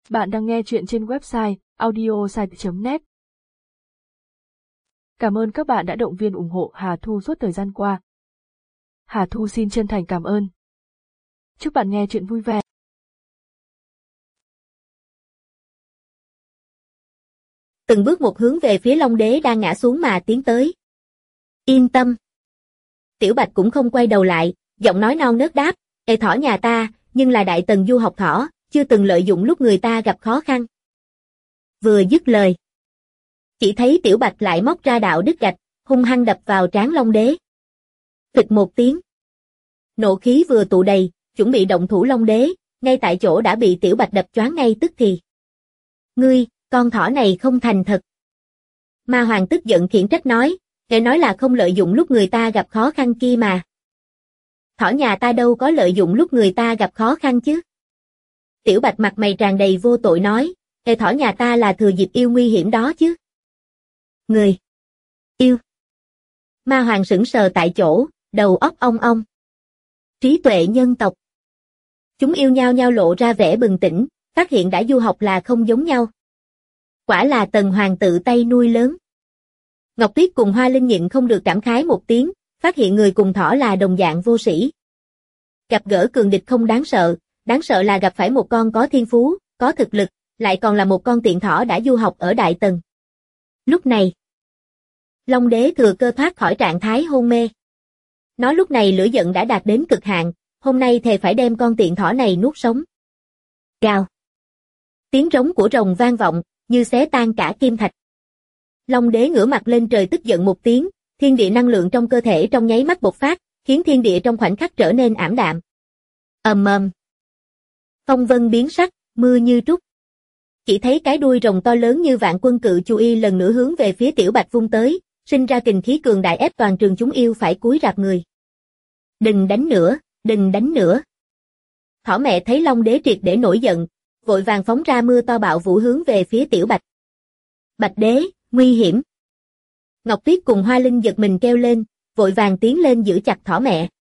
Bạn đang nghe chuyện trên website audiosite.net. Cảm ơn các bạn đã động viên ủng hộ Hà Thu suốt thời gian qua. Hà Thu xin chân thành cảm ơn. Chúc bạn nghe chuyện vui vẻ. Từng bước một hướng về phía Long Đế đang ngã xuống mà tiến tới. Yên tâm. Tiểu Bạch cũng không quay đầu lại, giọng nói non nớt đáp, "Ê thỏ nhà ta, nhưng là đại tần du học thỏ, chưa từng lợi dụng lúc người ta gặp khó khăn." Vừa dứt lời, chỉ thấy Tiểu Bạch lại móc ra đạo đứt gạch, hung hăng đập vào trán Long Đế. Phịch một tiếng. Nộ khí vừa tụ đầy, chuẩn bị động thủ Long Đế, ngay tại chỗ đã bị Tiểu Bạch đập choáng ngay tức thì. "Ngươi, con thỏ này không thành thật." Ma Hoàng tức giận khiển trách nói, "Kẻ nói là không lợi dụng lúc người ta gặp khó khăn kia mà. Thỏ nhà ta đâu có lợi dụng lúc người ta gặp khó khăn chứ." Tiểu Bạch mặt mày tràn đầy vô tội nói, "Ê thỏ nhà ta là thừa dịp yêu nguy hiểm đó chứ." Người yêu. Ma Hoàng sững sờ tại chỗ, đầu óc ong ong. Trí tuệ nhân tộc. Chúng yêu nhau nhau lộ ra vẻ bừng tỉnh, phát hiện đã du học là không giống nhau. Quả là Tần Hoàng tự tay nuôi lớn. Ngọc Tuyết cùng Hoa Linh nhịn không được cảm khái một tiếng, phát hiện người cùng thỏ là đồng dạng vô sĩ. Gặp gỡ cường địch không đáng sợ là gặp phải một con có thiên phú, có thực lực, lại còn là một con tiện thỏ đã du học ở Đại Tần. Lúc này, Long Đế thừa cơ thoát khỏi trạng thái hôn mê. Nó lúc này lửa giận đã đạt đến cực hạn, hôm nay thề phải đem con tiện thỏ này nuốt sống. Gào. Tiếng rống của rồng vang vọng, như xé tan cả kim thạch. Long Đế ngửa mặt lên trời tức giận một tiếng, thiên địa năng lượng trong cơ thể trong nháy mắt bộc phát, khiến thiên địa trong khoảnh khắc trở nên ảm đạm. Ầm ầm. Phong vân biến sắc, mưa như trút. Chỉ thấy cái đuôi rồng to lớn như vạn quân cự chu y lần nữa hướng về phía Tiểu Bạch vung tới, sinh ra kình khí cường đại ép toàn trường chúng yêu phải cúi rạp người. "Đừng đánh nữa, đừng đánh nữa." Thỏ mẹ thấy Long Đế triệt để nổi giận, vội vàng phóng ra mưa to bạo vũ hướng về phía Tiểu Bạch. "Bạch Đế, nguy hiểm." Ngọc Tuyết cùng Hoa Linh giật mình kêu lên, vội vàng tiến lên giữ chặt thỏ mẹ.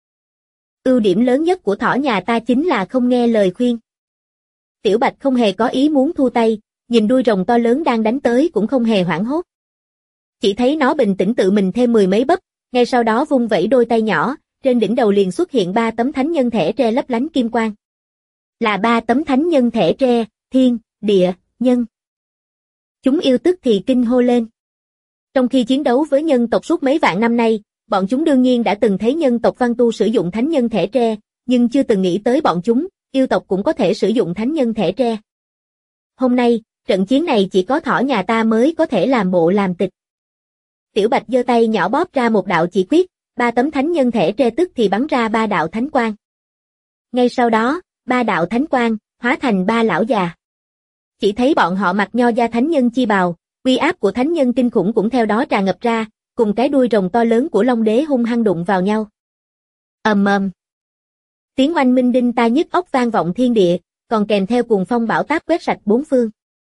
Ưu điểm lớn nhất của thỏ nhà ta chính là không nghe lời khuyên. Tiểu Bạch không hề có ý muốn thu tay, nhìn đuôi rồng to lớn đang đánh tới cũng không hề hoảng hốt. Chỉ thấy nó bình tĩnh tự mình thêm mười mấy bắp, ngay sau đó vung vẩy đôi tay nhỏ, trên đỉnh đầu liền xuất hiện 3 tấm thánh nhân thể tre lấp lánh kim quang. Là 3 tấm thánh nhân thể tre, thiên, địa, nhân. Chúng yêu tức thì kinh hô lên. Trong khi chiến đấu với nhân tộc suốt mấy vạn năm nay, bọn chúng đương nhiên đã từng thấy nhân tộc văn tu sử dụng thánh nhân thể tre, nhưng chưa từng nghĩ tới bọn chúng, yêu tộc cũng có thể sử dụng thánh nhân thể tre. Hôm nay, trận chiến này chỉ có thỏ nhà ta mới có thể làm bộ làm tịch. Tiểu Bạch giơ tay nhỏ bóp ra một đạo chỉ quyết, 3 tấm thánh nhân thể tre tức thì bắn ra 3 đạo thánh quang. Ngay sau đó, 3 đạo thánh quang hóa thành 3 lão già. Chỉ thấy bọn họ mặc nho gia thánh nhân chi bào, uy áp của thánh nhân kinh khủng cũng theo đó tràn ngập ra, cùng cái đuôi rồng to lớn của Long Đế hung hăng đụng vào nhau. Ầm ầm. Tiếng oanh minh đinh tai nhức óc vang vọng thiên địa, còn kèm theo cuồng phong bão táp quét sạch bốn phương.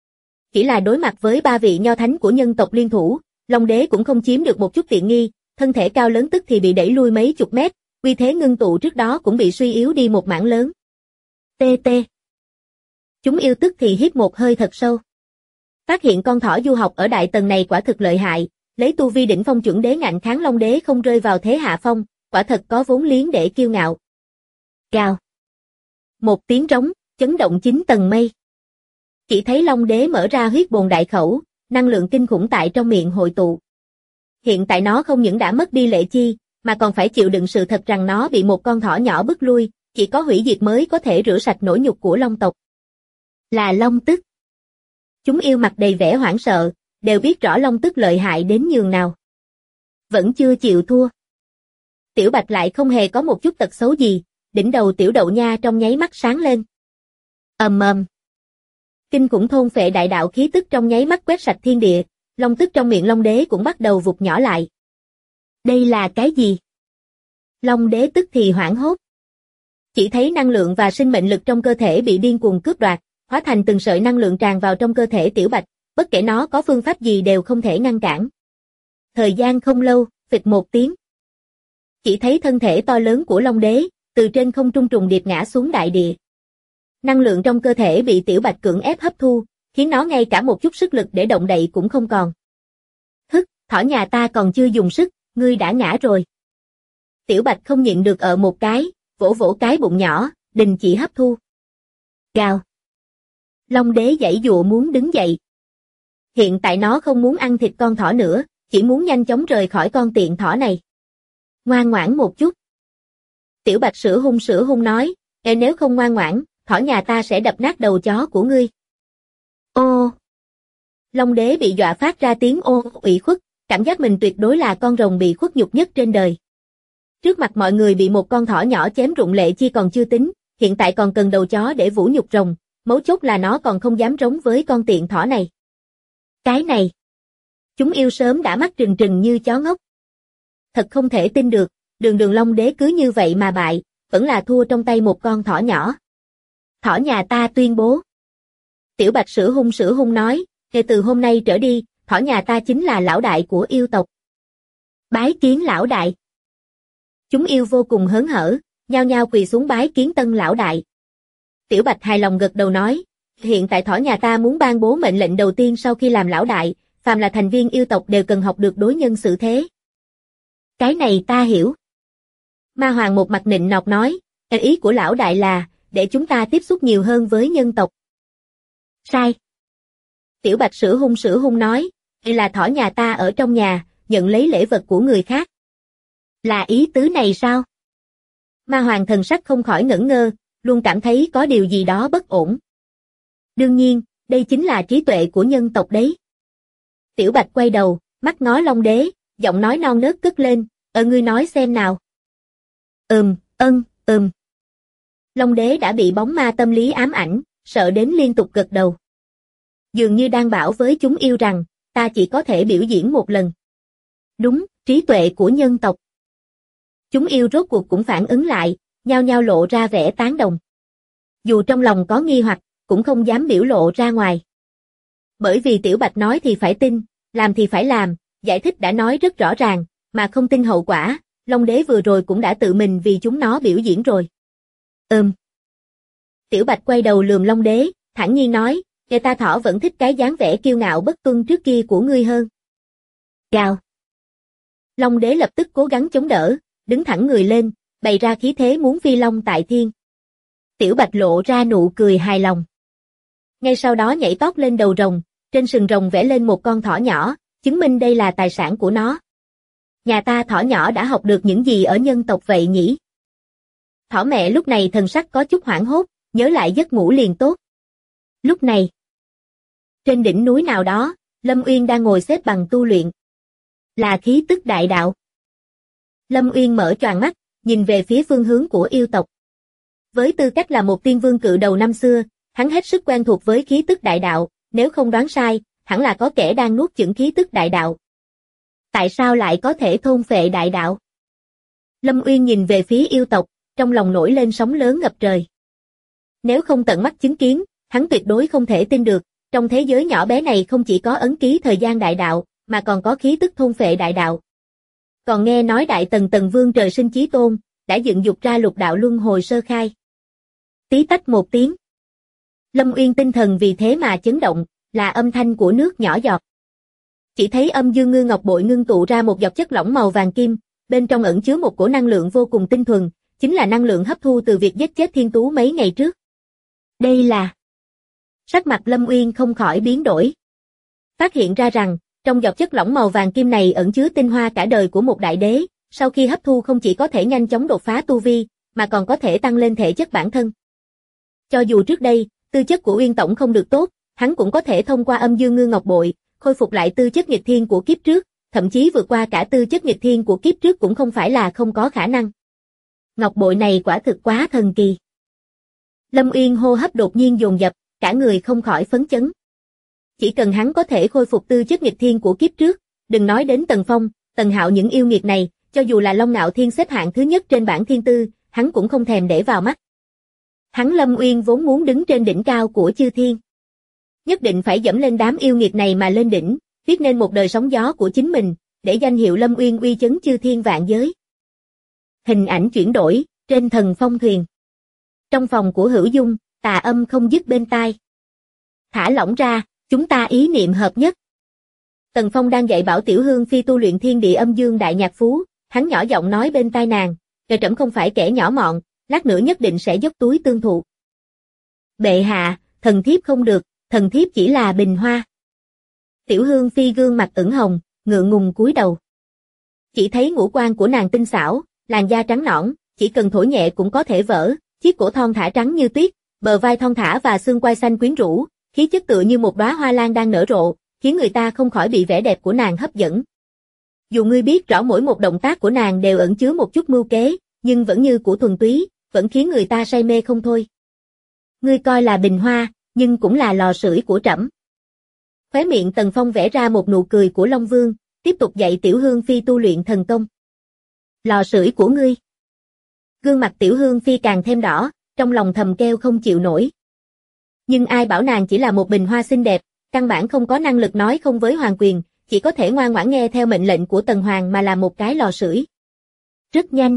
Chỉ là đối mặt với 3 vị nho thánh của nhân tộc liên thủ, Long Đế cũng không chiếm được một chút tiện nghi, thân thể cao lớn tức thì bị đẩy lui mấy chục mét, uy thế ngưng tụ trước đó cũng bị suy yếu đi một mảng lớn. Tê tê. Chúng yêu tức thì hít một hơi thật sâu. Phát hiện con thỏ du học ở Đại Tần này quả thực lợi hại, lấy tu vi đỉnh phong chuẩn đế ngạnh kháng Long Đế không rơi vào thế hạ phong, quả thật có vốn liếng để kiêu ngạo. Gào. Một tiếng rống, chấn động 9 tầng mây. Chỉ thấy Long Đế mở ra huyết bồn đại khẩu, năng lượng kinh khủng tại trong miệng hội tụ. Hiện tại nó không những đã mất đi lệ chi, mà còn phải chịu đựng sự thật rằng nó bị một con thỏ nhỏ bức lui, chỉ có hủy diệt mới có thể rửa sạch nỗi nhục của Long tộc. Là Long tức. Chúng yêu mặt đầy vẻ hoảng sợ, đều biết rõ Long tức lợi hại đến nhường nào. Vẫn chưa chịu thua. Tiểu Bạch lại không hề có một chút tật xấu gì, đỉnh đầu tiểu đậu nha trong nháy mắt sáng lên. Ầm ầm. Kinh khủng thôn phệ đại đạo khí tức trong nháy mắt quét sạch thiên địa, Long tức trong miệng Long Đế cũng bắt đầu vụt nhỏ lại. Đây là cái gì? Long Đế tức thì hoảng hốt. Chỉ thấy năng lượng và sinh mệnh lực trong cơ thể bị điên cuồng cướp đoạt, hóa thành từng sợi năng lượng tràn vào trong cơ thể Tiểu Bạch, bất kể nó có phương pháp gì đều không thể ngăn cản. Thời gian không lâu, phịch một tiếng. Chỉ thấy thân thể to lớn của Long Đế, từ trên không trung trùng điệp ngã xuống đại địa. Năng lượng trong cơ thể bị Tiểu Bạch cưỡng ép hấp thu, khiến nó ngay cả một chút sức lực để động đậy cũng không còn. Hức, thỏ nhà ta còn chưa dùng sức, ngươi đã ngã rồi. Tiểu Bạch không nhịn được một cái, vỗ vỗ cái bụng nhỏ, đình chỉ hấp thu. Gào. Long đế giãy giụa muốn đứng dậy. Hiện tại nó không muốn ăn thịt con thỏ nữa, chỉ muốn nhanh chóng rời khỏi con tiện thỏ này. Ngoan ngoãn một chút. Tiểu Bạch sữa hung nói, nếu không ngoan ngoãn, thỏ nhà ta sẽ đập nát đầu chó của ngươi. Ô! Long đế bị dọa phát ra tiếng ô ủy khuất, cảm giác mình tuyệt đối là con rồng bị khuất nhục nhất trên đời. Trước mặt mọi người bị một con thỏ nhỏ chém rụng lệ chi còn chưa tính, hiện tại còn cần đầu chó để vũ nhục rồng, mấu chốt là nó còn không dám rống với con tiện thỏ này. Cái này! Chúng yêu sớm đã mắt trừng trừng như chó ngốc. Thật không thể tin được, đường Long đế cứ như vậy mà bại, vẫn là thua trong tay một con thỏ nhỏ. Thỏ nhà ta tuyên bố. Tiểu Bạch sữa hung nói, từ hôm nay trở đi, thỏ nhà ta chính là lão đại của yêu tộc. Bái kiến lão đại. Chúng yêu vô cùng hớn hở, nhao nhao quỳ xuống bái kiến tân lão đại. Tiểu Bạch hài lòng gật đầu nói, hiện tại thỏ nhà ta muốn ban bố mệnh lệnh đầu tiên sau khi làm lão đại, phàm là thành viên yêu tộc đều cần học được đối nhân xử thế. Cái này ta hiểu. Ma Hoàng một mặt nịnh nọt nói, ý của lão đại là, để chúng ta tiếp xúc nhiều hơn với nhân tộc. Sai. Tiểu Bạch sữa hung nói, là thỏ nhà ta ở trong nhà, nhận lấy lễ vật của người khác. Là ý tứ này sao? Ma Hoàng thần sắc không khỏi ngẩn ngơ, luôn cảm thấy có điều gì đó bất ổn. Đương nhiên, đây chính là trí tuệ của nhân tộc đấy. Tiểu Bạch quay đầu, mắt ngó Long đế, giọng nói non nớt cất lên, ngươi nói xem nào. Long đế đã bị bóng ma tâm lý ám ảnh, sợ đến liên tục gật đầu. Dường như đang bảo với chúng yêu rằng, ta chỉ có thể biểu diễn một lần. Đúng, trí tuệ của nhân tộc. Chúng yêu rốt cuộc cũng phản ứng lại, nhao nhao lộ ra vẻ tán đồng. Dù trong lòng có nghi hoặc, cũng không dám biểu lộ ra ngoài. Bởi vì Tiểu Bạch nói thì phải tin, làm thì phải làm, giải thích đã nói rất rõ ràng, mà không tin hậu quả, Long đế vừa rồi cũng đã tự mình vì chúng nó biểu diễn rồi. Tiểu Bạch quay đầu lườm Long đế, thản nhiên nói, người ta thỏ vẫn thích cái dáng vẻ kiêu ngạo bất tuân trước kia của ngươi hơn. Gào. Long đế lập tức cố gắng chống đỡ, đứng thẳng người lên, bày ra khí thế muốn phi long tại thiên. Tiểu Bạch lộ ra nụ cười hài lòng. Ngay sau đó nhảy tót lên đầu rồng, trên sừng rồng vẽ lên một con thỏ nhỏ, chứng minh đây là tài sản của nó. Nhà ta thỏ nhỏ đã học được những gì ở nhân tộc vậy nhỉ? Thỏ mẹ lúc này thần sắc có chút hoảng hốt, nhớ lại giấc ngủ liền tốt. Lúc này, trên đỉnh núi nào đó, Lâm Uyên đang ngồi xếp bằng tu luyện. Là khí tức đại đạo. Lâm Uyên mở choàng mắt, nhìn về phía phương hướng của yêu tộc. Với tư cách là một tiên vương cự đầu năm xưa, hắn hết sức quen thuộc với khí tức đại đạo, nếu không đoán sai, hẳn là có kẻ đang nuốt chửng khí tức đại đạo. Tại sao lại có thể thôn phệ đại đạo? Lâm Uyên nhìn về phía yêu tộc, trong lòng nổi lên sóng lớn ngập trời. Nếu không tận mắt chứng kiến, hắn tuyệt đối không thể tin được, trong thế giới nhỏ bé này không chỉ có ấn ký thời gian đại đạo, mà còn có khí tức thôn phệ đại đạo. Còn nghe nói Đại Tần Vương trời sinh chí tôn, đã dựng dục ra lục đạo luân hồi sơ khai. Tí tách một tiếng. Lâm Uyên tinh thần vì thế mà chấn động, là âm thanh của nước nhỏ giọt. Chỉ thấy âm dương ngư ngọc bội ngưng tụ ra một giọt chất lỏng màu vàng kim, bên trong ẩn chứa một cổ năng lượng vô cùng tinh thuần, chính là năng lượng hấp thu từ việc giết chết Thiên Tú mấy ngày trước. Đây là... Sắc mặt Lâm Uyên không khỏi biến đổi. Phát hiện ra rằng, trong giọt chất lỏng màu vàng kim này ẩn chứa tinh hoa cả đời của một đại đế, sau khi hấp thu không chỉ có thể nhanh chóng đột phá tu vi, mà còn có thể tăng lên thể chất bản thân. Cho dù trước đây, tư chất của Uyên Tổng không được tốt, hắn cũng có thể thông qua âm dương ngư ngọc bội, khôi phục lại tư chất nghịch thiên của kiếp trước, thậm chí vượt qua cả tư chất nghịch thiên của kiếp trước cũng không phải là không có khả năng. Ngọc bội này quả thực quá thần kỳ. Lâm Uyên hô hấp đột nhiên dồn dập, cả người không khỏi phấn chấn. Chỉ cần hắn có thể khôi phục tư chất nghịch thiên của kiếp trước, đừng nói đến Tần Phong, Tần Hạo những yêu nghiệt này, cho dù là Long Ngạo Thiên xếp hạng thứ nhất trên bảng thiên tư, hắn cũng không thèm để vào mắt. Hắn Lâm Uyên vốn muốn đứng trên đỉnh cao của chư thiên. Nhất định phải dẫm lên đám yêu nghiệt này mà lên đỉnh, viết nên một đời sóng gió của chính mình, để danh hiệu Lâm Uyên uy chấn chư thiên vạn giới. Hình ảnh chuyển đổi, trên Thần Phong thuyền. Trong phòng của Hữu Dung, tà âm không dứt bên tai. Thả lỏng ra, chúng ta ý niệm hợp nhất. Tần Phong đang dạy bảo Tiểu Hương Phi tu luyện thiên địa âm dương đại nhạc phú, hắn nhỏ giọng nói bên tai nàng, trẫm không phải kẻ nhỏ mọn, lát nữa nhất định sẽ dốc túi tương thụ. Bệ hạ, thần thiếp không được, thần thiếp chỉ là bình hoa. Tiểu Hương Phi gương mặt ửng hồng, ngượng ngùng cúi đầu. Chỉ thấy ngũ quan của nàng tinh xảo, làn da trắng nõn, chỉ cần thổi nhẹ cũng có thể vỡ, chiếc cổ thon thả trắng như tuyết, bờ vai thon thả và xương quai xanh quyến rũ, khí chất tựa như một đóa hoa lan đang nở rộ, khiến người ta không khỏi bị vẻ đẹp của nàng hấp dẫn. Dù ngươi biết rõ mỗi một động tác của nàng đều ẩn chứa một chút mưu kế, nhưng vẫn như của thuần túy, vẫn khiến người ta say mê không thôi. Ngươi coi là bình hoa, nhưng cũng là lò sưởi của trẫm. Khóe miệng Tần Phong vẽ ra một nụ cười của Long Vương, tiếp tục dạy Tiểu Hương Phi tu luyện thần công. Lò sưởi của ngươi. Gương mặt Tiểu Hương Phi càng thêm đỏ, trong lòng thầm kêu không chịu nổi. Nhưng ai bảo nàng chỉ là một bình hoa xinh đẹp, căn bản không có năng lực nói không với hoàng quyền, chỉ có thể ngoan ngoãn nghe theo mệnh lệnh của Tần Hoàng mà làm một cái lò sưởi. Rất nhanh.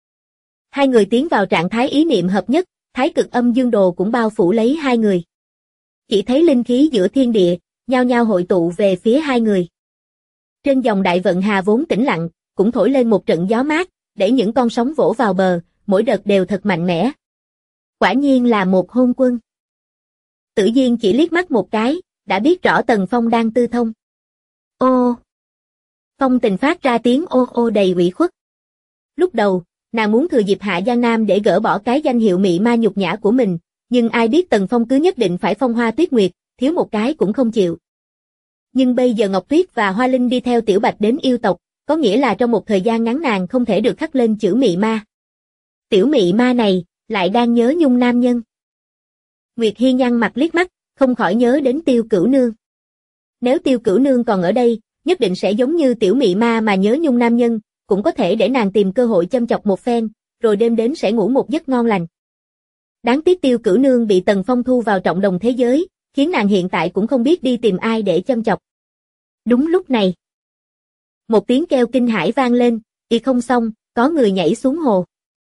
Hai người tiến vào trạng thái ý niệm hợp nhất, thái cực âm dương đồ cũng bao phủ lấy hai người. Chỉ thấy linh khí giữa thiên địa, nhao nhao hội tụ về phía hai người. Trên dòng đại vận hà vốn tĩnh lặng, cũng thổi lên một trận gió mát, để những con sóng vỗ vào bờ, mỗi đợt đều thật mạnh mẽ. Quả nhiên là một hôn quân. Tử Diên chỉ liếc mắt một cái, đã biết rõ Tần Phong đang tư thông. Ô! Phong Tình phát ra tiếng ô ô đầy ủy khuất. Lúc đầu, nàng muốn thừa dịp Hạ Giang Nam để gỡ bỏ cái danh hiệu mị ma nhục nhã của mình, nhưng ai biết Tần Phong cứ nhất định phải phong Hoa Tuyết Nguyệt, thiếu một cái cũng không chịu. Nhưng bây giờ Ngọc Tuyết và Hoa Linh đi theo Tiểu Bạch đến yêu tộc, có nghĩa là trong một thời gian ngắn nàng không thể được khắc lên chữ mị ma. Tiểu mị ma này, lại đang nhớ nhung nam nhân. Nguyệt Hi nhăn mặt liếc mắt, không khỏi nhớ đến Tiêu Cửu Nương. Nếu Tiêu Cửu Nương còn ở đây, nhất định sẽ giống như tiểu mị ma mà nhớ nhung nam nhân, cũng có thể để nàng tìm cơ hội châm chọc một phen, rồi đêm đến sẽ ngủ một giấc ngon lành. Đáng tiếc Tiêu Cửu Nương bị Tần Phong thu vào trọng đồng thế giới, khiến nàng hiện tại cũng không biết đi tìm ai để châm chọc. Đúng lúc này, một tiếng kêu kinh hãi vang lên, y không xong, có người nhảy xuống hồ.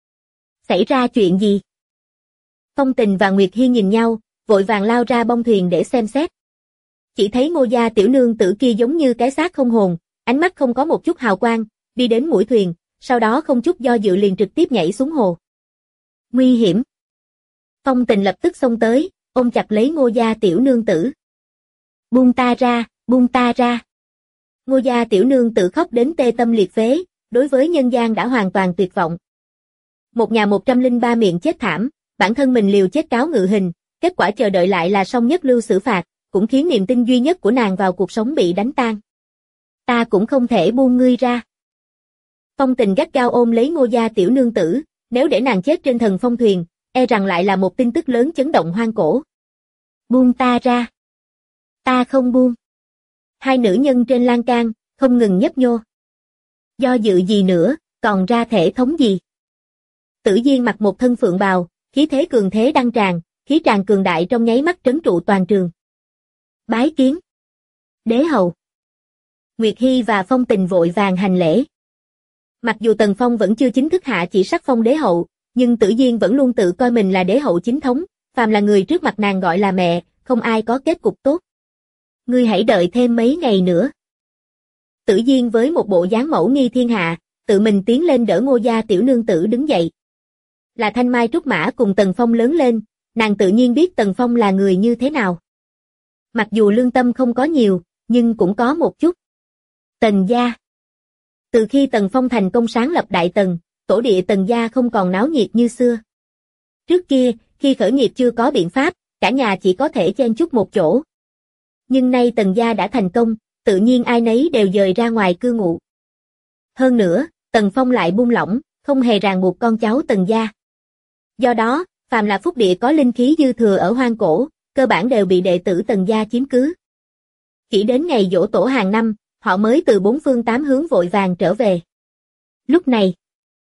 Xảy ra chuyện gì? Phong Tình và Nguyệt Hi nhìn nhau, vội vàng lao ra bông thuyền để xem xét. Chỉ thấy Ngô gia tiểu nương tử kia giống như cái xác không hồn, ánh mắt không có một chút hào quang, đi đến mũi thuyền, sau đó không chút do dự liền trực tiếp nhảy xuống hồ. Nguy hiểm! Phong Tình lập tức xông tới, ôm chặt lấy Ngô gia tiểu nương tử. Buông ta ra, buông ta ra! Ngô gia tiểu nương tử khóc đến tê tâm liệt phế, đối với nhân gian đã hoàn toàn tuyệt vọng. Một nhà 103 miệng chết thảm, bản thân mình liều chết cáo ngự hình, kết quả chờ đợi lại là song nhất lưu xử phạt, cũng khiến niềm tin duy nhất của nàng vào cuộc sống bị đánh tan. Ta cũng không thể buông ngươi ra. Phong Tình gắt gao ôm lấy Ngô gia tiểu nương tử, nếu để nàng chết trên thần phong thuyền, e rằng lại là một tin tức lớn chấn động hoang cổ. Buông ta ra. Ta không buông. Hai nữ nhân trên lan can, không ngừng nhấp nhô. Do dự gì nữa, còn ra thể thống gì? Tử Diên mặc một thân phượng bào, khí thế cường thế đăng tràn, khí tràn cường đại trong nháy mắt trấn trụ toàn trường. Bái kiến. Đế hậu. Nguyệt Hi và Phong Tình vội vàng hành lễ. Mặc dù Tần Phong vẫn chưa chính thức hạ chỉ sắc phong đế hậu, nhưng Tử Diên vẫn luôn tự coi mình là đế hậu chính thống, phàm là người trước mặt nàng gọi là mẹ, không ai có kết cục tốt. Ngươi hãy đợi thêm mấy ngày nữa. Tử Diên với một bộ dáng mẫu nghi thiên hạ, tự mình tiến lên đỡ Ngô gia tiểu nương tử đứng dậy. Là thanh mai trúc mã cùng Tần Phong lớn lên, nàng tự nhiên biết Tần Phong là người như thế nào. Mặc dù lương tâm không có nhiều, nhưng cũng có một chút. Tần gia. Từ khi Tần Phong thành công sáng lập Đại Tần, tổ địa Tần gia không còn náo nhiệt như xưa. Trước kia, khi khởi nghiệp chưa có biện pháp, cả nhà chỉ có thể chen chúc một chỗ. Nhưng nay Tần gia đã thành công, tự nhiên ai nấy đều dời ra ngoài cư ngụ. Hơn nữa, Tần Phong lại buông lỏng, không hề ràng buộc con cháu Tần gia. Do đó, phàm là phúc địa có linh khí dư thừa ở hoang cổ, cơ bản đều bị đệ tử Tần gia chiếm cứ. Chỉ đến ngày giỗ tổ hàng năm, họ mới từ bốn phương tám hướng vội vàng trở về. Lúc này,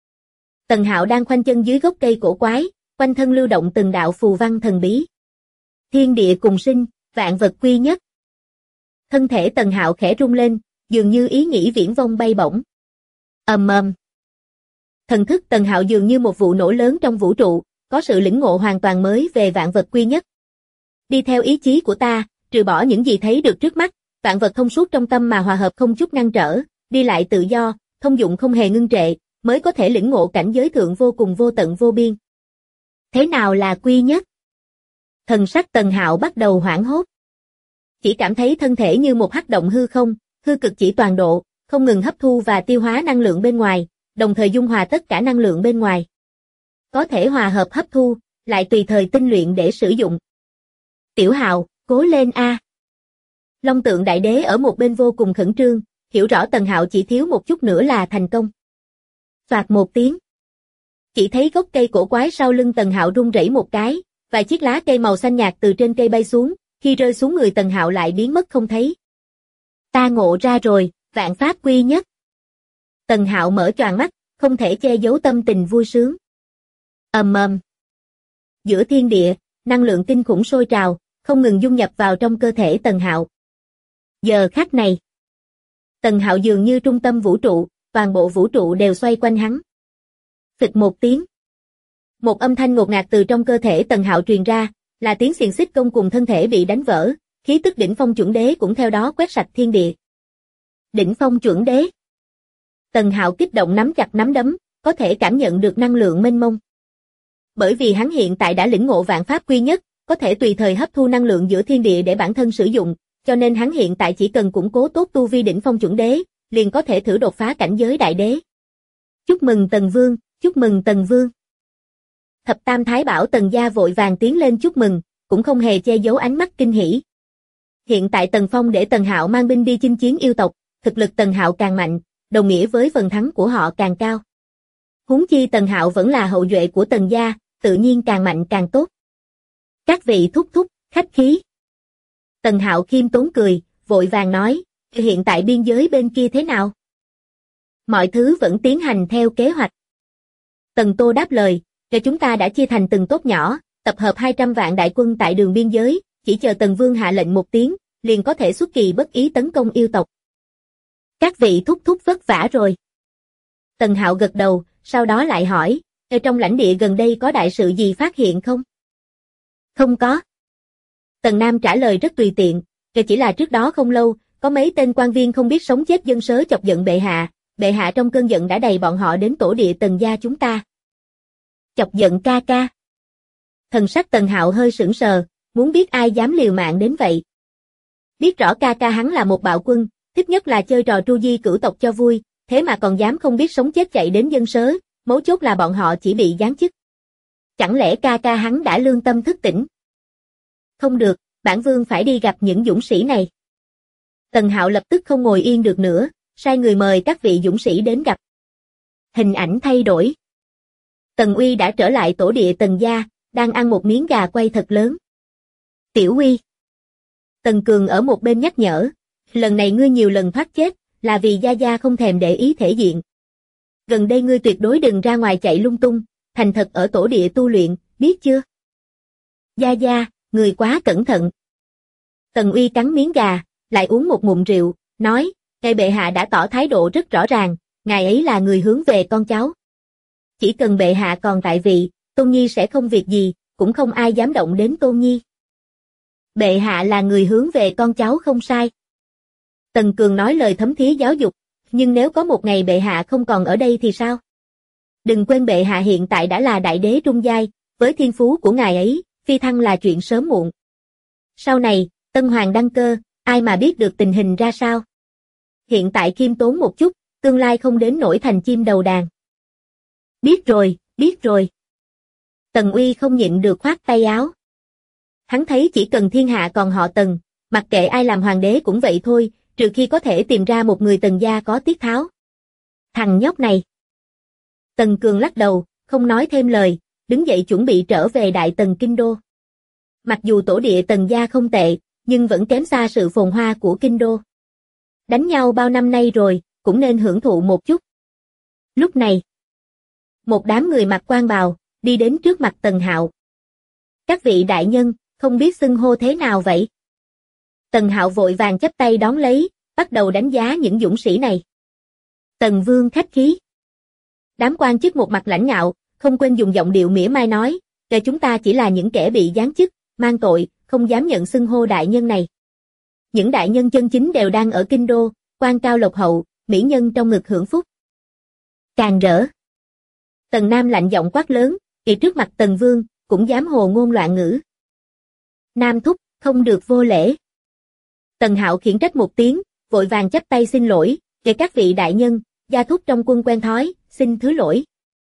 Tần Hạo đang khoanh chân dưới gốc cây cổ quái, quanh thân lưu động từng đạo phù văn thần bí. Thiên địa cùng sinh, vạn vật quy nhất. Thân thể Tần Hạo khẽ rung lên, dường như ý nghĩ viễn vông bay bổng. Ầm ầm. Thần thức Tần Hạo dường như một vụ nổ lớn trong vũ trụ, có sự lĩnh ngộ hoàn toàn mới về vạn vật quy nhất. Đi theo ý chí của ta, trừ bỏ những gì thấy được trước mắt, vạn vật thông suốt trong tâm mà hòa hợp không chút ngăn trở, đi lại tự do, thông dụng không hề ngưng trệ, mới có thể lĩnh ngộ cảnh giới thượng vô cùng vô tận vô biên. Thế nào là quy nhất? Thần sắc Tần Hạo bắt đầu hoảng hốt. Chỉ cảm thấy thân thể như một hắc động hư không, hư cực chỉ toàn độ, không ngừng hấp thu và tiêu hóa năng lượng bên ngoài, đồng thời dung hòa tất cả năng lượng bên ngoài. Có thể hòa hợp hấp thu, lại tùy thời tinh luyện để sử dụng. Tiểu Hạo, cố lên a! Long Tượng Đại Đế ở một bên vô cùng khẩn trương, hiểu rõ Tần Hạo chỉ thiếu một chút nữa là thành công. Soạt một tiếng. Chỉ thấy gốc cây cổ quái sau lưng Tần Hạo rung rẩy một cái, vài chiếc lá cây màu xanh nhạt từ trên cây bay xuống, khi rơi xuống người Tần Hạo lại biến mất không thấy. Ta ngộ ra rồi, vạn pháp quy nhất. Tần Hạo mở choàng mắt, không thể che giấu tâm tình vui sướng. Ầm ầm. Giữa thiên địa, năng lượng kinh khủng sôi trào, không ngừng dung nhập vào trong cơ thể Tần Hạo. Giờ khắc này, Tần Hạo dường như trung tâm vũ trụ, toàn bộ vũ trụ đều xoay quanh hắn. Phịch một tiếng. Một âm thanh ngột ngạt từ trong cơ thể Tần Hạo truyền ra, là tiếng xiềng xích công cùng thân thể bị đánh vỡ, khí tức đỉnh phong chuẩn đế cũng theo đó quét sạch thiên địa. Đỉnh phong chuẩn đế. Tần Hạo kích động nắm chặt nắm đấm, có thể cảm nhận được năng lượng mênh mông. Bởi vì hắn hiện tại đã lĩnh ngộ vạn pháp quy nhất, có thể tùy thời hấp thu năng lượng giữa thiên địa để bản thân sử dụng, cho nên hắn hiện tại chỉ cần củng cố tốt tu vi đỉnh phong chuẩn đế, liền có thể thử đột phá cảnh giới đại đế. Chúc mừng Tần Vương, chúc mừng Tần Vương. Thập Tam Thái Bảo Tần gia vội vàng tiến lên chúc mừng, cũng không hề che giấu ánh mắt kinh hỉ. Hiện tại Tần Phong để Tần Hạo mang binh đi chinh chiến yêu tộc, thực lực Tần Hạo càng mạnh, đồng nghĩa với phần thắng của họ càng cao. Huống chi Tần Hạo vẫn là hậu duệ của Tần gia, tự nhiên càng mạnh càng tốt. Các vị thúc thúc, khách khí. Tần Hạo khiêm tốn cười, vội vàng nói, hiện tại biên giới bên kia thế nào? Mọi thứ vẫn tiến hành theo kế hoạch. Tần Tô đáp lời, cho chúng ta đã chia thành từng tốp nhỏ, tập hợp 200 vạn đại quân tại đường biên giới, chỉ chờ Tần Vương hạ lệnh một tiếng, liền có thể xuất kỳ bất ý tấn công yêu tộc. Các vị thúc thúc vất vả rồi. Tần Hạo gật đầu, sau đó lại hỏi, ở trong lãnh địa gần đây có đại sự gì phát hiện không? Không có. Tần Nam trả lời rất tùy tiện, chỉ là trước đó không lâu, có mấy tên quan viên không biết sống chết dân sớ chọc giận bệ hạ trong cơn giận đã đày bọn họ đến tổ địa Tần gia chúng ta. Chọc giận ca ca. Thần sắc Tần Hạo hơi sững sờ, muốn biết ai dám liều mạng đến vậy. Biết rõ ca ca hắn là một bạo quân, thích nhất là chơi trò tru di cửu tộc cho vui, thế mà còn dám không biết sống chết chạy đến dân sớ, mấu chốt là bọn họ chỉ bị giáng chức. Chẳng lẽ ca ca hắn đã lương tâm thức tỉnh? Không được, bản vương phải đi gặp những dũng sĩ này. Tần Hạo lập tức không ngồi yên được nữa, sai người mời các vị dũng sĩ đến gặp. Hình ảnh thay đổi. Tần Uy đã trở lại tổ địa Tần gia, đang ăn một miếng gà quay thật lớn. Tiểu Uy. Tần Cường ở một bên nhắc nhở, lần này ngươi nhiều lần thoát chết, là vì Gia Gia không thèm để ý thể diện. Gần đây ngươi tuyệt đối đừng ra ngoài chạy lung tung, thành thật ở tổ địa tu luyện, biết chưa? Gia Gia, người quá cẩn thận. Tần Uy cắn miếng gà, lại uống một ngụm rượu, nói, ngài bệ hạ đã tỏ thái độ rất rõ ràng, ngài ấy là người hướng về con cháu. Chỉ cần bệ hạ còn tại vị, Tôn Nhi sẽ không việc gì, cũng không ai dám động đến Tôn Nhi. Bệ hạ là người hướng về con cháu không sai. Tần Cường nói lời thấm thía giáo dục, nhưng nếu có một ngày bệ hạ không còn ở đây thì sao? Đừng quên bệ hạ hiện tại đã là đại đế trung giai, với thiên phú của ngài ấy, phi thăng là chuyện sớm muộn. Sau này, Tân Hoàng đăng cơ, ai mà biết được tình hình ra sao? Hiện tại khiêm tốn một chút, tương lai không đến nổi thành chim đầu đàn. Biết rồi, biết rồi. Tần Uy không nhịn được khoát tay áo. Hắn thấy chỉ cần thiên hạ còn họ Tần, mặc kệ ai làm hoàng đế cũng vậy thôi, trừ khi có thể tìm ra một người Tần gia có tiết tháo. Thằng nhóc này. Tần Cường lắc đầu, không nói thêm lời, đứng dậy chuẩn bị trở về Đại Tần Kinh Đô. Mặc dù tổ địa Tần gia không tệ, nhưng vẫn kém xa sự phồn hoa của Kinh Đô. Đánh nhau bao năm nay rồi, cũng nên hưởng thụ một chút. Lúc này, một đám người mặc quan bào, đi đến trước mặt Tần Hạo. Các vị đại nhân, không biết xưng hô thế nào vậy? Tần Hạo vội vàng chắp tay đón lấy, bắt đầu đánh giá những dũng sĩ này. Tần Vương khách khí. Đám quan chức một mặt lãnh ngạo, không quên dùng giọng điệu mỉa mai nói, chúng ta chỉ là những kẻ bị giáng chức, mang tội, không dám nhận xưng hô đại nhân này. Những đại nhân chân chính đều đang ở kinh đô, quan cao lộc hậu, mỹ nhân trong ngực hưởng phúc. Càng rỡ. Tần Nam lạnh giọng quát lớn, kỵ trước mặt Tần Vương, cũng dám hồ ngôn loạn ngữ. Nam thúc, không được vô lễ. Tần Hạo khiển trách một tiếng, vội vàng chắp tay xin lỗi, kể các vị đại nhân, gia thúc trong quân quen thói, xin thứ lỗi.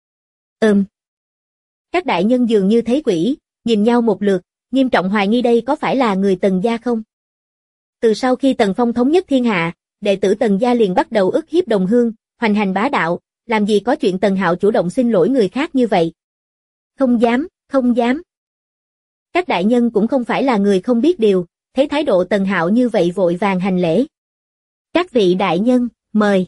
Các đại nhân dường như thấy quỷ, nhìn nhau một lượt, nghiêm trọng hoài nghi đây có phải là người Tần gia không? Từ sau khi Tần Phong thống nhất thiên hạ, đệ tử Tần gia liền bắt đầu ức hiếp đồng hương, hoành hành bá đạo, làm gì có chuyện Tần Hạo chủ động xin lỗi người khác như vậy? Không dám, không dám. Các đại nhân cũng không phải là người không biết điều, thấy thái độ Tần Hạo như vậy vội vàng hành lễ. Các vị đại nhân, mời.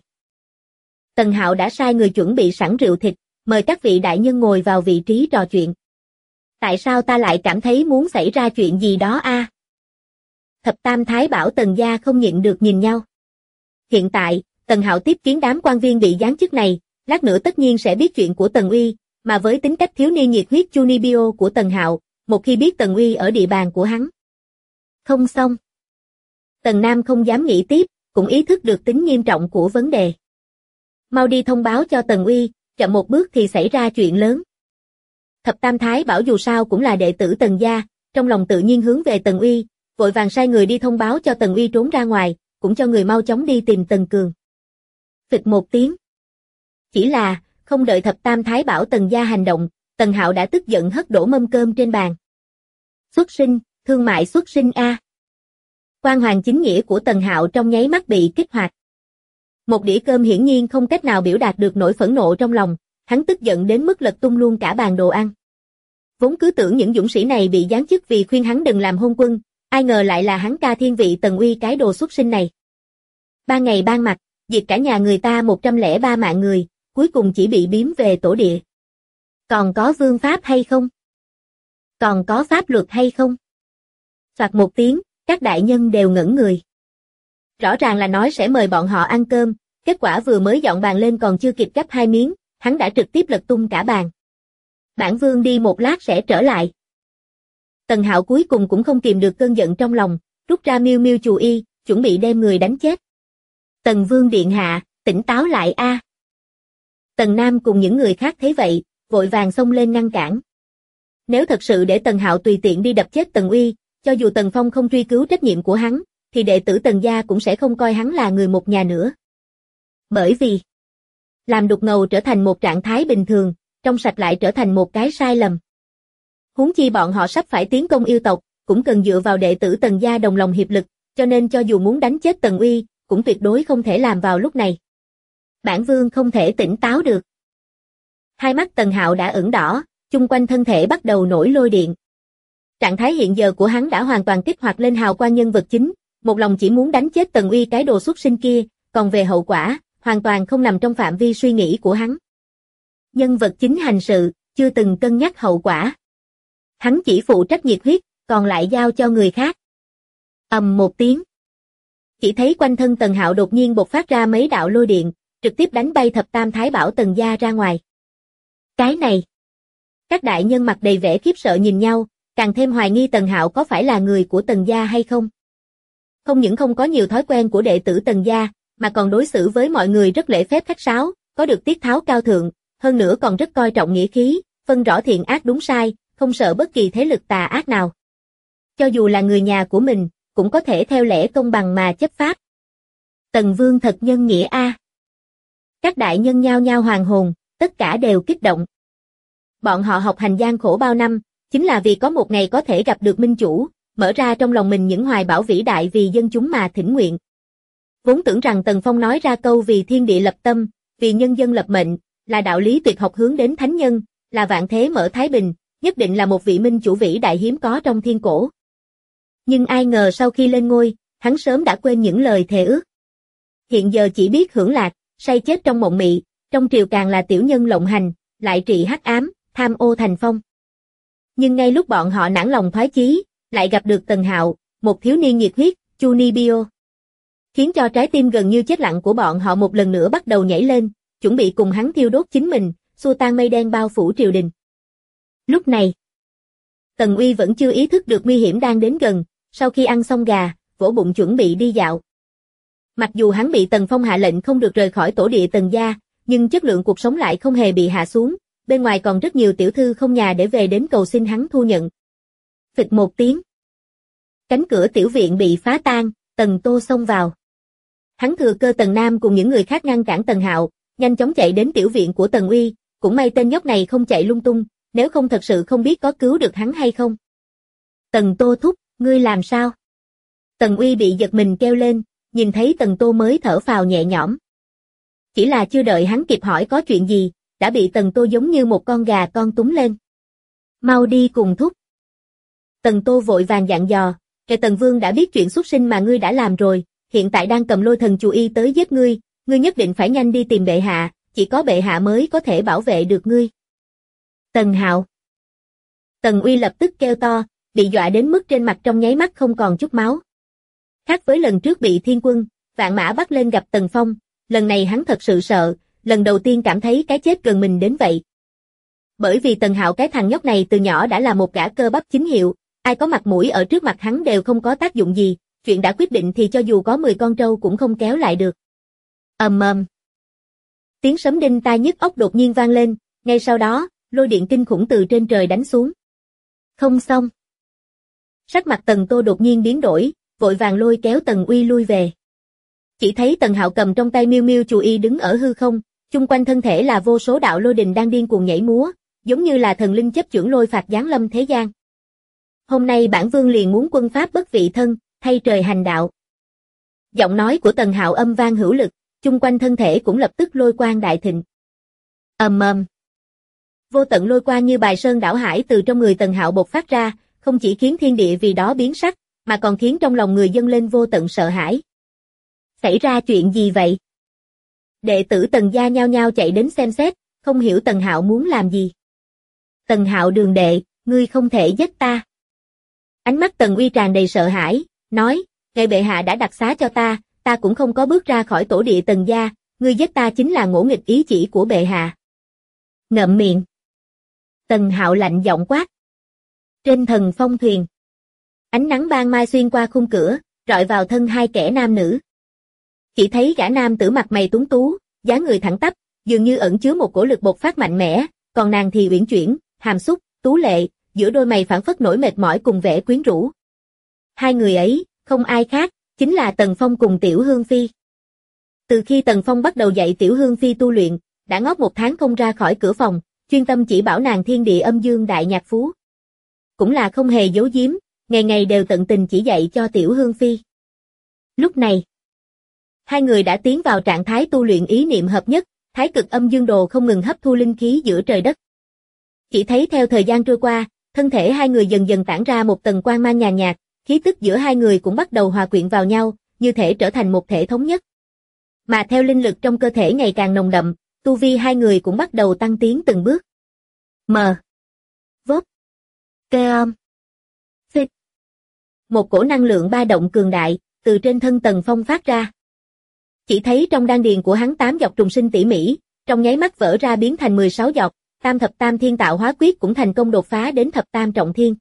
Tần Hạo đã sai người chuẩn bị sẵn rượu thịt, mời các vị đại nhân ngồi vào vị trí trò chuyện. Tại sao ta lại cảm thấy muốn xảy ra chuyện gì đó a? Thập Tam Thái Bảo Tần gia không nhịn được nhìn nhau. Hiện tại, Tần Hạo tiếp kiến đám quan viên bị giáng chức này, lát nữa tất nhiên sẽ biết chuyện của Tần Uy, mà với tính cách thiếu niên nhiệt huyết Junibio của Tần Hạo, một khi biết Tần Uy ở địa bàn của hắn. Không xong. Tần Nam không dám nghĩ tiếp, cũng ý thức được tính nghiêm trọng của vấn đề. Mau đi thông báo cho Tần Uy, chậm một bước thì xảy ra chuyện lớn. Thập Tam Thái Bảo dù sao cũng là đệ tử Tần gia, trong lòng tự nhiên hướng về Tần Uy, vội vàng sai người đi thông báo cho Tần Uy trốn ra ngoài, cũng cho người mau chóng đi tìm Tần Cường. Phịch một tiếng. Chỉ là, không đợi Thập Tam Thái Bảo Tần gia hành động, Tần Hạo đã tức giận hất đổ mâm cơm trên bàn. Xuất sinh, thương mại xuất sinh a. Quan hoàng chính nghĩa của Tần Hạo trong nháy mắt bị kích hoạt. Một đĩa cơm hiển nhiên không cách nào biểu đạt được nỗi phẫn nộ trong lòng, hắn tức giận đến mức lật tung luôn cả bàn đồ ăn. Vốn cứ tưởng những dũng sĩ này bị giáng chức vì khuyên hắn đừng làm hôn quân, ai ngờ lại là hắn ca thiên vị Tần Uy cái đồ xuất sinh này. Ban ngày ban mặt, diệt cả nhà người ta 103 mạng người, cuối cùng chỉ bị biếm về tổ địa. Còn có vương pháp hay không? Còn có pháp luật hay không? Phạt một tiếng, các đại nhân đều ngẩn người. Rõ ràng là nói sẽ mời bọn họ ăn cơm, kết quả vừa mới dọn bàn lên còn chưa kịp gắp hai miếng, hắn đã trực tiếp lật tung cả bàn. Bản vương đi một lát sẽ trở lại. Tần Hạo cuối cùng cũng không kìm được cơn giận trong lòng, rút ra miêu miêu chù y, chuẩn bị đem người đánh chết. Tần vương điện hạ, tỉnh táo lại a. Tần Nam cùng những người khác thấy vậy, vội vàng xông lên ngăn cản. Nếu thật sự để Tần Hạo tùy tiện đi đập chết Tần Uy, cho dù Tần Phong không truy cứu trách nhiệm của hắn, thì đệ tử Tần gia cũng sẽ không coi hắn là người một nhà nữa. Bởi vì, làm đục ngầu trở thành một trạng thái bình thường, trong sạch lại trở thành một cái sai lầm. Huống chi bọn họ sắp phải tiến công yêu tộc, cũng cần dựa vào đệ tử Tần gia đồng lòng hiệp lực, cho nên cho dù muốn đánh chết Tần Uy, cũng tuyệt đối không thể làm vào lúc này. Bản vương không thể tỉnh táo được. Hai mắt Tần Hạo đã ửng đỏ, chung quanh thân thể bắt đầu nổi lôi điện. Trạng thái hiện giờ của hắn đã hoàn toàn kích hoạt lên hào quang nhân vật chính, một lòng chỉ muốn đánh chết Tần Uy cái đồ xuất sinh kia, còn về hậu quả, hoàn toàn không nằm trong phạm vi suy nghĩ của hắn. Nhân vật chính hành sự, chưa từng cân nhắc hậu quả. Hắn chỉ phụ trách nhiệt huyết, còn lại giao cho người khác. Ầm một tiếng. Chỉ thấy quanh thân Tần Hạo đột nhiên bộc phát ra mấy đạo lôi điện, trực tiếp đánh bay Thập Tam Thái Bảo Tần gia ra ngoài. Cái này. Các đại nhân mặt đầy vẻ khiếp sợ nhìn nhau, càng thêm hoài nghi Tần Hạo có phải là người của Tần gia hay không. Không những không có nhiều thói quen của đệ tử Tần gia, mà còn đối xử với mọi người rất lễ phép khách sáo, có được tiết tháo cao thượng, hơn nữa còn rất coi trọng nghĩa khí, phân rõ thiện ác đúng sai, không sợ bất kỳ thế lực tà ác nào. Cho dù là người nhà của mình, cũng có thể theo lẽ công bằng mà chấp pháp. Tần Vương thật nhân nghĩa a. Các đại nhân nhao nhao hoàn hồn, tất cả đều kích động. Bọn họ học hành gian khổ bao năm, chính là vì có một ngày có thể gặp được minh chủ, mở ra trong lòng mình những hoài bão vĩ đại vì dân chúng mà thỉnh nguyện. Vốn tưởng rằng Tần Phong nói ra câu vì thiên địa lập tâm, vì nhân dân lập mệnh, là đạo lý tuyệt học hướng đến thánh nhân, là vạn thế mở thái bình, nhất định là một vị minh chủ vĩ đại hiếm có trong thiên cổ. Nhưng ai ngờ sau khi lên ngôi, hắn sớm đã quên những lời thề ước. Hiện giờ chỉ biết hưởng lạc, say chết trong mộng mị, trong triều càng là tiểu nhân lộng hành, lại trị hắc ám, tham ô thành phong. Nhưng ngay lúc bọn họ nản lòng thoái chí, lại gặp được Tần Hạo, một thiếu niên nhiệt huyết, Junibio. Khiến cho trái tim gần như chết lặng của bọn họ một lần nữa bắt đầu nhảy lên, chuẩn bị cùng hắn thiêu đốt chính mình, xua tan mây đen bao phủ triều đình. Lúc này, Tần Uy vẫn chưa ý thức được nguy hiểm đang đến gần, sau khi ăn xong gà, vỗ bụng chuẩn bị đi dạo. Mặc dù hắn bị Tần Phong hạ lệnh không được rời khỏi tổ địa Tần gia, nhưng chất lượng cuộc sống lại không hề bị hạ xuống, bên ngoài còn rất nhiều tiểu thư không nhà để về đến cầu xin hắn thu nhận. Phịch một tiếng. Cánh cửa tiểu viện bị phá tan, Tần Tô xông vào. Hắn thừa cơ Tần Nam cùng những người khác ngăn cản Tần Hạo, nhanh chóng chạy đến tiểu viện của Tần Uy, cũng may tên nhóc này không chạy lung tung, nếu không thật sự không biết có cứu được hắn hay không. Tần Tô thúc, ngươi làm sao? Tần Uy bị giật mình kêu lên, nhìn thấy Tần Tô mới thở phào nhẹ nhõm. Chỉ là chưa đợi hắn kịp hỏi có chuyện gì, đã bị Tần Tô giống như một con gà con túm lên. Mau đi cùng thúc. Tần Tô vội vàng dặn dò, kẻ Tần Vương đã biết chuyện xuất sinh mà ngươi đã làm rồi, hiện tại đang cầm lôi thần chú y tới giết ngươi nhất định phải nhanh đi tìm bệ hạ, chỉ có bệ hạ mới có thể bảo vệ được ngươi. Tần Hạo. Tần Uy lập tức kêu to, bị dọa đến mức trên mặt trong nháy mắt không còn chút máu. Khác với lần trước bị thiên quân, vạn mã bắt lên gặp Tần Phong, lần này hắn thật sự sợ, lần đầu tiên cảm thấy cái chết gần mình đến vậy. Bởi vì Tần Hạo cái thằng nhóc này từ nhỏ đã là một gã cơ bắp chính hiệu, ai có mặt mũi ở trước mặt hắn đều không có tác dụng gì, chuyện đã quyết định thì cho dù có 10 con trâu cũng không kéo lại được. Ầm ầm. Tiếng sấm đinh tai nhức óc đột nhiên vang lên, ngay sau đó, lôi điện kinh khủng từ trên trời đánh xuống. Không xong. Sắc mặt Tần Tô đột nhiên biến đổi, vội vàng lôi kéo Tần Uy lui về. Chỉ thấy Tần Hạo cầm trong tay miêu miêu chù y đứng ở hư không, chung quanh thân thể là vô số đạo lôi đình đang điên cuồng nhảy múa, giống như là thần linh chấp chưởng lôi phạt giáng lâm thế gian. Hôm nay bản vương liền muốn quân pháp bất vị thân, thay trời hành đạo. Giọng nói của Tần Hạo âm vang hữu lực, chung quanh thân thể cũng lập tức lôi quang đại thịnh. Ầm ầm. Vô tận lôi quang như bài sơn đảo hải từ trong người Tần Hạo bộc phát ra, không chỉ khiến thiên địa vì đó biến sắc, mà còn khiến trong lòng người dâng lên vô tận sợ hãi. Xảy ra chuyện gì vậy? Đệ tử Tần gia nhao nhao chạy đến xem xét, không hiểu Tần Hạo muốn làm gì. Tần Hạo đường đệ, ngươi không thể giết ta. Ánh mắt Tần Uy tràn đầy sợ hãi, nói, ngài bệ hạ đã đặc xá cho ta cũng không có bước ra khỏi tổ địa Tần gia, ngươi giết ta chính là ngỗ nghịch ý chỉ của bệ hạ. Ngậm miệng. Tần Hạo lạnh giọng quát. Trên thần phong thuyền. Ánh nắng ban mai xuyên qua khung cửa, rọi vào thân hai kẻ nam nữ. Chỉ thấy gã nam tử mặt mày tuấn tú, dáng người thẳng tắp, dường như ẩn chứa một cổ lực bộc phát mạnh mẽ, còn nàng thì uyển chuyển, hàm xúc, tú lệ, giữa đôi mày phảng phất nỗi mệt mỏi cùng vẻ quyến rũ. Hai người ấy, không ai khác, chính là Tần Phong cùng Tiểu Hương Phi. Từ khi Tần Phong bắt đầu dạy Tiểu Hương Phi tu luyện, đã ngót 1 tháng không ra khỏi cửa phòng, chuyên tâm chỉ bảo nàng thiên địa âm dương đại nhạc phú. Cũng là không hề giấu giếm, ngày ngày đều tận tình chỉ dạy cho Tiểu Hương Phi. Lúc này, hai người đã tiến vào trạng thái tu luyện ý niệm hợp nhất, thái cực âm dương đồ không ngừng hấp thu linh khí giữa trời đất. Chỉ thấy theo thời gian trôi qua, thân thể hai người dần dần tản ra một tầng quang mang nhàn nhạt, khí tức giữa hai người cũng bắt đầu hòa quyện vào nhau, như thể trở thành một thể thống nhất. Mà theo linh lực trong cơ thể ngày càng nồng đậm, tu vi hai người cũng bắt đầu tăng tiến từng bước. Vốt. Keom. Phích. Một cổ năng lượng ba động cường đại, từ trên thân Tần Phong phát ra. Chỉ thấy trong đan điền của hắn 8 giọt trùng sinh tỉ mỉ, trong nháy mắt vỡ ra biến thành 16 giọt, tam thập tam thiên tạo hóa quyết cũng thành công đột phá đến thập tam trọng thiên.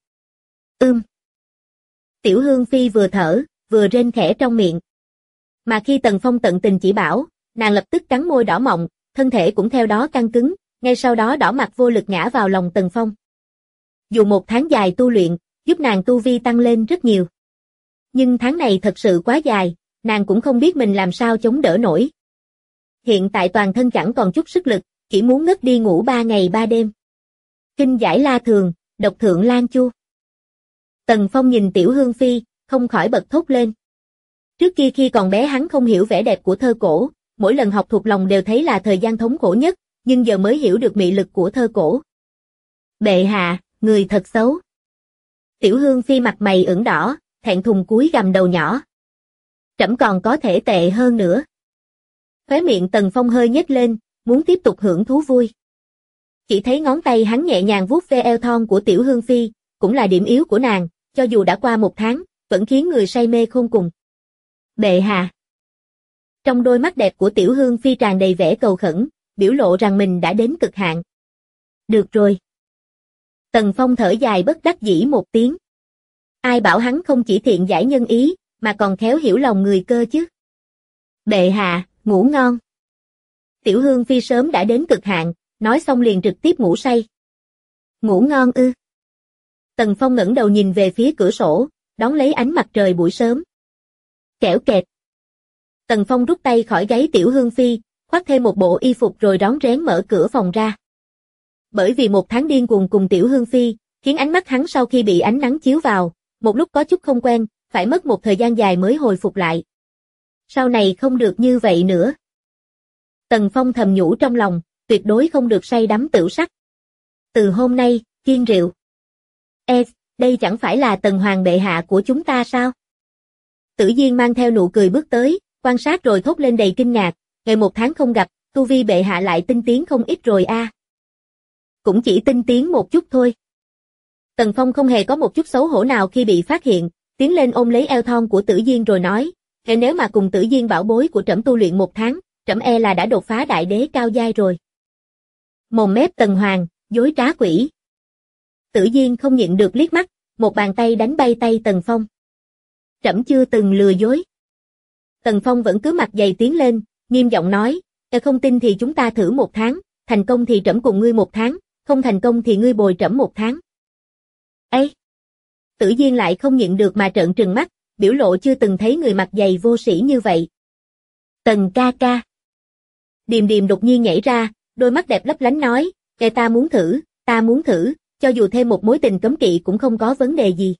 Tiểu Hương Phi vừa thở, vừa rên khẽ trong miệng. Mà khi Tần Phong tận tình chỉ bảo, nàng lập tức cắn môi đỏ mọng, thân thể cũng theo đó căng cứng, ngay sau đó đỏ mặt vô lực ngã vào lòng Tần Phong. Dù 1 tháng dài tu luyện, giúp nàng tu vi tăng lên rất nhiều. Nhưng tháng này thật sự quá dài, nàng cũng không biết mình làm sao chống đỡ nổi. Hiện tại toàn thân chẳng còn chút sức lực, chỉ muốn ngất đi ngủ 3 ngày 3 đêm. Kinh giải La Thường, độc thượng Lan Chu. Tần Phong nhìn Tiểu Hương Phi, không khỏi bật thốt lên. Trước kia khi còn bé hắn không hiểu vẻ đẹp của thơ cổ, mỗi lần học thuộc lòng đều thấy là thời gian thống khổ nhất, nhưng giờ mới hiểu được mị lực của thơ cổ. Bệ hạ, người thật xấu. Tiểu Hương Phi mặt mày ửng đỏ, thẹn thùng cúi gằm đầu nhỏ. Trẫm còn có thể tệ hơn nữa. Khóe miệng Tần Phong hơi nhếch lên, muốn tiếp tục hưởng thú vui. Chỉ thấy ngón tay hắn nhẹ nhàng vuốt ve eo thon của Tiểu Hương Phi, cũng là điểm yếu của nàng, cho dù đã qua 1 tháng, vẫn khiến người say mê khôn cùng. Bệ hạ. Trong đôi mắt đẹp của Tiểu Hương Phi tràn đầy vẻ cầu khẩn, biểu lộ rằng mình đã đến cực hạn. Được rồi. Tần Phong thở dài bất đắc dĩ một tiếng. Ai bảo hắn không chỉ thiện giải nhân ý, mà còn khéo hiểu lòng người cơ chứ. Bệ hạ, ngủ ngon. Tiểu Hương Phi sớm đã đến cực hạn, nói xong liền trực tiếp ngủ say. Ngủ ngon ư? Tần Phong ngẩng đầu nhìn về phía cửa sổ, đón lấy ánh mặt trời buổi sớm. Kẽo kẹt. Tần Phong rút tay khỏi gáy Tiểu Hương Phi, khoác thêm một bộ y phục rồi rón rén mở cửa phòng ra. Bởi vì một tháng điên cuồng cùng Tiểu Hương Phi, khiến ánh mắt hắn sau khi bị ánh nắng chiếu vào, một lúc có chút không quen, phải mất một thời gian dài mới hồi phục lại. Sau này không được như vậy nữa. Tần Phong thầm nhủ trong lòng, tuyệt đối không được say đắm tửu sắc. Từ hôm nay, kiêng rượu. Đây chẳng phải là Tần Hoàng bệ hạ của chúng ta sao? Tử Diên mang theo nụ cười bước tới, quan sát rồi thốt lên đầy kinh ngạc, ngày 1 tháng không gặp, tu vi bệ hạ lại tinh tiến không ít rồi a. Cũng chỉ tinh tiến một chút thôi. Tần Phong không hề có một chút xấu hổ nào khi bị phát hiện, tiến lên ôm lấy eo thon của Tử Diên rồi nói, nếu mà cùng Tử Diên bảo bối của trẫm tu luyện 1 tháng, trẫm e là đã đột phá đại đế cao giai rồi. Mồm mép Tần Hoàng, dối trá quỷ. Tử Diên không nhịn được liếc mắt, một bàn tay đánh bay tay Tần Phong. Trẫm chưa từng lừa dối. Tần Phong vẫn cứ mặt dày tiến lên, nghiêm giọng nói, không tin thì chúng ta thử 1 tháng, thành công thì trẫm cùng ngươi 1 tháng, không thành công thì ngươi bồi trẫm 1 tháng. Ê! Tử Diên lại không nhịn được mà trợn trừng mắt, biểu lộ chưa từng thấy người mặt dày vô sĩ như vậy. Tần ca ca. Điềm Điềm đột nhiên nhảy ra, đôi mắt đẹp lấp lánh nói, ta muốn thử, cho dù thêm một mối tình cấm kỵ cũng không có vấn đề gì.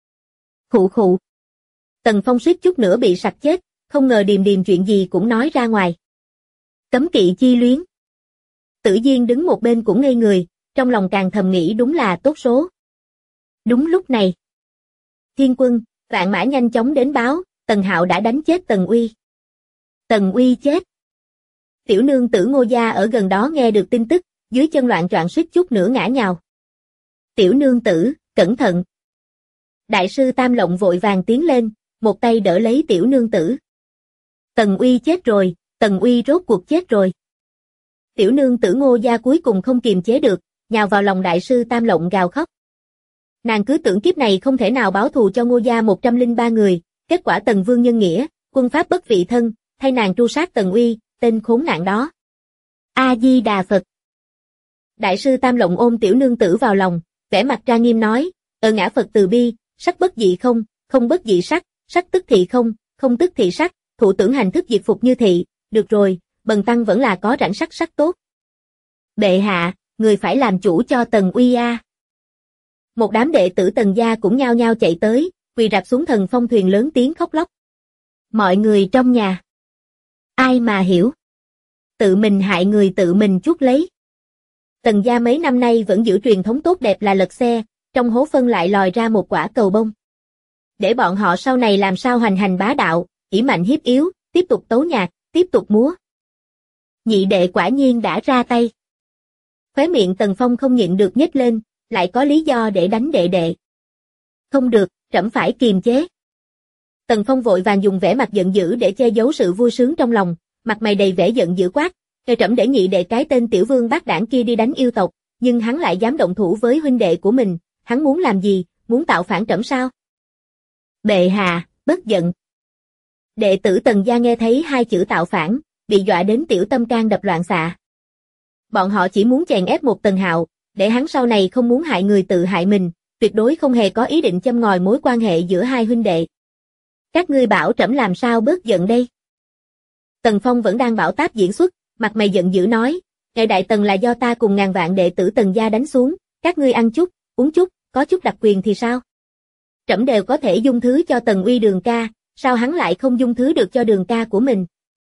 Khụ khụ. Tần Phong suýt chút nữa bị sặc chết, không ngờ Điềm Điềm chuyện gì cũng nói ra ngoài. Cấm kỵ chi luyến. Tử Diên đứng một bên cũng ngây người, trong lòng càng thầm nghĩ đúng là tốt số. Đúng lúc này, Thiên Quân, Vạn Mã nhanh chóng đến báo, Tần Hạo đã đánh chết Tần Uy. Tần Uy chết. Tiểu nương tử Ngô gia ở gần đó nghe được tin tức, dưới chân loạn choạng suýt chút nữa ngã nhào. Tiểu nương tử, cẩn thận. Đại sư Tam Lộng vội vàng tiến lên, một tay đỡ lấy tiểu nương tử. Tần Uy chết rồi, Tần Uy rốt cuộc chết rồi. Tiểu nương tử Ngô gia cuối cùng không kiềm chế được, nhào vào lòng đại sư Tam Lộng gào khóc. Nàng cứ tưởng kiếp này không thể nào báo thù cho Ngô gia 103 người, kết quả Tần Vương nhân nghĩa, quân pháp bất vị thân, thay nàng tru sát Tần Uy, tên khốn nạn đó. A Di Đà Phật. Đại sư Tam Lộng ôm tiểu nương tử vào lòng, vẻ mặt trang nghiêm nói, ngã Phật từ bi, sắc bất dị không, không bất dị sắc, sắc tức thị không, không tức thị sắc, thủ tưởng hành thức diệt phục như thị, được rồi, bần tăng vẫn là có rảnh sắc sắc tốt. Bệ hạ, người phải làm chủ cho Tần Uy a. Một đám đệ tử Tần gia cũng nhao nhao chạy tới, quỳ rạp xuống Thần Phong thuyền lớn tiếng khóc lóc. Mọi người trong nhà. Ai mà hiểu. Tự mình hại người tự mình chuốc lấy. Tần gia mấy năm nay vẫn giữ truyền thống tốt đẹp là lật xe, trong hố phân lại lòi ra một quả cầu bông. Để bọn họ sau này làm sao hoành hành bá đạo, ỷ mạnh hiếp yếu, tiếp tục tấu nhạc, tiếp tục múa. Nhị đệ quả nhiên đã ra tay. Khóe miệng Tần Phong không nhịn được nhếch lên, lại có lý do để đánh đệ đệ. Không được, trẫm phải kiềm chế. Tần Phong vội vàng dùng vẻ mặt giận dữ để che giấu sự vui sướng trong lòng, mặt mày đầy vẻ giận dữ quát, trẫm để nhị đệ cái tên tiểu vương bát đảng kia đi đánh yêu tộc, nhưng hắn lại dám động thủ với huynh đệ của mình, hắn muốn làm gì, muốn tạo phản trẫm sao? Bệ hạ, bất giận. Đệ tử Tần gia nghe thấy 2 chữ tạo phản, bị dọa đến tiểu tâm can đập loạn xạ. Bọn họ chỉ muốn chèn ép một Tần Hạo, để hắn sau này không muốn hại người tự hại mình, tuyệt đối không hề có ý định châm ngòi mối quan hệ giữa 2 huynh đệ. Các ngươi bảo trẫm làm sao bớt giận đây? Tần Phong vẫn đang bảo táp diễn xuất, mặt mày giận dữ nói, ngày Đại Tần là do ta cùng ngàn vạn đệ tử Tần gia đánh xuống, các ngươi ăn chút, uống chút, có chút đặc quyền thì sao? Trẫm đều có thể dung thứ cho Tần Uy Đường ca, sao hắn lại không dung thứ được cho Đường ca của mình?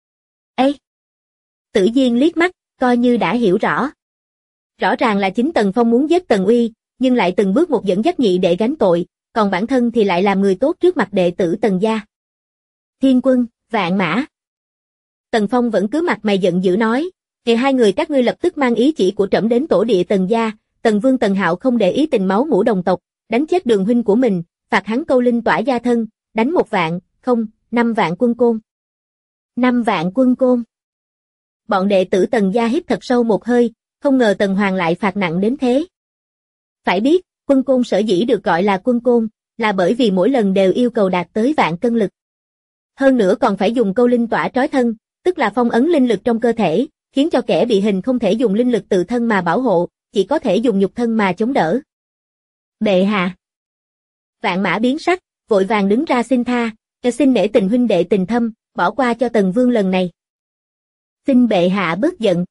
Ê! Tử Diên liếc mắt, coi như đã hiểu rõ. Rõ ràng là chính Tần Phong muốn giết Tần Uy, nhưng lại từng bước một dẫn dắt nhị đệ gánh tội, còn bản thân thì lại làm người tốt trước mặt đệ tử Tần gia. Thiên Quân, Vạn Mã. Tần Phong vẫn cứ mặt mày giận dữ nói, ngày 2 người các ngươi lập tức mang ý chỉ của trẫm đến tổ địa Tần gia, Tần Vương Tần Hạo không để ý tình máu mủ đồng tộc, đánh chết Đường huynh của mình, phạt hắn câu linh tỏa gia thân, đánh 1 vạn, không, 5 vạn quân côn. 5 vạn quân côn. Bọn đệ tử Tần gia hít thật sâu một hơi, không ngờ Tần Hoàng lại phạt nặng đến thế. Phải biết, quân côn sở dĩ được gọi là quân côn, là bởi vì mỗi lần đều yêu cầu đạt tới vạn cân lực. Hơn nữa còn phải dùng câu linh tỏa trói thân, tức là phong ấn linh lực trong cơ thể, khiến cho kẻ bị hình không thể dùng linh lực tự thân mà bảo hộ, chỉ có thể dùng nhục thân mà chống đỡ. Bệ hạ. Vạn Mã biến sắc, vội vàng đứng ra xin tha, xin nể tình huynh đệ tình thâm, bỏ qua cho Tần Vương lần này. Xin bệ hạ bớt giận.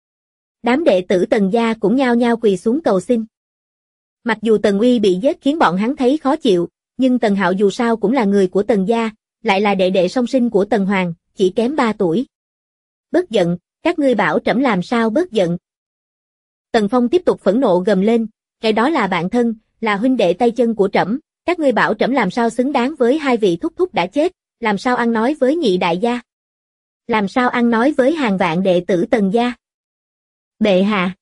Đám đệ tử Tần gia cũng nhao nhao quỳ xuống cầu xin. Mặc dù Tần Uy bị giết khiến bọn hắn thấy khó chịu, nhưng Tần Hạo dù sao cũng là người của Tần gia, lại là đệ đệ song sinh của Tần Hoàng, chỉ kém 3 tuổi. Bớt giận, các ngươi bảo trẫm làm sao bớt giận. Tần Phong tiếp tục phẫn nộ gầm lên, cái đó là bạn thân, là huynh đệ tay chân của trẫm, các ngươi bảo trẫm làm sao xứng đáng với hai vị thúc thúc đã chết, làm sao ăn nói với nhị đại gia. Làm sao ăn nói với hàng vạn đệ tử Tần gia. Bệ hạ.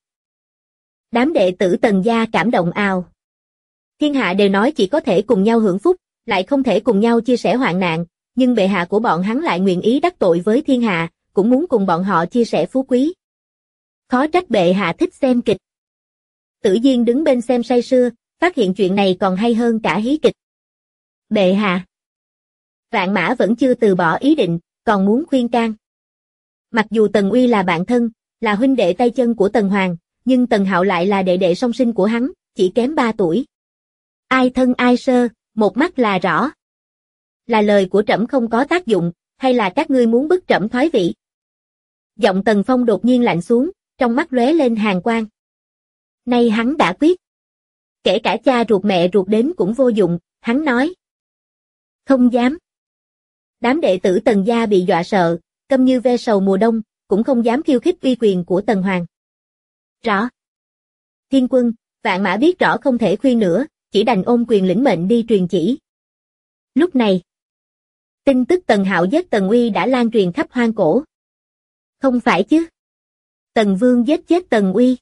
Đám đệ tử Tần gia cảm động ào. Thiên hạ đều nói chỉ có thể cùng nhau hưởng phúc, lại không thể cùng nhau chia sẻ hoạn nạn, nhưng bệ hạ của bọn hắn lại nguyện ý đắc tội với thiên hạ, cũng muốn cùng bọn họ chia sẻ phú quý. Khó trách bệ hạ thích xem kịch. Tử Diên đứng bên xem say sưa, phát hiện chuyện này còn hay hơn cả hí kịch. Bệ hạ. Vạn Mã vẫn chưa từ bỏ ý định, còn muốn khuyên can. Mặc dù Tần Uy là bạn thân, là huynh đệ tay chân của Tần Hoàng, nhưng Tần Hạo lại là đệ đệ song sinh của hắn, chỉ kém 3 tuổi. Ai thân ai sơ, một mắt là rõ. Là lời của trẫm không có tác dụng, hay là các ngươi muốn bức trẫm thoái vị? Giọng Tần Phong đột nhiên lạnh xuống, trong mắt lóe lên hàn quang. Nay hắn đã quyết. Kể cả cha ruột mẹ ruột đến cũng vô dụng, hắn nói. Không dám. Đám đệ tử Tần gia bị dọa sợ, câm như ve sầu mùa đông, cũng không dám khiêu khích uy quyền của Tần Hoàng. Rõ. Thiên Quân, Vạn Mã biết rõ không thể khuyên nữa, chỉ đành ôm quyền lĩnh mệnh đi truyền chỉ. Lúc này, tin tức Tần Hạo giết Tần Uy đã lan truyền khắp hoang cổ. Không phải chứ? Tần Vương giết chết Tần Uy.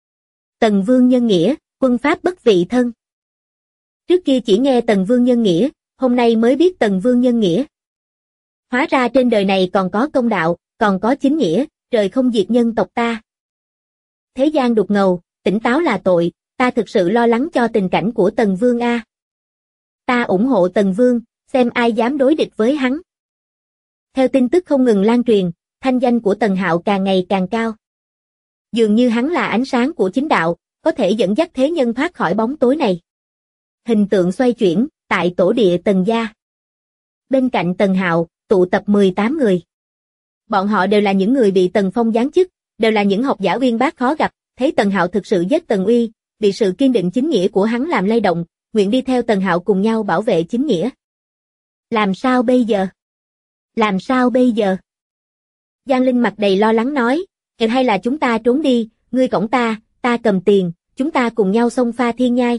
Tần Vương nhân nghĩa, quân pháp bất vị thân. Trước kia chỉ nghe Tần Vương nhân nghĩa, hôm nay mới biết Tần Vương nhân nghĩa. Hóa ra trên đời này còn có công đạo, còn có chính nghĩa, trời không diệt nhân tộc ta. Thế gian đục ngầu, tỉnh táo là tội, ta thực sự lo lắng cho tình cảnh của Tần Vương a. Ta ủng hộ Tần Vương, xem ai dám đối địch với hắn. Theo tin tức không ngừng lan truyền, thanh danh của Tần Hạo càng ngày càng cao. Dường như hắn là ánh sáng của chính đạo, có thể dẫn dắt thế nhân thoát khỏi bóng tối này. Hình tượng xoay chuyển, tại tổ địa Tần gia. Bên cạnh Tần Hạo, tụ tập 18 người. Bọn họ đều là những người bị Tần Phong giáng chức, đều là những học giả uyên bác khó gặp, thấy Tần Hạo thực sự giết Tần Uy, bị sự kiên định chính nghĩa của hắn làm lay động, nguyện đi theo Tần Hạo cùng nhau bảo vệ chính nghĩa. Làm sao bây giờ? Làm sao bây giờ? Giang Linh mặt đầy lo lắng nói, hay là chúng ta trốn đi, ngươi cõng ta cầm tiền, chúng ta cùng nhau xông pha thiên nhai.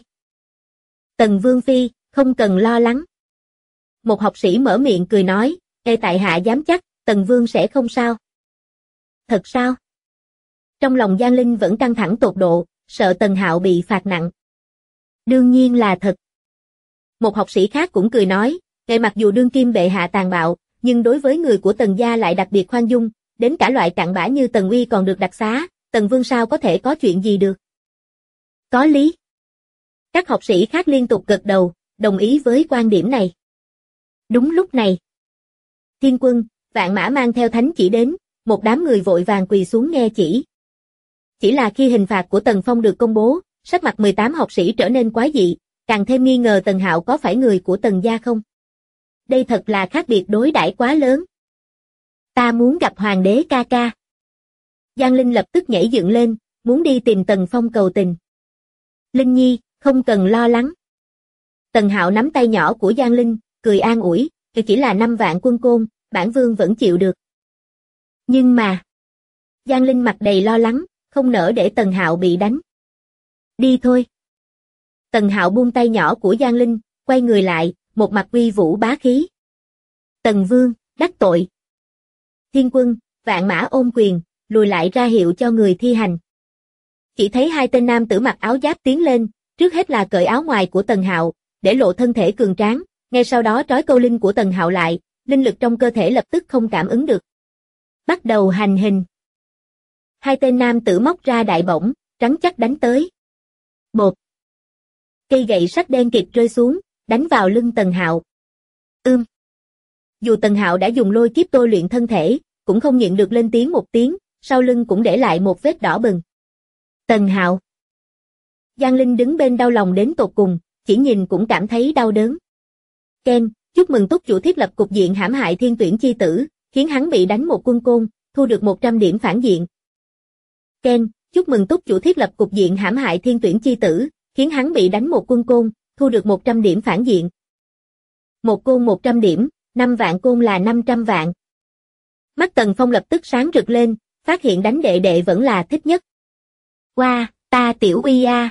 Tần Vương Phi, không cần lo lắng. Một học sĩ mở miệng cười nói, tại hạ dám chắc, Tần Vương sẽ không sao. Thật sao? Trong lòng Giang Linh vẫn căng thẳng tột độ, sợ Tần Hạo bị phạt nặng. Đương nhiên là thật. Một học sĩ khác cũng cười nói, mặc dù đương kim bệ hạ tàn bạo, nhưng đối với người của Tần gia lại đặc biệt khoan dung, đến cả loại cặn bã như Tần Uy còn được đặc xá, Tần Vương sao có thể có chuyện gì được. Có lý. Các học sĩ khác liên tục gật đầu, đồng ý với quan điểm này. Đúng lúc này, Thiên Quân, Vạn Mã mang theo thánh chỉ đến, một đám người vội vàng quỳ xuống nghe chỉ. Chỉ là khi hình phạt của Tần Phong được công bố, sắc mặt 18 học sĩ trở nên quái dị, càng thêm nghi ngờ Tần Hạo có phải người của Tần gia không. Đây thật là khác biệt đối đãi quá lớn. Ta muốn gặp Hoàng đế ca ca. Giang Linh lập tức nhảy dựng lên, muốn đi tìm Tần Phong cầu tình. Linh Nhi, không cần lo lắng. Tần Hạo nắm tay nhỏ của Giang Linh, cười an ủi, chỉ là 5 vạn quân côn, bản vương vẫn chịu được. Nhưng mà, Giang Linh mặt đầy lo lắng, không nỡ để Tần Hạo bị đánh. Đi thôi. Tần Hạo buông tay nhỏ của Giang Linh, quay người lại, một mặt uy vũ bá khí. Tần Vương, đắc tội. Thiên Quân, Vạn Mã ôm quyền, lùi lại ra hiệu cho người thi hành. Chỉ thấy hai tên nam tử mặc áo giáp tiến lên, trước hết là cởi áo ngoài của Tần Hạo, để lộ thân thể cường tráng, ngay sau đó trói câu linh của Tần Hạo lại, linh lực trong cơ thể lập tức không cảm ứng được. Bắt đầu hành hình. Hai tên nam tử móc ra đại bổng, trắng chắc đánh tới. Bột. cây gậy sắt đen kịt rơi xuống, đánh vào lưng Tần Hạo. Dù Tần Hạo đã dùng lôi kiếp tôi luyện thân thể, cũng không nhịn được lên tiếng một tiếng, sau lưng cũng để lại một vết đỏ bừng. Tần Hạo. Giang Linh đứng bên đau lòng đến tột cùng, chỉ nhìn cũng cảm thấy đau đớn. Ken, chúc mừng túc chủ thiết lập cục diện hãm hại thiên tuyển chi tử, khiến hắn bị đánh một quân côn, thu được 100 điểm phản diện. Ken, chúc mừng túc chủ thiết lập cục diện hãm hại thiên tuyển chi tử, khiến hắn bị đánh một quân côn, thu được 100 điểm phản diện. Một côn 100 điểm, 5 vạn côn là 500 vạn. Mắt Tần Phong lập tức sáng rực lên, phát hiện đánh đệ đệ vẫn là thích nhất. Wow, ta tiểu uy a.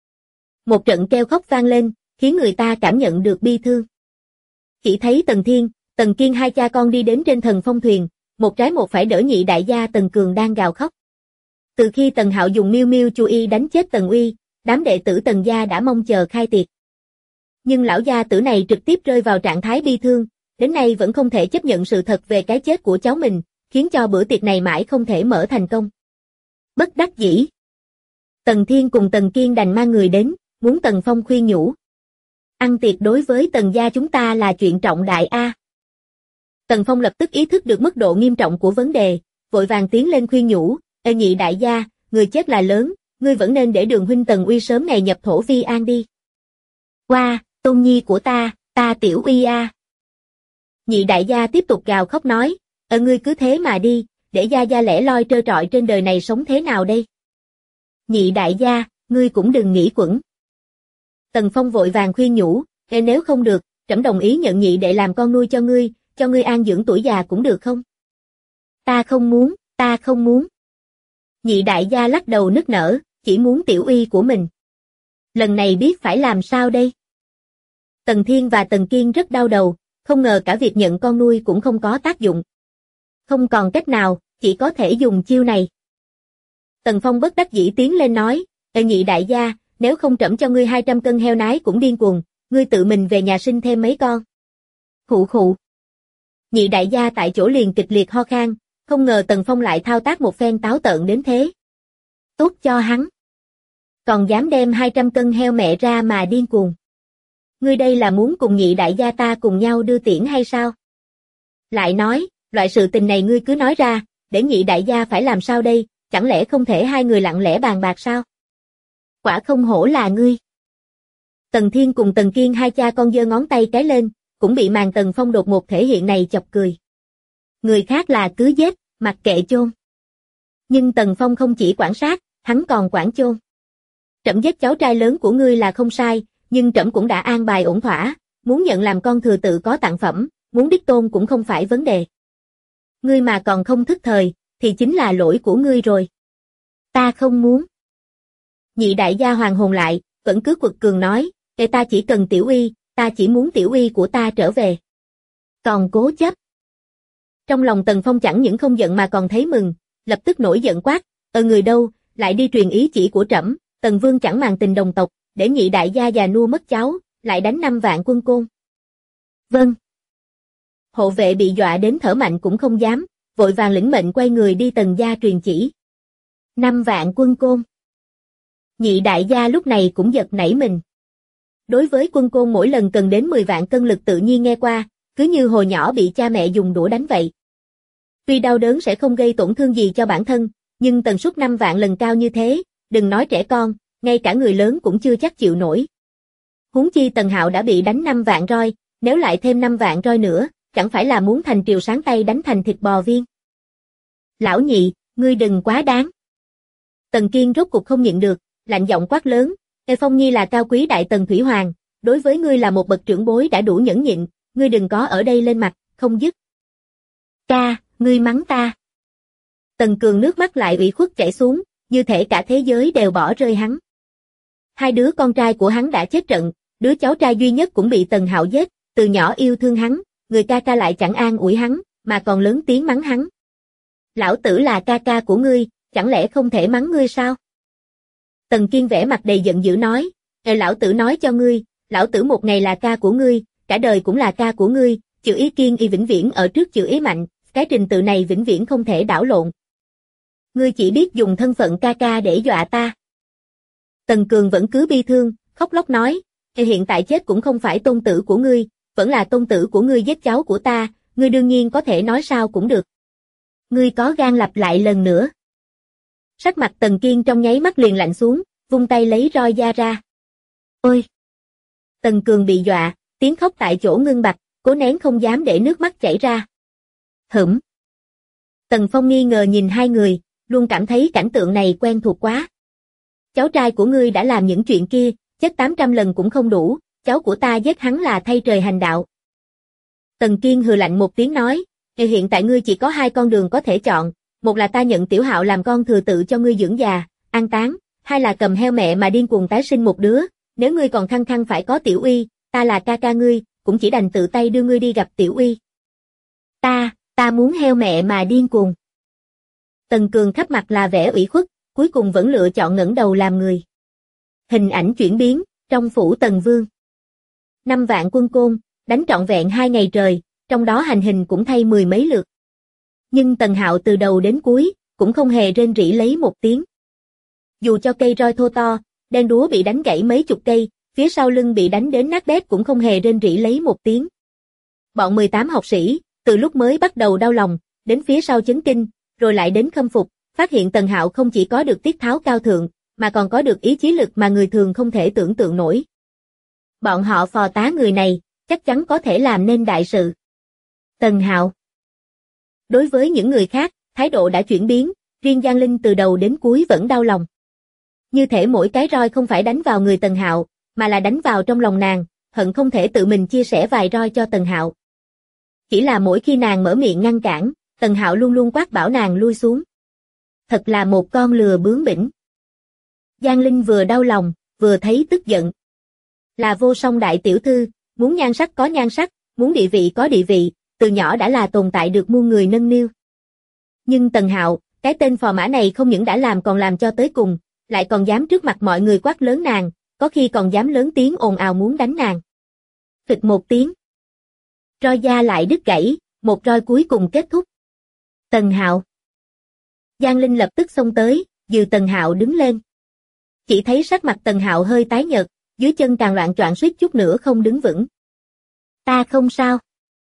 Một trận kêu khóc vang lên, khiến người ta cảm nhận được bi thương. Chỉ thấy Tần Thiên, Tần Kiên hai cha con đi đến trên thần phong thuyền, một trái một phải đỡ nhị đại gia Tần Cường đang gào khóc. Từ khi Tần Hạo dùng miêu miêu chu y đánh chết Tần Uy, đám đệ tử Tần gia đã mong chờ khai tiệc. Nhưng lão gia tử này trực tiếp rơi vào trạng thái bi thương, đến nay vẫn không thể chấp nhận sự thật về cái chết của cháu mình, khiến cho bữa tiệc này mãi không thể mở thành công. Bất đắc dĩ. Tần Thiên cùng Tần Kiên đành mang người đến, muốn Tần Phong khuyên nhủ. Ăn tiệc đối với Tần gia chúng ta là chuyện trọng đại a. Tần Phong lập tức ý thức được mức độ nghiêm trọng của vấn đề, vội vàng tiến lên khuyên nhủ, "Ê nhị đại gia, người chết là lớn, ngươi vẫn nên để Đường huynh Tần Uy sớm ngày nhập thổ vi an đi." Wow, tôn nhi của ta tiểu Uy a. Nhị đại gia tiếp tục gào khóc nói, ngươi cứ thế mà đi, để gia gia lẻ loi trơ trọi trên đời này sống thế nào đây? Nhị đại gia, ngươi cũng đừng nghĩ quẩn. Tần Phong vội vàng khuyên nhủ, nếu không được, trẫm đồng ý nhận nhị đệ làm con nuôi cho ngươi an dưỡng tuổi già cũng được không? Ta không muốn. Nhị đại gia lắc đầu nức nở, chỉ muốn tiểu Uy của mình. Lần này biết phải làm sao đây? Tần Thiên và Tần Kiên rất đau đầu, không ngờ cả việc nhận con nuôi cũng không có tác dụng. Không còn cách nào, chỉ có thể dùng chiêu này. Tần Phong bất đắc dĩ tiến lên nói, nhị đại gia, nếu không trẫm cho ngươi 200 cân heo nái cũng điên cuồng, ngươi tự mình về nhà sinh thêm mấy con. Khụ khụ. Nhị đại gia tại chỗ liền kịch liệt ho khan, không ngờ Tần Phong lại thao tác một phen táo tợn đến thế. Tốt cho hắn. Còn dám đem 200 cân heo mẹ ra mà điên cuồng. Ngươi đây là muốn cùng nhị đại gia ta cùng nhau đưa tiễn hay sao? Lại nói, loại sự tình này ngươi cứ nói ra, để nhị đại gia phải làm sao đây, chẳng lẽ không thể hai người lặng lẽ bàn bạc sao? Quả không hổ là ngươi. Tần Thiên cùng Tần Kiên hai cha con giơ ngón tay cái lên, cũng bị màn Tần Phong đột ngột thể hiện này chọc cười. Người khác là cứ giết, mặc kệ chôn. Nhưng Tần Phong không chỉ quản sát, hắn còn quản chôn. Trẫm giết cháu trai lớn của ngươi là không sai, nhưng trẫm cũng đã an bài ổn thỏa, muốn nhận làm con thừa tự có tặng phẩm, muốn đích tôn cũng không phải vấn đề. Ngươi mà còn không thức thời, thì chính là lỗi của ngươi rồi. Ta không muốn. Nhị đại gia hoàng hồn lại, vẫn cứ quật cường nói, ta chỉ cần tiểu Uy, ta chỉ muốn tiểu Uy của ta trở về. Còn cố chấp. Trong lòng Tần Phong chẳng những không giận mà còn thấy mừng, lập tức nổi giận quát, người đâu, lại đi truyền ý chỉ của trẫm, Tần Vương chẳng màng tình đồng tộc, để nhị đại gia già nua mất cháu, lại đánh 5 vạn quân côn. Vâng. Hộ vệ bị dọa đến thở mạnh cũng không dám, vội vàng lĩnh mệnh quay người đi Tần gia truyền chỉ. 5 vạn quân côn. Nhị đại gia lúc này cũng giật nảy mình. Đối với quân côn mỗi lần cần đến 10 vạn cân lực tự nhiên nghe qua, cứ như hồi nhỏ bị cha mẹ dùng đũa đánh vậy. Tuy đau đớn sẽ không gây tổn thương gì cho bản thân, nhưng tần suất 5 vạn lần cao như thế, đừng nói trẻ con, ngay cả người lớn cũng chưa chắc chịu nổi. Huống chi Tần Hạo đã bị đánh 5 vạn roi, nếu lại thêm 5 vạn roi nữa, chẳng phải là muốn thành triều sáng tay đánh thành thịt bò viên. Lão nhị, ngươi đừng quá đáng. Tần Kiên rốt cuộc không nhịn được, lạnh giọng quát lớn, Phong Nhi là cao quý đại tần thủy hoàng, đối với ngươi là một bậc trưởng bối đã đủ nhẫn nhịn, ngươi đừng có ở đây lên mặt, không dứt. Ca, ngươi mắng ta. Tần Cường nước mắt lại ủy khuất chảy xuống, như thể cả thế giới đều bỏ rơi hắn. Hai đứa con trai của hắn đã chết trận, đứa cháu trai duy nhất cũng bị Tần Hạo giết, từ nhỏ yêu thương hắn, người ca ca lại chẳng an ủi hắn, mà còn lớn tiếng mắng hắn. Lão tử là ca ca của ngươi, chẳng lẽ không thể mắng ngươi sao? Tần Kiên vẻ mặt đầy giận dữ nói, lão tử nói cho ngươi, lão tử một ngày là ca của ngươi, cả đời cũng là ca của ngươi, chữ ý kiên y vĩnh viễn ở trước chữ ý mạnh, cái trình tự này vĩnh viễn không thể đảo lộn. Ngươi chỉ biết dùng thân phận ca ca để dọa ta. Tần Cường vẫn cứ bi thương, khóc lóc nói, Hiện tại chết cũng không phải tôn tử của ngươi, vẫn là tôn tử của ngươi giết cháu của ta, ngươi đương nhiên có thể nói sao cũng được. Ngươi có gan lặp lại lần nữa. Sắc mặt Tần Kiên trong nháy mắt liền lạnh xuống, vung tay lấy roi da ra. Ôi! Tần Cường bị dọa, tiếng khóc tại chỗ ngưng bặt, cố nén không dám để nước mắt chảy ra. Hửm! Tần Phong nghi ngờ nhìn hai người, luôn cảm thấy cảnh tượng này quen thuộc quá. Cháu trai của ngươi đã làm những chuyện kia, chết 800 lần cũng không đủ, cháu của ta giết hắn là thay trời hành đạo. Tần Kiên hừ lạnh một tiếng nói, hiện tại ngươi chỉ có hai con đường có thể chọn, một là ta nhận Tiểu Hạo làm con thừa tự cho ngươi dưỡng già, an táng, hai là cầm heo mẹ mà điên cuồng tái sinh một đứa, nếu ngươi còn khăng khăng phải có Tiểu Uy, ta là ca ca ngươi, cũng chỉ đành tự tay đưa ngươi đi gặp Tiểu Uy. Ta muốn heo mẹ mà điên cuồng. Tần Cường khắp mặt là vẻ ủy khuất, cuối cùng vẫn lựa chọn ngẩng đầu làm người. Hình ảnh chuyển biến, trong phủ Tần Vương. 5 vạn quân côn, đánh trọn vẹn 2 ngày trời, trong đó hành hình cũng thay 10 mấy lượt. Nhưng Tần Hạo từ đầu đến cuối, cũng không hề rên rỉ lấy một tiếng. Dù cho cây roi thô to, đen đúa bị đánh gãy mấy chục cây, phía sau lưng bị đánh đến nát bét cũng không hề rên rỉ lấy một tiếng. Bọn 18 học sĩ, từ lúc mới bắt đầu đau lòng, đến phía sau chấn kinh, rồi lại đến khâm phục, phát hiện Tần Hạo không chỉ có được tiết tháo cao thượng, mà còn có được ý chí lực mà người thường không thể tưởng tượng nổi. Bọn họ phò tá người này, chắc chắn có thể làm nên đại sự. Tần Hạo. Đối với những người khác, thái độ đã chuyển biến, riêng Giang Linh từ đầu đến cuối vẫn đau lòng. Như thể mỗi cái roi không phải đánh vào người Tần Hạo, mà là đánh vào trong lòng nàng, hận không thể tự mình chia sẻ vài roi cho Tần Hạo. Chỉ là mỗi khi nàng mở miệng ngăn cản, Tần Hạo luôn luôn quát bảo nàng lui xuống. Thật là một con lừa bướng bỉnh. Giang Linh vừa đau lòng, vừa thấy tức giận. Là Vô Song đại tiểu thư, muốn nhan sắc có nhan sắc, muốn địa vị có địa vị, từ nhỏ đã là tồn tại được muôn người nâng niu. Nhưng Tần Hạo, cái tên phò mã này không những đã làm còn làm cho tới cùng, lại còn dám trước mặt mọi người quát lớn nàng, có khi còn dám lớn tiếng ồn ào muốn đánh nàng. Phịch một tiếng. Roi da lại đứt gãy, một roi cuối cùng kết thúc. Tần Hạo. Giang Linh lập tức xông tới, dìu Tần Hạo đứng lên. Chỉ thấy sắc mặt Tần Hạo hơi tái nhợt, dưới chân càng loạn choạng suýt chút nữa không đứng vững. Ta không sao.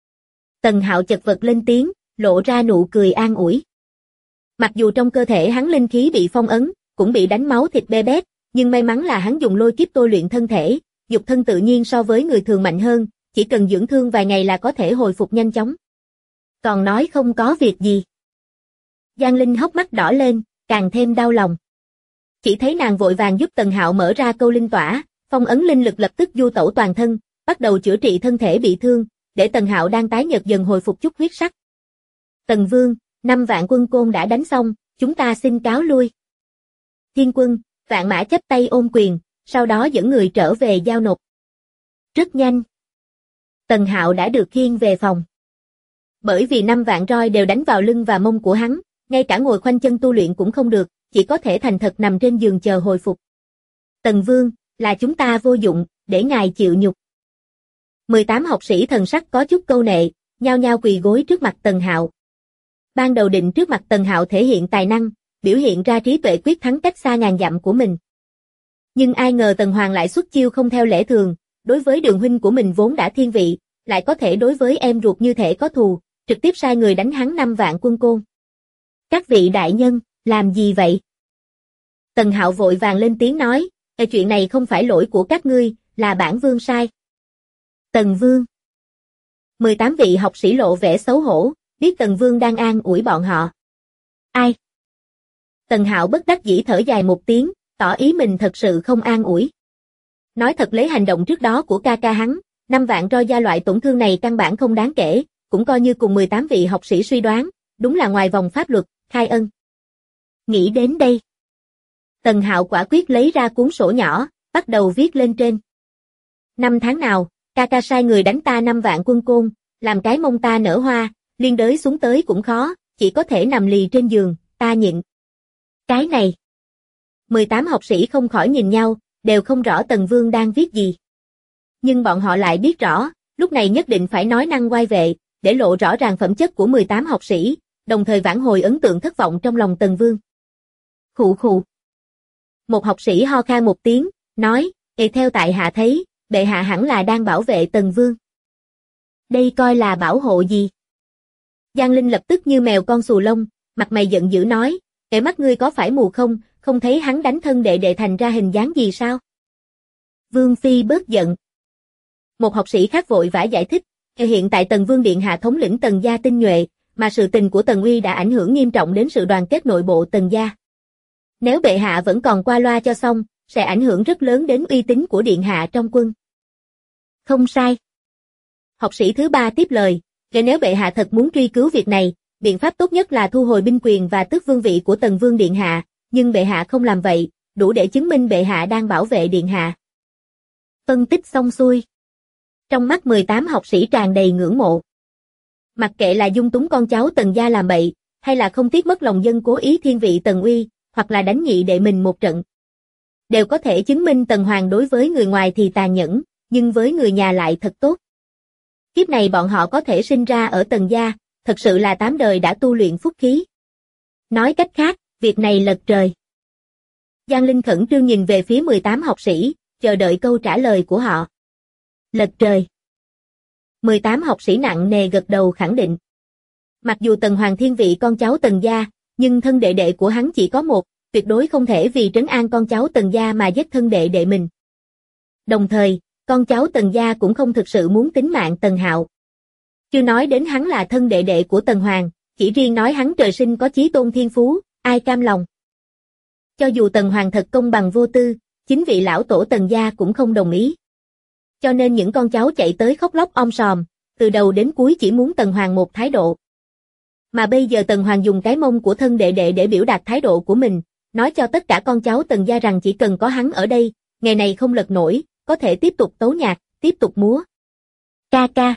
Tần Hạo chật vật lên tiếng, lộ ra nụ cười an ủi. Mặc dù trong cơ thể hắn linh khí bị phong ấn, cũng bị đánh máu thịt bê bết, nhưng may mắn là hắn dùng lôi kiếp tôi luyện thân thể, dục thân tự nhiên so với người thường mạnh hơn, chỉ cần dưỡng thương vài ngày là có thể hồi phục nhanh chóng. Còn nói không có việc gì. Giang Linh hốc mắt đỏ lên, càng thêm đau lòng. Chỉ thấy nàng vội vàng giúp Tần Hạo mở ra câu linh tỏa, phong ấn linh lực lập tức du tẩu toàn thân, bắt đầu chữa trị thân thể bị thương, để Tần Hạo đang tái nhợt dần hồi phục chút huyết sắc. Tần Vương, 5 vạn quân côn đã đánh xong, chúng ta xin cáo lui. Thiên Quân, Vạn Mã chắp tay ôm quyền, sau đó dẫn người trở về giao nộp. Rất nhanh. Tần Hạo đã được khiêng về phòng. Bởi vì 5 vạn roi đều đánh vào lưng và mông của hắn, ngay cả ngồi khoanh chân tu luyện cũng không được, chỉ có thể thành thật nằm trên giường chờ hồi phục. Tần Vương, là chúng ta vô dụng, để ngài chịu nhục. 18 học sĩ thần sắc có chút câu nệ, nhao nhao quỳ gối trước mặt Tần Hạo. Ban đầu định trước mặt Tần Hạo thể hiện tài năng, biểu hiện ra trí tuệ quyết thắng cách xa ngàn dặm của mình. Nhưng ai ngờ Tần Hoàng lại xuất chiêu không theo lẽ thường, đối với đường huynh của mình vốn đã thiên vị, lại có thể đối với em ruột như thể có thù, trực tiếp sai người đánh hắn 5 vạn quân côn. Các vị đại nhân, làm gì vậy? Tần Hạo vội vàng lên tiếng nói, chuyện này không phải lỗi của các ngươi, là bản vương sai. Tần Vương. 18 vị học sĩ lộ vẻ xấu hổ, biết Tần Vương đang an ủi bọn họ. Ai? Tần Hạo bất đắc dĩ thở dài một tiếng, tỏ ý mình thật sự không an ủi. Nói thật lấy hành động trước đó của ca ca hắn, 5 vạn roi da loại tổn thương này căn bản không đáng kể, cũng coi như cùng 18 vị học sĩ suy đoán, đúng là ngoài vòng pháp luật, khai ân. Nghĩ đến đây. Tần Hạo quả quyết lấy ra cuốn sổ nhỏ, bắt đầu viết lên trên. 5 tháng nào, ca ca sai người đánh ta 5 vạn quân côn, làm cái mông ta nở hoa, liên đới xuống tới cũng khó, chỉ có thể nằm lì trên giường, ta nhịn. Cái này. 18 học sĩ không khỏi nhìn nhau, đều không rõ Tần Vương đang viết gì. Nhưng bọn họ lại biết rõ, lúc này nhất định phải nói năng oai vệ, để lộ rõ ràng phẩm chất của 18 học sĩ, đồng thời vãn hồi ấn tượng thất vọng trong lòng Tần Vương. Khụ khụ. Một học sĩ ho khan một tiếng, nói, theo tại hạ thấy, bệ hạ hẳn là đang bảo vệ Tần Vương. Đây coi là bảo hộ gì? Giang Linh lập tức như mèo con xù lông, mặt mày giận dữ nói, "Kẻ mắt ngươi có phải mù không, không thấy hắn đánh thân đệ đệ thành ra hình dáng gì sao?" Vương phi bớt giận. Một học sĩ khác vội vã giải thích, hiện tại Tần Vương điện hạ thống lĩnh Tần gia tinh nhuệ, mà sự tình của Tần Uy đã ảnh hưởng nghiêm trọng đến sự đoàn kết nội bộ Tần gia. Nếu bệ hạ vẫn còn qua loa cho xong, sẽ ảnh hưởng rất lớn đến uy tín của điện hạ trong quân. Không sai. Học sĩ thứ ba tiếp lời, nếu bệ hạ thật muốn truy cứu việc này, biện pháp tốt nhất là thu hồi binh quyền và tước vương vị của Tần Vương điện hạ, nhưng bệ hạ không làm vậy, đủ để chứng minh bệ hạ đang bảo vệ điện hạ. Phân tích xong xuôi. Trong mắt 18 học sĩ tràn đầy ngưỡng mộ. Mặc kệ là dung túng con cháu Tần gia làm bậy, hay là không tiếc mất lòng dân cố ý thiên vị Tần Uy, hoặc là đánh nhị đệ mình một trận, đều có thể chứng minh Tần Hoàng đối với người ngoài thì tàn nhẫn, nhưng với người nhà lại thật tốt. Kiếp này bọn họ có thể sinh ra ở Tần gia, thật sự là 8 đời đã tu luyện phúc khí. Nói cách khác, việc này lật trời. Giang Linh khẩn trương nhìn về phía 18 học sĩ, chờ đợi câu trả lời của họ. Lật trời. 18 học sĩ nặng nề gật đầu khẳng định. Mặc dù Tần Hoàng thiên vị con cháu Tần gia, nhưng thân đệ đệ của hắn chỉ có một, tuyệt đối không thể vì trấn an con cháu Tần gia mà giết thân đệ đệ mình. Đồng thời, con cháu Tần gia cũng không thực sự muốn tính mạng Tần Hạo. Chưa nói đến hắn là thân đệ đệ của Tần Hoàng, chỉ riêng nói hắn trời sinh có chí tôn thiên phú, ai cam lòng. Cho dù Tần Hoàng thật công bằng vô tư, chính vị lão tổ Tần gia cũng không đồng ý. Cho nên những con cháu chạy tới khóc lóc om sòm, từ đầu đến cuối chỉ muốn Tần Hoàng một thái độ. Mà bây giờ Tần Hoàng dùng cái mông của thân đệ đệ để biểu đạt thái độ của mình, nói cho tất cả con cháu Tần gia rằng chỉ cần có hắn ở đây, ngày này không lật nổi, có thể tiếp tục tấu nhạc, tiếp tục múa. Ca ca.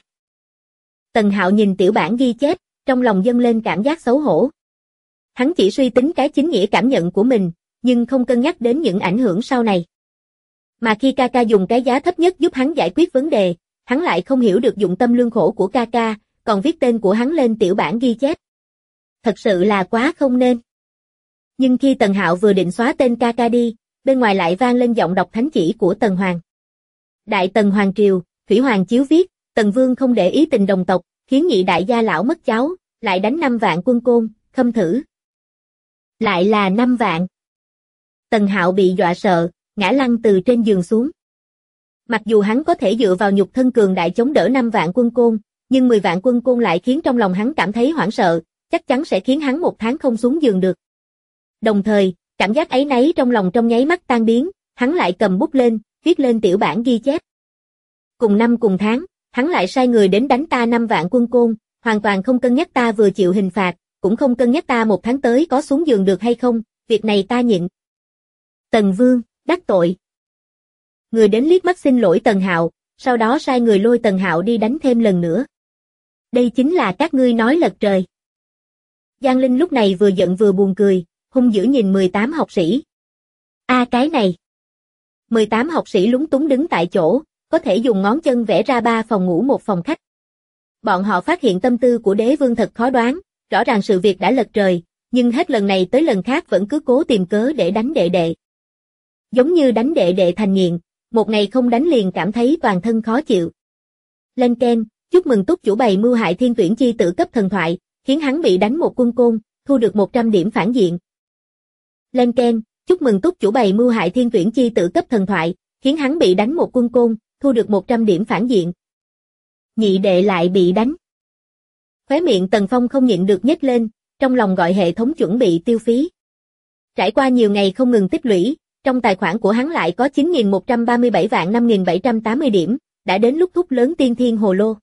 Tần Hạo nhìn tiểu bản ghi chép, trong lòng dâng lên cảm giác xấu hổ. Hắn chỉ suy tính cái chính nghĩa cảm nhận của mình, nhưng không cân nhắc đến những ảnh hưởng sau này. Mà khi ca ca dùng cái giá thấp nhất giúp hắn giải quyết vấn đề, hắn lại không hiểu được dụng tâm lương khổ của ca ca, còn viết tên của hắn lên tiểu bản ghi chép. Thật sự là quá không nên. Nhưng khi Tần Hạo vừa định xóa tên ca ca đi, bên ngoài lại vang lên giọng đọc thánh chỉ của Tần Hoàng. Đại Tần Hoàng Triều, Thủy Hoàng chiếu viết, Tần Vương không để ý tình đồng tộc, khiến nhị đại gia lão mất cháu, lại đánh 5 vạn quân côn, khâm thử. Lại là 5 vạn. Tần Hạo bị dọa sợ, ngã lăn từ trên giường xuống. Mặc dù hắn có thể dựa vào nhục thân cường đại chống đỡ 5 vạn quân côn, nhưng 10 vạn quân côn lại khiến trong lòng hắn cảm thấy hoảng sợ, chắc chắn sẽ khiến hắn 1 tháng không xuống giường được. Đồng thời, cảm giác áy náy trong lòng trong nháy mắt tan biến, hắn lại cầm bút lên, viết lên tiểu bản ghi chép. Cùng năm cùng tháng, hắn lại sai người đến đánh ta 5 vạn quân côn, hoàn toàn không cân nhắc ta vừa chịu hình phạt, cũng không cân nhắc ta 1 tháng tới có xuống giường được hay không, việc này ta nhịn. Tần Vương, đắc tội. Người đến liếc mắt xin lỗi Tần Hạo, sau đó sai người lôi Tần Hạo đi đánh thêm lần nữa. Đây chính là các ngươi nói lật trời. Giang Linh lúc này vừa giận vừa buồn cười, hung dữ nhìn 18 học sĩ. Cái này. 18 học sĩ lúng túng đứng tại chỗ, có thể dùng ngón chân vẽ ra 3 phòng ngủ 1 phòng khách. Bọn họ phát hiện tâm tư của đế vương thật khó đoán, rõ ràng sự việc đã lật trời, nhưng hết lần này tới lần khác vẫn cứ cố tìm cớ để đánh đệ đệ. Giống như đánh đệ đệ thành nghiện, một ngày không đánh liền cảm thấy toàn thân khó chịu. Lên keng, chúc mừng túc chủ bày mưu hại thiên tuyển chi tử cấp thần thoại, khiến hắn bị đánh 1 quân côn, thu được 100 điểm phản diện. Lên keng, chúc mừng túc chủ bày mưu hại thiên tuyển chi tử cấp thần thoại, khiến hắn bị đánh 1 quân côn, thu được 100 điểm phản diện. Nhị đệ lại bị đánh. Khóe miệng Tần Phong không nhịn được nhếch lên, trong lòng gọi hệ thống chuẩn bị tiêu phí. Trải qua nhiều ngày không ngừng tích lũy, trong tài khoản của hắn lại có 9.137 vạn 5.780 điểm, đã đến lúc thúc lớn tiên thiên hồ lô.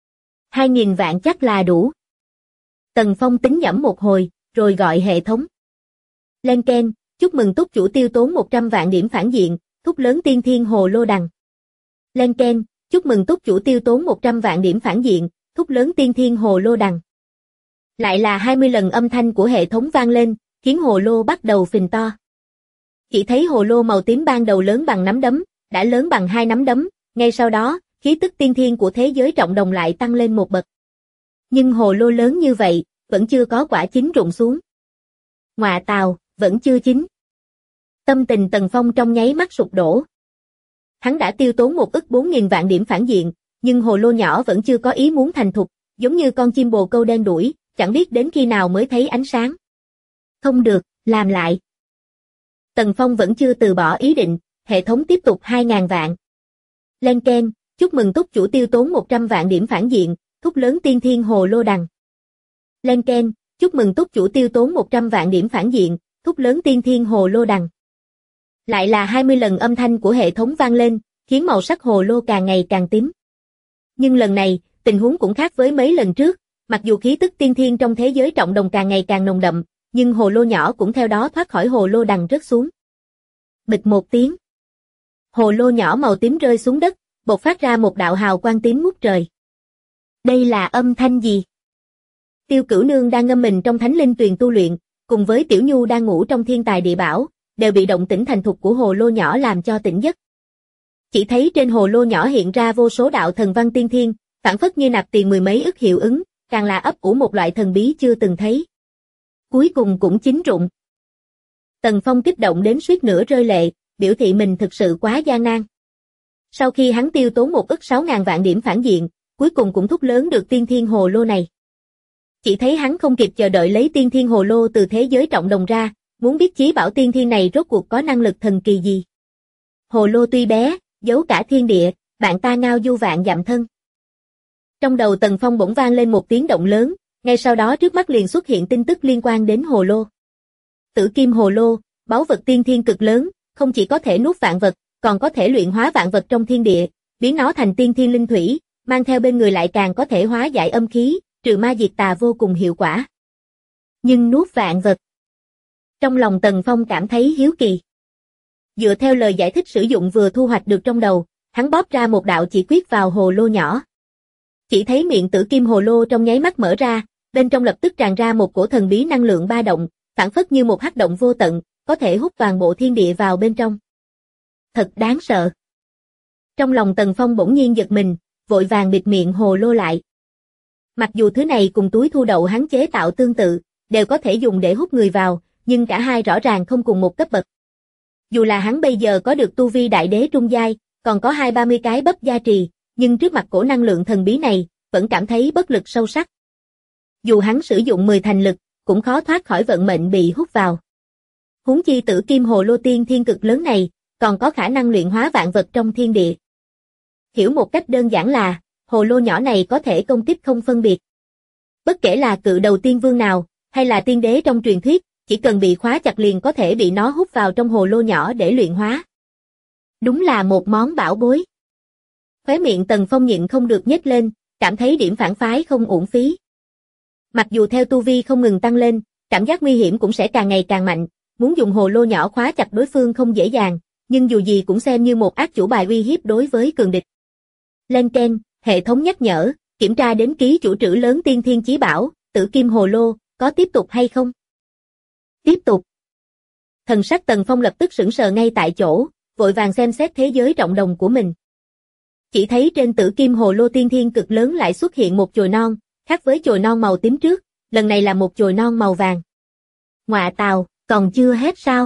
2.000 vạn chắc là đủ. Tần Phong tính nhẩm một hồi, rồi gọi hệ thống. Lên keng, chúc mừng túc chủ tiêu tốn 100 vạn điểm phản diện, thúc lớn tiên thiên hồ lô đằng. Lên keng, chúc mừng túc chủ tiêu tốn 100 vạn điểm phản diện, thúc lớn tiên thiên hồ lô đằng. Lại là 20 lần âm thanh của hệ thống vang lên, khiến hồ lô bắt đầu phình to. Chỉ thấy hồ lô màu tím ban đầu lớn bằng nắm đấm, đã lớn bằng 2 nắm đấm, ngay sau đó, khí tức tiên thiên của thế giới trọng đồng lại tăng lên một bậc. Nhưng hồ lô lớn như vậy, vẫn chưa có quả chín rụng xuống. Ngọa tào, vẫn chưa chín. Tâm tình Tần Phong trong nháy mắt sụp đổ. Hắn đã tiêu tốn 1.400.000 vạn điểm phản diện, nhưng hồ lô nhỏ vẫn chưa có ý muốn thành thục, giống như con chim bồ câu đen đuổi, chẳng biết đến khi nào mới thấy ánh sáng. Không được, làm lại. Tần Phong vẫn chưa từ bỏ ý định, hệ thống tiếp tục 2.000 vạn. Len keng, chúc mừng túc chủ tiêu tốn 100 vạn điểm phản diện, thúc lớn tiên thiên hồ lô đằng. Len keng, chúc mừng túc chủ tiêu tốn 100 vạn điểm phản diện, thúc lớn tiên thiên hồ lô đằng. Lại là 20 lần âm thanh của hệ thống vang lên, khiến màu sắc hồ lô càng ngày càng tím. Nhưng lần này, tình huống cũng khác với mấy lần trước, mặc dù khí tức tiên thiên trong thế giới trọng đồng càng ngày càng nồng đậm, nhưng hồ lô nhỏ cũng theo đó thoát khỏi hồ lô đằng rớt xuống. Bịch một tiếng. Hồ lô nhỏ màu tím rơi xuống đất, bộc phát ra một đạo hào quang tím ngút trời. Đây là âm thanh gì? Tiêu Cửu Nương đang ngâm mình trong thánh linh tuyền tu luyện, cùng với Tiểu Nhu đang ngủ trong thiên tài địa bảo, đều bị động tĩnh thành thục của hồ lô nhỏ làm cho tỉnh giấc. Chỉ thấy trên hồ lô nhỏ hiện ra vô số đạo thần văn tiên thiên, phảng phất như nạp tiền 10 mấy ức hiệu ứng, càng là ấp ủ một loại thần bí chưa từng thấy. Cuối cùng cũng chín rụng. Tần Phong kích động đến suýt nữa rơi lệ, biểu thị mình thực sự quá gian nan. Sau khi hắn tiêu tốn 1.600.000 vạn điểm phản diện, cuối cùng cũng thúc lớn được tiên thiên hồ lô này. Chỉ thấy hắn không kịp chờ đợi lấy tiên thiên hồ lô từ thế giới trọng đồng ra, muốn biết chí bảo tiên thiên này rốt cuộc có năng lực thần kỳ gì. Hồ lô tuy bé, giấu cả thiên địa, bạn ta ngao du vạn dặm thân. Trong đầu Tần Phong bỗng vang lên một tiếng động lớn, ngay sau đó trước mắt liền xuất hiện tin tức liên quan đến hồ lô. Tử kim hồ lô, báu vật tiên thiên cực lớn, không chỉ có thể nuốt vạn vật, còn có thể luyện hóa vạn vật trong thiên địa, biến nó thành tiên thiên linh thủy, mang theo bên người lại càng có thể hóa giải âm khí, trừ ma diệt tà vô cùng hiệu quả. Nhưng nuốt vạn vật. Trong lòng Tần Phong cảm thấy hiếu kỳ. Dựa theo lời giải thích sử dụng vừa thu hoạch được trong đầu, hắn bóp ra một đạo chỉ quyết vào hồ lô nhỏ. Chỉ thấy miệng tử kim hồ lô trong nháy mắt mở ra, bên trong lập tức tràn ra một cổ thần bí năng lượng ba động, phảng phất như một hắc động vô tận, có thể hút toàn bộ thiên địa vào bên trong. Thật đáng sợ. Trong lòng Tần Phong bỗng nhiên giật mình, vội vàng bịt miệng hồ lô lại. Mặc dù thứ này cùng túi thu đậu hắn chế tạo tương tự, đều có thể dùng để hút người vào, nhưng cả hai rõ ràng không cùng một cấp bậc. Dù là hắn bây giờ có được tu vi đại đế trung giai, còn có 20-30 cái bắp gia trì, nhưng trước mặt cổ năng lượng thần bí này, vẫn cảm thấy bất lực sâu sắc. Dù hắn sử dụng 10 thành lực, cũng khó thoát khỏi vận mệnh bị hút vào. Huống chi tử kim hồ lô tiên thiên cực lớn này, còn có khả năng luyện hóa vạn vật trong thiên địa. Hiểu một cách đơn giản là, hồ lô nhỏ này có thể công kích không phân biệt. Bất kể là cự đầu tiên vương nào, hay là tiên đế trong truyền thuyết, chỉ cần bị khóa chặt liền có thể bị nó hút vào trong hồ lô nhỏ để luyện hóa. Đúng là một món bảo bối. Khóe miệng Tần Phong nhịn không được nhếch lên, cảm thấy điểm phản phái không uổng phí. Mặc dù theo tu vi không ngừng tăng lên, cảm giác nguy hiểm cũng sẽ càng ngày càng mạnh, muốn dùng hồ lô nhỏ khóa chặt đối phương không dễ dàng, nhưng dù gì cũng xem như một ác chủ bài uy hiếp đối với cường địch. Len keng, hệ thống nhắc nhở, kiểm tra đến ký chủ trữ lớn tiên thiên chí bảo, tử kim hồ lô, có tiếp tục hay không? Tiếp tục. Thần sắc Tần Phong lập tức sững sờ ngay tại chỗ, vội vàng xem xét thế giới trọng đồng của mình. Chỉ thấy trên tử kim hồ lô tiên thiên cực lớn lại xuất hiện một chồi non, khác với chồi non màu tím trước, lần này là một chồi non màu vàng. Ngọa tào, còn chưa hết sao?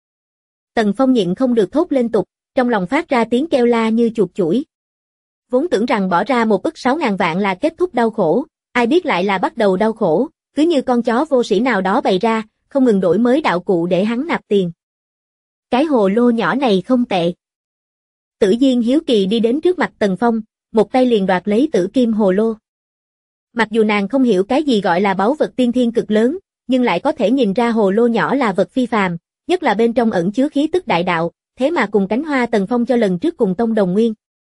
Tần Phong nhịn không được thốt lên tục, trong lòng phát ra tiếng kêu la như chuột chủi. Vốn tưởng rằng bỏ ra 1.600.000 vạn là kết thúc đau khổ, ai biết lại là bắt đầu đau khổ, cứ như con chó vô sĩ nào đó bày ra, không ngừng đổi mới đạo cụ để hắn nạp tiền. Cái hồ lô nhỏ này không tệ. Tử Diên hiếu kỳ đi đến trước mặt Tần Phong, một tay liền đoạt lấy tử kim hồ lô. Mặc dù nàng không hiểu cái gì gọi là báu vật tiên thiên cực lớn, nhưng lại có thể nhìn ra hồ lô nhỏ là vật phi phàm, nhất là bên trong ẩn chứa khí tức đại đạo, thế mà cùng cánh hoa Tần Phong cho lần trước cùng tông đồng nguyên.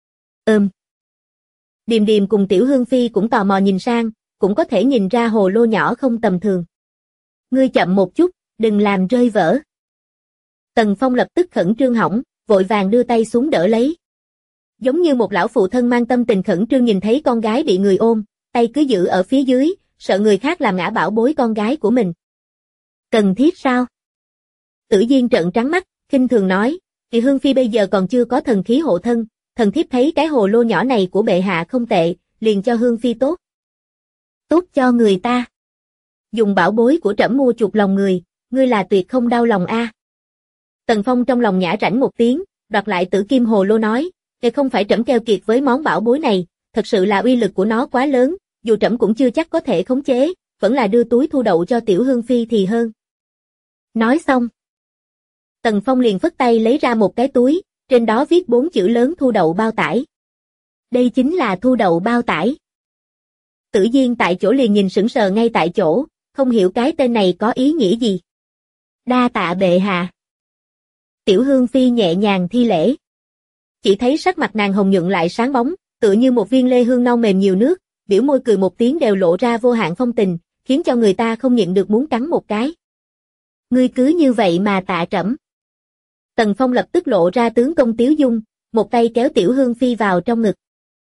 Điềm Điềm cùng Tiểu Hương Phi cũng tò mò nhìn sang, cũng có thể nhìn ra hồ lô nhỏ không tầm thường. Ngươi chậm một chút, đừng làm rơi vỡ. Tần Phong lập tức khẩn trương hỏng, vội vàng đưa tay xuống đỡ lấy. Giống như một lão phụ thân mang tâm tình khẩn trương nhìn thấy con gái bị người ôm, tay cứ giữ ở phía dưới, sợ người khác làm ngã bảo bối con gái của mình. Cần thiết sao? Tử Diên trợn trắng mắt, khinh thường nói, thì Hương Phi bây giờ còn chưa có thần khí hộ thân, thần thiếp thấy cái hồ lô nhỏ này của bệ hạ không tệ, liền cho Hương Phi tốt. Tốt cho người ta. Dùng bảo bối của trẫm mua chuộc lòng người, ngươi là tuyệt không đau lòng a. Tần Phong trong lòng nhả rãnh một tiếng, đoạt lại tử kim hồ lô nói, Không phải trẫm keo kiệt với món bảo bối này, thật sự là uy lực của nó quá lớn, dù trẫm cũng chưa chắc có thể khống chế, vẫn là đưa túi thu đậu cho Tiểu Hương Phi thì hơn. Nói xong, Tần Phong liền phất tay lấy ra một cái túi, trên đó viết 4 chữ lớn thu đậu bao tải. Đây chính là thu đậu bao tải. Tử Diên tại chỗ liền nhìn sững sờ ngay tại chỗ, không hiểu cái tên này có ý nghĩa gì. Đa tạ bệ hạ. Tiểu Hương Phi nhẹ nhàng thi lễ. Chỉ thấy sắc mặt nàng hồng nhuận lại sáng bóng, tựa như một viên lê hương non mềm nhiều nước, biểu môi cười một tiếng đều lộ ra vô hạn phong tình, khiến cho người ta không nhịn được muốn cắn một cái. Ngươi cứ như vậy mà tạ trẫm. Tần Phong lập tức lộ ra tướng công tiếu dung, một tay kéo Tiểu Hương Phi vào trong ngực.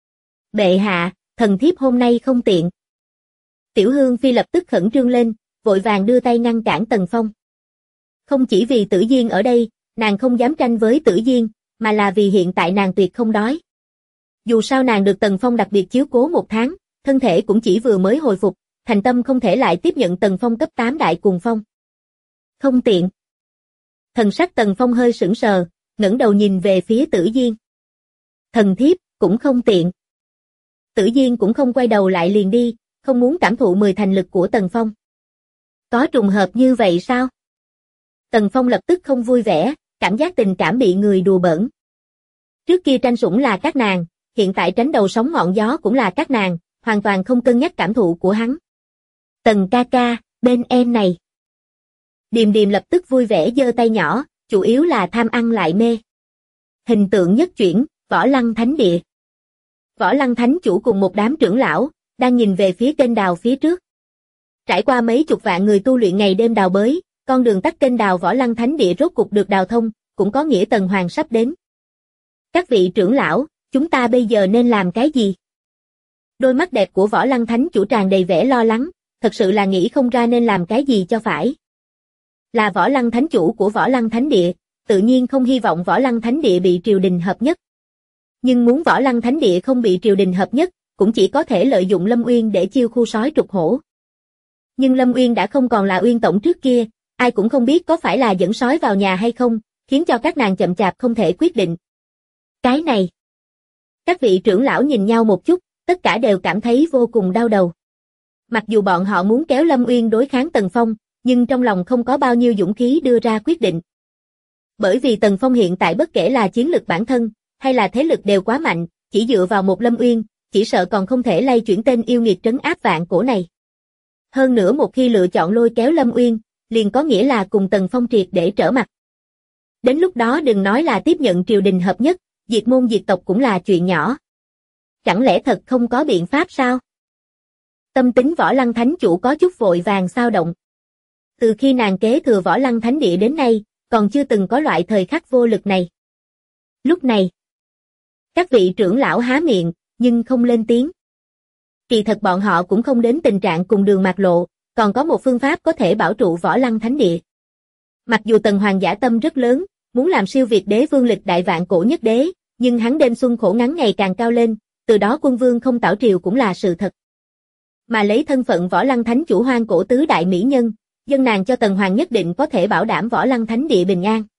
Bệ hạ, thần thiếp hôm nay không tiện. Tiểu Hương Phi lập tức khẩn trương lên, vội vàng đưa tay ngăn cản Tần Phong. Không chỉ vì Tử Diên ở đây, nàng không dám tranh với Tử Diên, mà là vì hiện tại nàng tuyệt không đói. Dù sao nàng được Tần Phong đặc biệt chiếu cố 1 tháng, thân thể cũng chỉ vừa mới hồi phục, thành tâm không thể lại tiếp nhận Tần Phong cấp 8 đại cuồng phong. Không tiện. Thần sắc Tần Phong hơi sững sờ, ngẩng đầu nhìn về phía Tử Diên. Thần thiếp cũng không tiện. Tử Diên cũng không quay đầu lại liền đi, không muốn cảm thụ 10 thành lực của Tần Phong. Có trùng hợp như vậy sao? Tần Phong lập tức không vui vẻ, cảm giác tình cảm bị người đùa bỡn. Trước kia tranh sủng là các nàng, hiện tại tránh đầu sóng ngọn gió cũng là các nàng, hoàn toàn không cân nhắc cảm thụ của hắn. Tần ca ca, bên em này. Điềm Điềm lập tức vui vẻ giơ tay nhỏ, chủ yếu là tham ăn lại mê. Hình tượng nhất chuyển, Võ Lăng Thánh Địa. Võ Lăng Thánh chủ cùng một đám trưởng lão, đang nhìn về phía kênh đào phía trước. Trải qua mấy chục vạn người tu luyện ngày đêm đào bới, con đường tắt kênh đào Võ Lăng Thánh Địa rốt cục được đào thông, cũng có nghĩa Tần Hoàng sắp đến. Các vị trưởng lão, chúng ta bây giờ nên làm cái gì? Đôi mắt đẹp của Võ Lăng Thánh chủ tràn đầy vẻ lo lắng, thật sự là nghĩ không ra nên làm cái gì cho phải. Là Võ Lăng Thánh chủ của Võ Lăng Thánh Địa, tự nhiên không hy vọng Võ Lăng Thánh Địa bị triều đình hợp nhất. Nhưng muốn Võ Lăng Thánh Địa không bị triều đình hợp nhất, cũng chỉ có thể lợi dụng Lâm Uyên để chiêu khu sói trục hổ. Nhưng Lâm Uyên đã không còn là Uyên tổng trước kia, ai cũng không biết có phải là dẫn sói vào nhà hay không, khiến cho các nàng chậm chạp không thể quyết định. Cái này. Các vị trưởng lão nhìn nhau một chút, tất cả đều cảm thấy vô cùng đau đầu. Mặc dù bọn họ muốn kéo Lâm Uyên đối kháng Tần Phong, nhưng trong lòng không có bao nhiêu dũng khí đưa ra quyết định. Bởi vì Tần Phong hiện tại bất kể là chiến lực bản thân, hay là thế lực đều quá mạnh, chỉ dựa vào một Lâm Uyên, chỉ sợ còn không thể lay chuyển tên yêu nghiệt trấn áp vạn cổ này. Hơn nữa một khi lựa chọn lôi kéo Lâm Uyên, liền có nghĩa là cùng Tần Phong triệt để trở mặt. Đến lúc đó đừng nói là tiếp nhận triều đình hợp nhất, diệt môn diệt tộc cũng là chuyện nhỏ. Chẳng lẽ thật không có biện pháp sao? Tâm tính Võ Lăng Thánh chủ có chút vội vàng xao động. Từ khi nàng kế thừa Võ Lăng Thánh Địa đến nay, còn chưa từng có loại thời khắc vô lực này. Lúc này, các vị trưởng lão há miệng, nhưng không lên tiếng. Kỳ thật bọn họ cũng không đến tình trạng cùng đường mạt lộ, còn có một phương pháp có thể bảo trụ Võ Lăng Thánh Địa. Mặc dù Tần Hoàng dã tâm rất lớn, muốn làm siêu việt đế vương lịch đại vạn cổ nhất đế, nhưng hắn đêm xuân khổ ngắn ngày càng cao lên, từ đó quân vương không tảo triều cũng là sự thật. Mà lấy thân phận Võ Lăng Thánh chủ hoang cổ tứ đại mỹ nhân, dân nàng cho Tần Hoàng nhất định có thể bảo đảm Võ Lăng Thánh Địa bình an.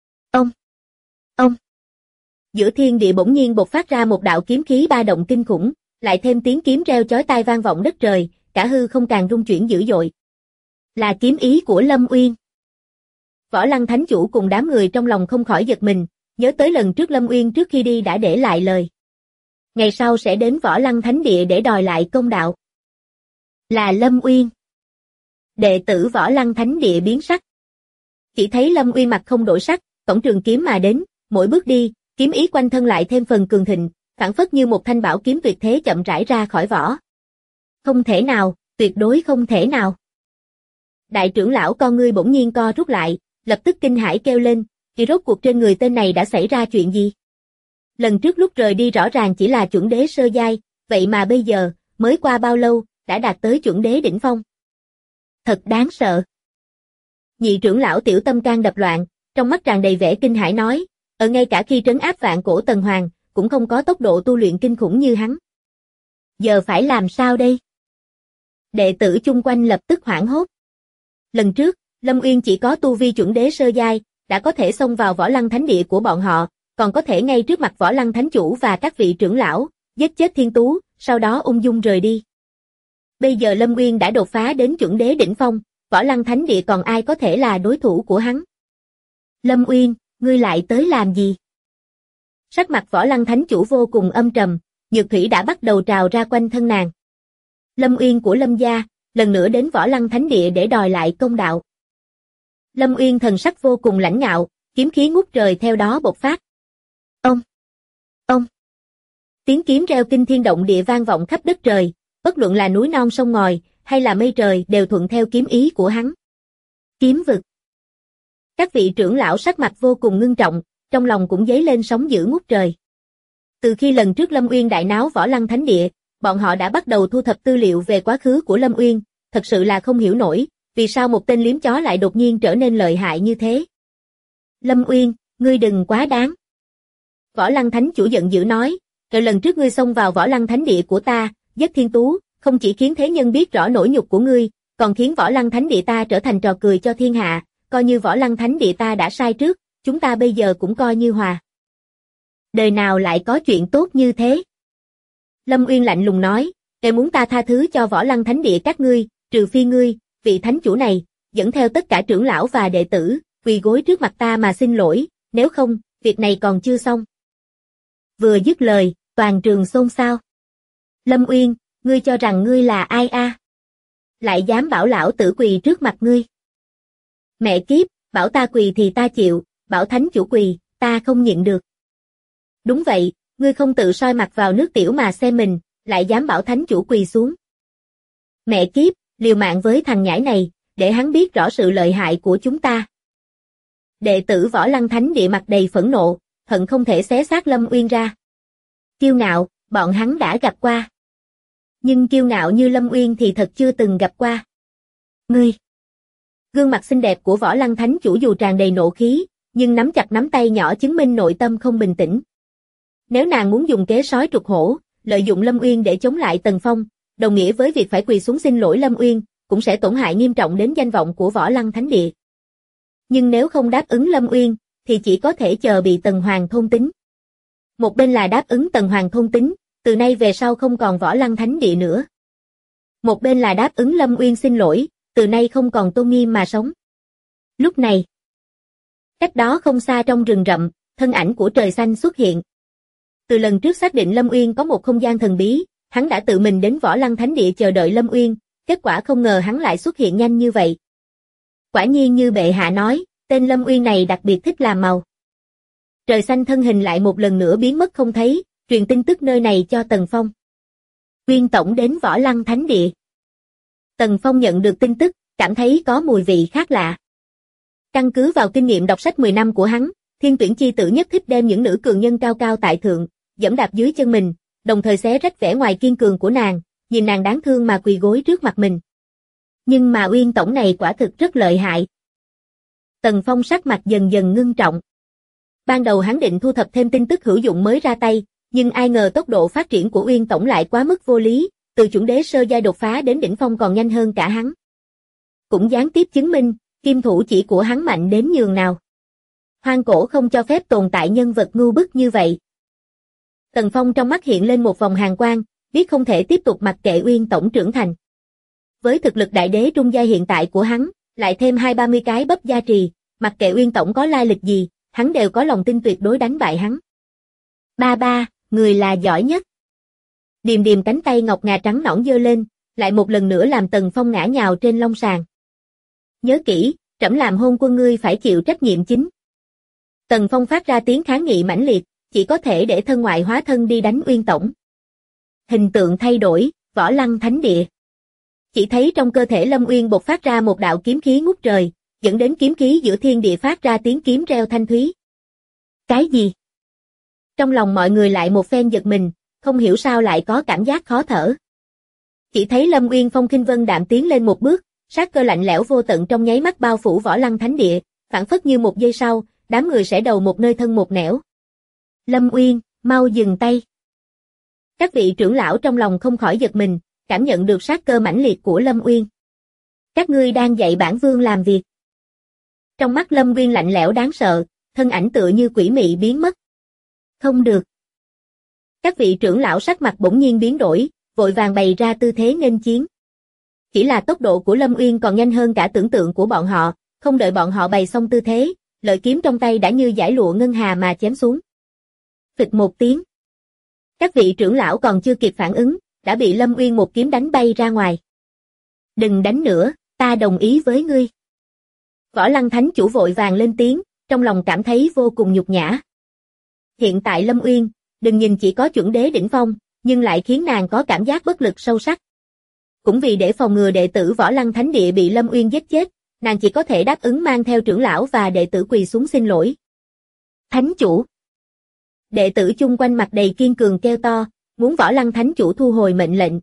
Ông. Giữa thiên địa bỗng nhiên bộc phát ra một đạo kiếm khí ba động kinh khủng, lại thêm tiếng kiếm reo chói tai vang vọng đất trời, cả hư không càng rung chuyển dữ dội. Là kiếm ý của Lâm Uyên. Võ Lăng Thánh chủ cùng đám người trong lòng không khỏi giật mình, nhớ tới lần trước Lâm Uyên trước khi đi đã để lại lời. Ngày sau sẽ đến Võ Lăng Thánh Địa để đòi lại công đạo. Là Lâm Uyên. Đệ tử Võ Lăng Thánh Địa biến sắc. Chỉ thấy Lâm Uyên mặt không đổi sắc, cổng trường kiếm mà đến, mỗi bước đi, kiếm ý quanh thân lại thêm phần cường thịnh, phảng phất như một thanh bảo kiếm tuyệt thế chậm rãi ra khỏi vỏ. Không thể nào, tuyệt đối không thể nào. Đại trưởng lão con ngươi bỗng nhiên co rút lại, lập tức kinh hãi kêu lên, thì rốt cuộc trên người tên này đã xảy ra chuyện gì? Lần trước lúc rời đi rõ ràng chỉ là chuẩn đế sơ giai, vậy mà bây giờ, mới qua bao lâu, đã đạt tới chuẩn đế đỉnh phong. Thật đáng sợ. Nhị trưởng lão Tiểu Tâm can đập loạn, trong mắt tràn đầy vẻ kinh hãi nói, ngay cả khi trấn áp vạn cổ Tần Hoàng, cũng không có tốc độ tu luyện kinh khủng như hắn. Giờ phải làm sao đây? Đệ tử chung quanh lập tức hoảng hốt. Lần trước, Lâm Uyên chỉ có tu vi chuẩn đế sơ giai, đã có thể xông vào Võ Lăng Thánh Địa của bọn họ, còn có thể ngay trước mặt Võ Lăng Thánh Chủ và các vị trưởng lão, giết chết Thiên Tú, sau đó ung dung rời đi. Bây giờ Lâm Uyên đã đột phá đến chuẩn đế đỉnh phong, Võ Lăng Thánh Địa còn ai có thể là đối thủ của hắn. Lâm Uyên, ngươi lại tới làm gì? Sắc mặt Võ Lăng Thánh Chủ vô cùng âm trầm, nhược thủy đã bắt đầu trào ra quanh thân nàng. Lâm Uyên của Lâm gia, lần nữa đến Võ Lăng Thánh Địa để đòi lại công đạo. Lâm Uyên thần sắc vô cùng lãnh ngạo, kiếm khí ngút trời theo đó bộc phát. Ông. Tiếng kiếm reo kinh thiên động địa vang vọng khắp đất trời, bất luận là núi non sông ngòi, hay là mây trời đều thuận theo kiếm ý của hắn. Kiếm vực. Các vị trưởng lão sắc mặt vô cùng ngưng trọng, trong lòng cũng dấy lên sóng dữ ngút trời. Từ khi lần trước Lâm Uyên đại náo Võ Lăng Thánh Địa, bọn họ đã bắt đầu thu thập tư liệu về quá khứ của Lâm Uyên, thật sự là không hiểu nổi, vì sao một tên liếm chó lại đột nhiên trở nên lợi hại như thế. Lâm Uyên, ngươi đừng quá đáng. Võ Lăng Thánh Chủ giận dữ nói, rồi lần trước ngươi xông vào Võ Lăng Thánh Địa của ta, giết Thiên Tú, không chỉ khiến thế nhân biết rõ nỗi nhục của ngươi, còn khiến Võ Lăng Thánh Địa ta trở thành trò cười cho thiên hạ, coi như Võ Lăng Thánh Địa ta đã sai trước, chúng ta bây giờ cũng coi như hòa. Đời nào lại có chuyện tốt như thế? Lâm Uyên lạnh lùng nói, để muốn ta tha thứ cho Võ Lăng Thánh Địa các ngươi, trừ phi ngươi, vị thánh chủ này, dẫn theo tất cả trưởng lão và đệ tử, quỳ gối trước mặt ta mà xin lỗi, nếu không, việc này còn chưa xong. Vừa dứt lời, toàn trường xôn xao. Lâm Uyên, ngươi cho rằng ngươi là ai a? Lại dám bảo lão tử quỳ trước mặt ngươi. Mẹ kiếp, bảo ta quỳ thì ta chịu, bảo thánh chủ quỳ, ta không nhịn được. Đúng vậy, ngươi không tự soi mặt vào nước tiểu mà xem mình, lại dám bảo thánh chủ quỳ xuống. Mẹ kiếp, liều mạng với thằng nhãi này, để hắn biết rõ sự lợi hại của chúng ta. Đệ tử Võ Lăng Thánh Địa mặt đầy phẫn nộ, hận không thể xé xác Lâm Uyên ra. Kiêu ngạo, bọn hắn đã gặp qua. Nhưng kiêu ngạo như Lâm Uyên thì thật chưa từng gặp qua. Ngươi! Gương mặt xinh đẹp của Võ Lăng Thánh Chủ dù tràn đầy nộ khí, nhưng nắm chặt nắm tay nhỏ chứng minh nội tâm không bình tĩnh. Nếu nàng muốn dùng kế sói trục hổ, lợi dụng Lâm Uyên để chống lại Tần Phong, đồng nghĩa với việc phải quỳ xuống xin lỗi Lâm Uyên, cũng sẽ tổn hại nghiêm trọng đến danh vọng của Võ Lăng Thánh Địa. Nhưng nếu không đáp ứng Lâm Uyên, thì chỉ có thể chờ bị Tần Hoàng thôn tính. Một bên là đáp ứng Tần Hoàng thôn tính, từ nay về sau không còn Võ Lăng Thánh Địa nữa. Một bên là đáp ứng Lâm Uyên xin lỗi, từ nay không còn tôn nghiêm mà sống. Lúc này, cách đó không xa trong rừng rậm, thân ảnh của Trời Xanh xuất hiện. Từ lần trước xác định Lâm Uyên có một không gian thần bí, hắn đã tự mình đến Võ Lăng Thánh Địa chờ đợi Lâm Uyên, kết quả không ngờ hắn lại xuất hiện nhanh như vậy. Quả nhiên như bệ hạ nói, tên Lâm Uyên này đặc biệt thích làm màu. Trời Xanh thân hình lại một lần nữa biến mất không thấy, truyền tin tức nơi này cho Tần Phong. Uyên tổng đến Võ Lăng Thánh Địa. Tần Phong nhận được tin tức, cảm thấy có mùi vị khác lạ. Căn cứ vào kinh nghiệm đọc sách 10 năm của hắn, Thiên Tuyển chi tử nhất thích đem những nữ cường nhân cao cao tại thượng, dẫm đạp dưới chân mình, đồng thời xé rách vẻ ngoài kiên cường của nàng, nhìn nàng đáng thương mà quỳ gối trước mặt mình. Nhưng mà Uyên tổng này quả thực rất lợi hại. Tần Phong sắc mặt dần dần ngưng trọng. Ban đầu hắn định thu thập thêm tin tức hữu dụng mới ra tay, nhưng ai ngờ tốc độ phát triển của Uyên tổng lại quá mức vô lý, từ chuẩn đế sơ giai đột phá đến đỉnh phong còn nhanh hơn cả hắn. Cũng gián tiếp chứng minh, kim thủ chỉ của hắn mạnh đến nhường nào. Hoang cổ không cho phép tồn tại nhân vật ngu bức như vậy. Tần Phong trong mắt hiện lên một vòng hàn quang, biết không thể tiếp tục mặc kệ Uyên tổng trưởng thành. Với thực lực đại đế trung giai hiện tại của hắn, lại thêm 20-30 cái bắp gia trì, mặc kệ Uyên tổng có lai lịch gì, hắn đều có lòng tin tuyệt đối đánh bại hắn. Ba, người là giỏi nhất. Điềm điềm cánh tay ngọc ngà trắng nõn giơ lên, lại một lần nữa làm Tần Phong ngã nhào trên long sàn. Nhớ kỹ, trẫm làm hôn quân ngươi phải chịu trách nhiệm chính. Tần Phong phát ra tiếng kháng nghị mãnh liệt, chỉ có thể để thân ngoại hóa thân đi đánh Uyên tổng. Hình tượng thay đổi, Võ Lăng Thánh Địa. Chỉ thấy trong cơ thể Lâm Uyên bộc phát ra một đạo kiếm khí ngút trời, dẫn đến kiếm khí giữa thiên địa phát ra tiếng kiếm reo thanh thúy. Cái gì? Trong lòng mọi người lại một phen giật mình, không hiểu sao lại có cảm giác khó thở. Chỉ thấy Lâm Uyên phong khinh vân đạm tiến lên một bước, sát cơ lạnh lẽo vô tận trong nháy mắt bao phủ Võ Lăng Thánh Địa, phảng phất như một giây sau, đám người sẽ đầu một nơi thân một nẻo. Lâm Uyên, mau dừng tay. Các vị trưởng lão trong lòng không khỏi giật mình, cảm nhận được sát cơ mãnh liệt của Lâm Uyên. Các ngươi đang dạy bản vương làm việc. Trong mắt Lâm Uyên lạnh lẽo đáng sợ, thân ảnh tựa như quỷ mị biến mất. Không được. Các vị trưởng lão sắc mặt bỗng nhiên biến đổi, vội vàng bày ra tư thế nghênh chiến. Chỉ là tốc độ của Lâm Uyên còn nhanh hơn cả tưởng tượng của bọn họ, không đợi bọn họ bày xong tư thế, lợi kiếm trong tay đã như dải lụa ngân hà mà chém xuống. Phịch một tiếng. Các vị trưởng lão còn chưa kịp phản ứng, đã bị Lâm Uyên một kiếm đánh bay ra ngoài. Đừng đánh nữa, ta đồng ý với ngươi. Võ Lăng Thánh Chủ vội vàng lên tiếng, trong lòng cảm thấy vô cùng nhục nhã. Hiện tại Lâm Uyên, đừng nhìn chỉ có chuẩn đế đỉnh phong, nhưng lại khiến nàng có cảm giác bất lực sâu sắc. Cũng vì để phòng ngừa đệ tử Võ Lăng Thánh Địa bị Lâm Uyên giết chết, nàng chỉ có thể đáp ứng mang theo trưởng lão và đệ tử quỳ xuống xin lỗi. Thánh Chủ. Đệ tử chung quanh mặt đầy kiên cường kêu to, muốn Võ Lăng Thánh Chủ thu hồi mệnh lệnh.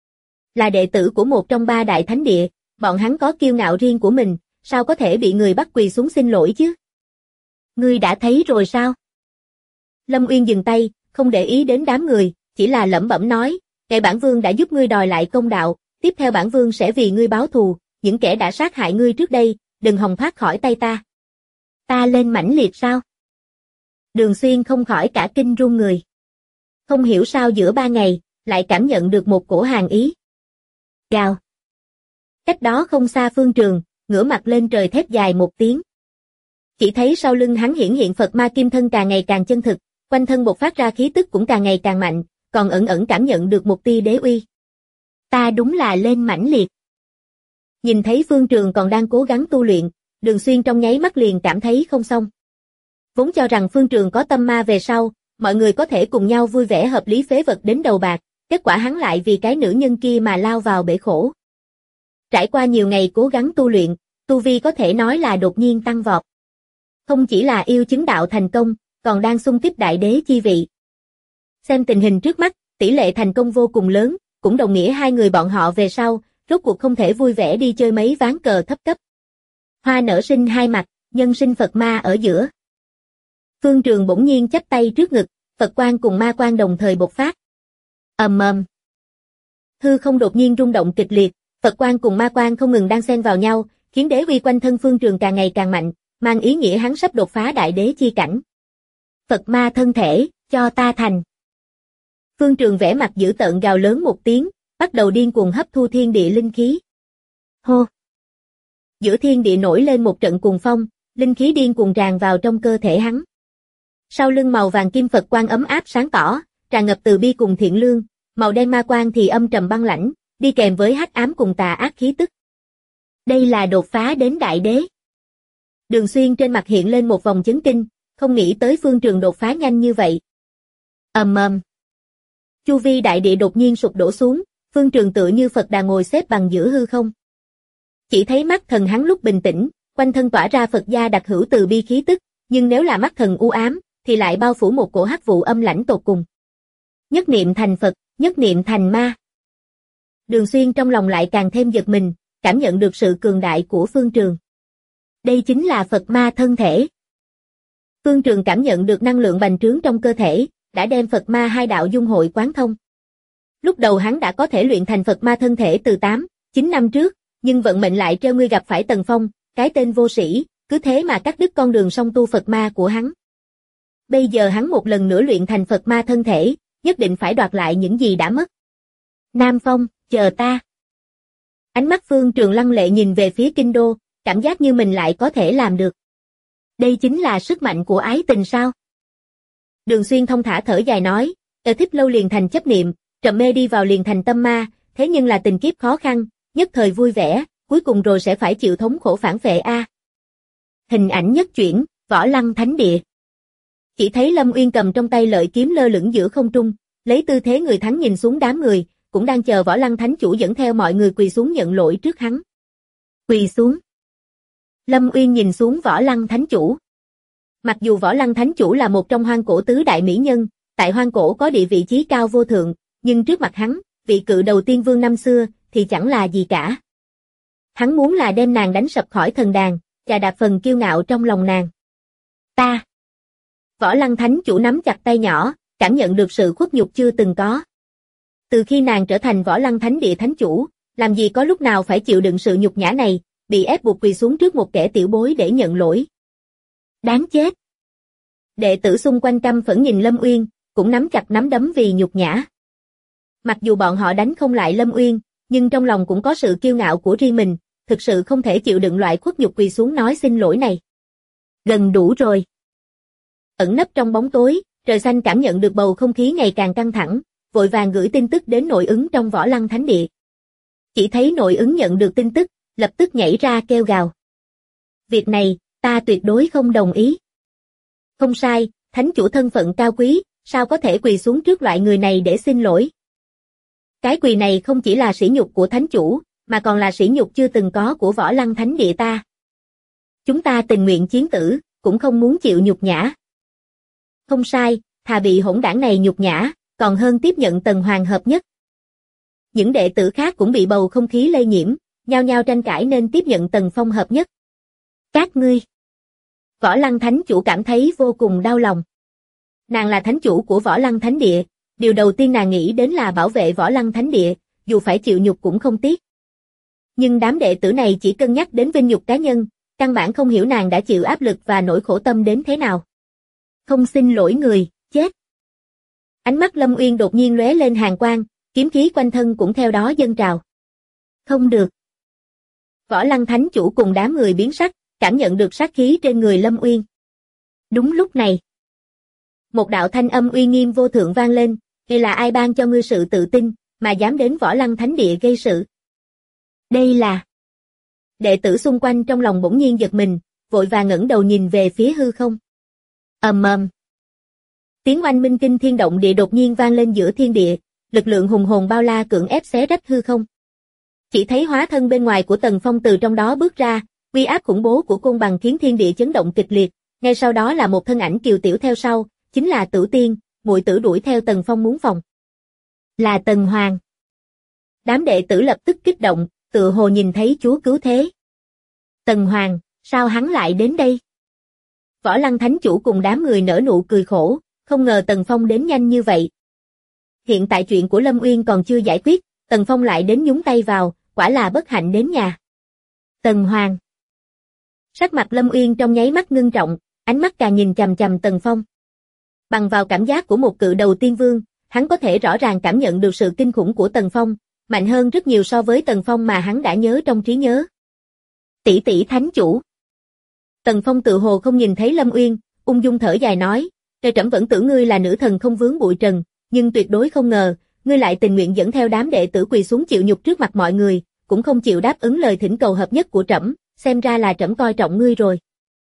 Là đệ tử của một trong 3 đại thánh địa, bọn hắn có kiêu ngạo riêng của mình, sao có thể bị người bắt quỳ xuống xin lỗi chứ? Ngươi đã thấy rồi sao? Lâm Uyên dừng tay, không để ý đến đám người, chỉ là lẩm bẩm nói, kẻ bản vương đã giúp ngươi đòi lại công đạo, tiếp theo bản vương sẽ vì ngươi báo thù, những kẻ đã sát hại ngươi trước đây, đừng hòng thoát khỏi tay ta. Ta lên mãnh liệt sao? Đường Xuyên không khỏi cả kinh run người. Không hiểu sao giữa 3 ngày, lại cảm nhận được một cổ hàn ý. Gào. Cách đó không xa Phương Trường, ngửa mặt lên trời thét dài một tiếng. Chỉ thấy sau lưng hắn hiển hiện Phật Ma Kim Thân càng ngày càng chân thực, quanh thân bộc phát ra khí tức cũng càng ngày càng mạnh, còn ẩn ẩn cảm nhận được một tia đế uy. Ta đúng là lên mãnh liệt. Nhìn thấy Phương Trường còn đang cố gắng tu luyện, Đường Xuyên trong nháy mắt liền cảm thấy không xong. Vốn cho rằng Phương Trường có tâm ma về sau, mọi người có thể cùng nhau vui vẻ hợp lý phế vật đến đầu bạc, kết quả hắn lại vì cái nữ nhân kia mà lao vào bể khổ. Trải qua nhiều ngày cố gắng tu luyện, tu vi có thể nói là đột nhiên tăng vọt. Không chỉ là yêu chứng đạo thành công, còn đang xung kích đại đế chi vị. Xem tình hình trước mắt, tỷ lệ thành công vô cùng lớn, cũng đồng nghĩa hai người bọn họ về sau, rốt cuộc không thể vui vẻ đi chơi mấy ván cờ thấp cấp. Hoa nở sinh hai mặt, nhân sinh Phật ma ở giữa. Phương Trường bỗng nhiên chắp tay trước ngực, Phật quang cùng ma quang đồng thời bộc phát. Ầm ầm. Hư không đột nhiên rung động kịch liệt, Phật quang cùng ma quang không ngừng đan xen vào nhau, khiến đế uy quanh thân Phương Trường càng ngày càng mạnh, mang ý nghĩa hắn sắp đột phá đại đế chi cảnh. Phật ma thân thể, cho ta thành. Phương Trường vẽ mặt dữ tợn gào lớn một tiếng, bắt đầu điên cuồng hấp thu thiên địa linh khí. Hô! Giữa thiên địa nổi lên một trận cuồng phong, linh khí điên cuồng tràn vào trong cơ thể hắn. Sau lưng màu vàng kim Phật quang ấm áp sáng tỏ, tràn ngập từ bi cùng thiện lương, màu đen ma quang thì âm trầm băng lãnh, đi kèm với hắc ám cùng tà ác khí tức. Đây là đột phá đến đại đế. Đường Xuyên trên mặt hiện lên một vòng chấn kinh, không nghĩ tới Phương Trường đột phá nhanh như vậy. Ầm ầm. Chu vi đại địa đột nhiên sụp đổ xuống, Phương Trường tựa như Phật Đà ngồi xếp bằng giữa hư không. Chỉ thấy mắt thần hắn lúc bình tĩnh, quanh thân tỏa ra Phật gia đặc hữu từ bi khí tức, nhưng nếu là mắt thần u ám, thì lại bao phủ một cổ hắc vụ âm lãnh tột cùng. Nhất niệm thành Phật, nhất niệm thành ma. Đường Xuyên trong lòng lại càng thêm giật mình, cảm nhận được sự cường đại của Phương Trường. Đây chính là Phật ma thân thể. Phương Trường cảm nhận được năng lượng bành trướng trong cơ thể, đã đem Phật ma hai đạo dung hội quán thông. Lúc đầu hắn đã có thể luyện thành Phật ma thân thể từ 8, 9 năm trước, nhưng vận mệnh lại treo ngươi gặp phải Tần Phong, cái tên vô sĩ, cứ thế mà cắt đứt con đường song tu Phật ma của hắn. Bây giờ hắn một lần nữa luyện thành Phật ma thân thể, nhất định phải đoạt lại những gì đã mất. Nam Phong, chờ ta. Ánh mắt Phương Trường lăng lệ nhìn về phía kinh đô, cảm giác như mình lại có thể làm được. Đây chính là sức mạnh của ái tình sao? Đường Xuyên thông thả thở dài nói, thích lâu liền thành chấp niệm, trầm mê đi vào liền thành tâm ma, thế nhưng là tình kiếp khó khăn, nhất thời vui vẻ, cuối cùng rồi sẽ phải chịu thống khổ phản phệ a. Hình ảnh nhất chuyển, Võ Lăng Thánh Địa. Chỉ thấy Lâm Uyên cầm trong tay lợi kiếm lơ lửng giữa không trung, lấy tư thế người thắng nhìn xuống đám người, cũng đang chờ Võ Lăng Thánh Chủ dẫn theo mọi người quỳ xuống nhận lỗi trước hắn. Quỳ xuống. Lâm Uyên nhìn xuống Võ Lăng Thánh Chủ. Mặc dù Võ Lăng Thánh Chủ là một trong hoang cổ tứ đại mỹ nhân, tại hoang cổ có địa vị chí cao vô thượng, nhưng trước mặt hắn, vị cự đầu tiên vương năm xưa, thì chẳng là gì cả. Hắn muốn là đem nàng đánh sập khỏi thần đàn, chà đạp phần kiêu ngạo trong lòng nàng. Ta. Võ Lăng Thánh Chủ nắm chặt tay nhỏ, cảm nhận được sự khuất nhục chưa từng có. Từ khi nàng trở thành Võ Lăng Thánh Địa Thánh Chủ, làm gì có lúc nào phải chịu đựng sự nhục nhã này, bị ép buộc quỳ xuống trước một kẻ tiểu bối để nhận lỗi. Đáng chết. Đệ tử xung quanh căm phẫn nhìn Lâm Uyên, cũng nắm chặt nắm đấm vì nhục nhã. Mặc dù bọn họ đánh không lại Lâm Uyên, nhưng trong lòng cũng có sự kiêu ngạo của riêng mình, thực sự không thể chịu đựng loại khuất nhục quỳ xuống nói xin lỗi này. Gần đủ rồi. Ẩn nấp trong bóng tối, Trời Xanh cảm nhận được bầu không khí ngày càng căng thẳng, vội vàng gửi tin tức đến nội ứng trong Võ Lăng Thánh Địa. Chỉ thấy nội ứng nhận được tin tức, lập tức nhảy ra kêu gào. Việc này, ta tuyệt đối không đồng ý. Không sai, thánh chủ thân phận cao quý, sao có thể quỳ xuống trước loại người này để xin lỗi. Cái quỳ này không chỉ là sỉ nhục của thánh chủ, mà còn là sỉ nhục chưa từng có của Võ Lăng Thánh Địa ta. Chúng ta tình nguyện chiến tử, cũng không muốn chịu nhục nhã. Không sai, thà bị hỗn đảng này nhục nhã, còn hơn tiếp nhận Tần Hoàng hợp nhất. Những đệ tử khác cũng bị bầu không khí lây nhiễm, nhao nhao tranh cãi nên tiếp nhận Tần Phong hợp nhất. Các ngươi. Võ Lăng Thánh chủ cảm thấy vô cùng đau lòng. Nàng là thánh chủ của Võ Lăng Thánh Địa, điều đầu tiên nàng nghĩ đến là bảo vệ Võ Lăng Thánh Địa, dù phải chịu nhục cũng không tiếc. Nhưng đám đệ tử này chỉ cân nhắc đến vinh nhục cá nhân, căn bản không hiểu nàng đã chịu áp lực và nỗi khổ tâm đến thế nào. Không xin lỗi người, chết. Ánh mắt Lâm Uyên đột nhiên lóe lên hàn quang, kiếm khí quanh thân cũng theo đó dâng trào. Không được. Võ Lăng Thánh chủ cùng đám người biến sắc, cảm nhận được sát khí trên người Lâm Uyên. Đúng lúc này, một đạo thanh âm uy nghiêm vô thượng vang lên, "Đây là ai ban cho ngươi sự tự tin, mà dám đến Võ Lăng Thánh Địa gây sự?" Đây là... Đệ tử xung quanh trong lòng bỗng nhiên giật mình, vội vàng ngẩng đầu nhìn về phía hư không. Ầm ầm. Tiếng oanh minh kinh thiên động địa đột nhiên vang lên giữa thiên địa, lực lượng hùng hồn bao la cưỡng ép xé rách hư không. Chỉ thấy hóa thân bên ngoài của Tần Phong từ trong đó bước ra, uy áp khủng bố của côn bằng khiến thiên địa chấn động kịch liệt, ngay sau đó là một thân ảnh kiều tiểu theo sau, chính là Tử Tiên, muội tử đuổi theo Tần Phong muốn phòng. Là Tần Hoàng. Đám đệ tử lập tức kích động, tựa hồ nhìn thấy chúa cứu thế. Tần Hoàng, sao hắn lại đến đây? Võ Lăng Thánh chủ cùng đám người nở nụ cười khổ, không ngờ Tần Phong đến nhanh như vậy. Hiện tại chuyện của Lâm Uyên còn chưa giải quyết, Tần Phong lại đến nhúng tay vào, quả là bất hạnh đến nhà. Tần Hoàng. Sắc mặt Lâm Uyên trong nháy mắt ngưng trọng, ánh mắt càng nhìn chằm chằm Tần Phong. Bằng vào cảm giác của một cự đầu tiên vương, hắn có thể rõ ràng cảm nhận được sự kinh khủng của Tần Phong, mạnh hơn rất nhiều so với Tần Phong mà hắn đã nhớ trong trí nhớ. Tỷ tỷ thánh chủ. Tần Phong tự hồ không nhìn thấy Lâm Uyên, ung dung thở dài nói, "Trời, trẫm vẫn tưởng ngươi là nữ thần không vướng bụi trần, nhưng tuyệt đối không ngờ, ngươi lại tình nguyện dẫn theo đám đệ tử quỳ xuống chịu nhục trước mặt mọi người, cũng không chịu đáp ứng lời thỉnh cầu hợp nhất của trẫm, xem ra là trẫm coi trọng ngươi rồi."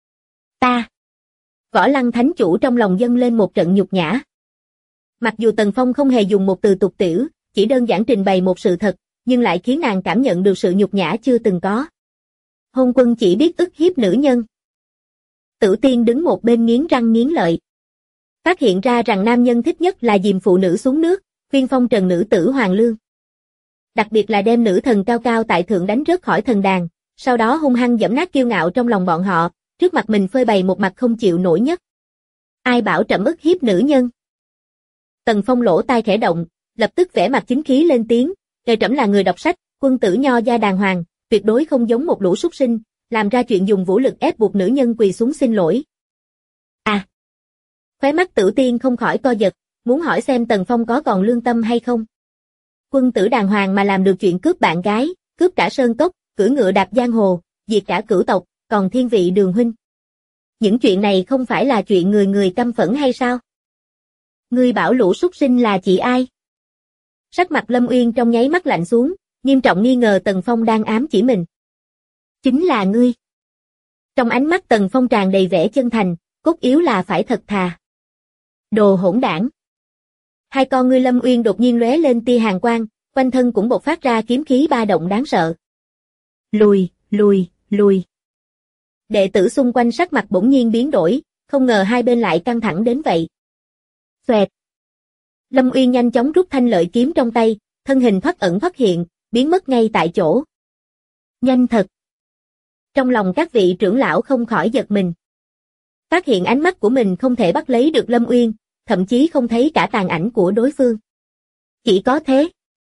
Ta. Võ Lăng Thánh chủ trong lòng dâng lên một trận nhục nhã. Mặc dù Tần Phong không hề dùng một từ tục tĩu, chỉ đơn giản trình bày một sự thật, nhưng lại khiến nàng cảm nhận được sự nhục nhã chưa từng có. Hôn quân chỉ biết ức hiếp nữ nhân. Tử Tiên đứng một bên nghiến răng nghiến lợi. Phát hiện ra rằng nam nhân thích nhất là dìm phụ nữ xuống nước, khuyên phong trần nữ tử Hoàng Lương. Đặc biệt là đem nữ thần cao cao tại thượng đánh rớt khỏi thần đàn, sau đó hung hăng giẫm nát kiêu ngạo trong lòng bọn họ, trước mặt mình phơi bày một mặt không chịu nổi nhất. Ai bảo trẫm ức hiếp nữ nhân? Tần Phong lỗ tai khẽ động, lập tức vẻ mặt chính khí lên tiếng, "Trời, trẫm là người đọc sách, quân tử nho gia đàng hoàng, tuyệt đối không giống một lũ súc sinh, làm ra chuyện dùng vũ lực ép buộc nữ nhân quỳ xuống xin lỗi." À. Khóe mắt Tử Tiên không khỏi co giật, muốn hỏi xem Tần Phong có còn lương tâm hay không. Quân tử đàng hoàng mà làm được chuyện cướp bạn gái, cướp cả sơn cốc, cưỡi ngựa đạp giang hồ, diệt cả cửu tộc, còn thiên vị Đường huynh. Những chuyện này không phải là chuyện người người căm phẫn hay sao? Ngươi bảo lũ súc sinh là chị ai? Sắc mặt Lâm Uyên trong nháy mắt lạnh xuống, nghiêm trọng nghi ngờ Tần Phong đang ám chỉ mình. Chính là ngươi. Trong ánh mắt Tần Phong tràn đầy vẻ chân thành, cốt yếu là phải thật thà. Đồ hỗn đảng. Hai con ngươi Lâm Uyên đột nhiên lóe lên tia hàn quang, quanh thân cũng bộc phát ra kiếm khí ba động đáng sợ. Lùi, lùi, lùi. Đệ tử xung quanh sắc mặt bỗng nhiên biến đổi, không ngờ hai bên lại căng thẳng đến vậy. Xoẹt. Lâm Uyên nhanh chóng rút thanh lợi kiếm trong tay, thân hình thoát ẩn thoát hiện, biến mất ngay tại chỗ. Nhanh thật. Trong lòng các vị trưởng lão không khỏi giật mình. Phát hiện ánh mắt của mình không thể bắt lấy được Lâm Uyên, thậm chí không thấy cả tàn ảnh của đối phương. Chỉ có thế.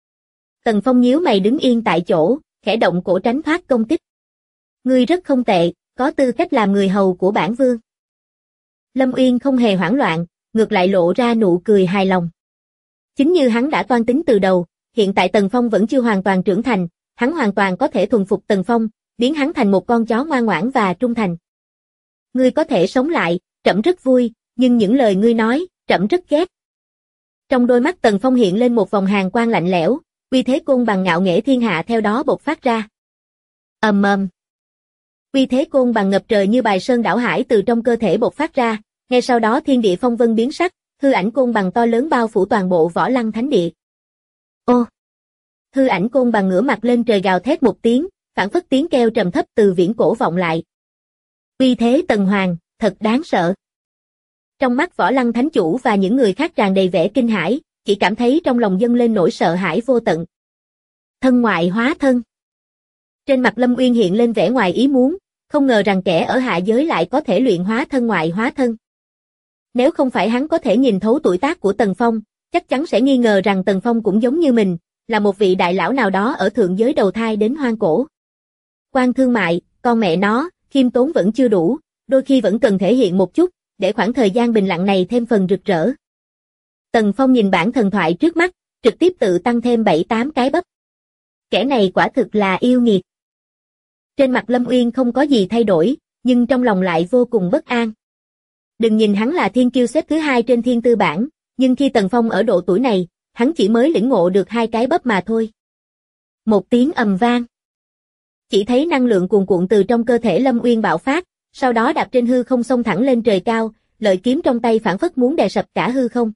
Tần Phong nhíu mày đứng yên tại chỗ, khẽ động cổ tránh thoát công kích. Ngươi rất không tệ, có tư cách làm người hầu của bản vương. Lâm Uyên không hề hoảng loạn, ngược lại lộ ra nụ cười hài lòng. Chính như hắn đã toan tính từ đầu, hiện tại Tần Phong vẫn chưa hoàn toàn trưởng thành, hắn hoàn toàn có thể thuần phục Tần Phong, biến hắn thành một con chó ngoan ngoãn và trung thành. Ngươi có thể sống lại, trẫm rất vui, nhưng những lời ngươi nói, trẫm rất ghét. Trong đôi mắt Tần Phong hiện lên một vòng hàn quang lạnh lẽo, uy thế côn bằng ngạo nghễ thiên hạ theo đó bộc phát ra. Ầm ầm. Uy thế côn bằng ngập trời như bài sơn đảo hải từ trong cơ thể bộc phát ra, ngay sau đó thiên địa phong vân biến sắc, hư ảnh côn bằng to lớn bao phủ toàn bộ Võ Lăng Thánh Địa. Ô! Hư ảnh côn bằng ngửa mặt lên trời gào thét một tiếng, phảng phất tiếng kêu trầm thấp từ viễn cổ vọng lại. Uy thế Tần Hoàng, thật đáng sợ. Trong mắt Võ Lăng Thánh Chủ và những người khác tràn đầy vẻ kinh hãi, chỉ cảm thấy trong lòng dâng lên nỗi sợ hãi vô tận. Thân ngoại hóa thân. Trên mặt Lâm Uyên hiện lên vẻ ngoài ý muốn, không ngờ rằng kẻ ở hạ giới lại có thể luyện hóa thân ngoại hóa thân. Nếu không phải hắn có thể nhìn thấu tuổi tác của Tần Phong, chắc chắn sẽ nghi ngờ rằng Tần Phong cũng giống như mình, là một vị đại lão nào đó ở thượng giới đầu thai đến hoang cổ. Quan thương mại, con mẹ nó, khiêm tốn vẫn chưa đủ, đôi khi vẫn cần thể hiện một chút, để khoảng thời gian bình lặng này thêm phần rực rỡ. Tần Phong nhìn bản thần thoại trước mắt, trực tiếp tự tăng thêm 7-8 cái bắp. Kẻ này quả thực là yêu nghiệt. Trên mặt Lâm Uyên không có gì thay đổi, nhưng trong lòng lại vô cùng bất an. Đừng nhìn hắn là thiên kiêu xếp thứ 2 trên thiên tư bảng, nhưng khi Tần Phong ở độ tuổi này, hắn chỉ mới lĩnh ngộ được 2 cái bắp mà thôi. Một tiếng ầm vang. Chỉ thấy năng lượng cuồn cuộn từ trong cơ thể Lâm Uyên bạo phát, sau đó đạp trên hư không xông thẳng lên trời cao, lợi kiếm trong tay phảng phất muốn đè sập cả hư không.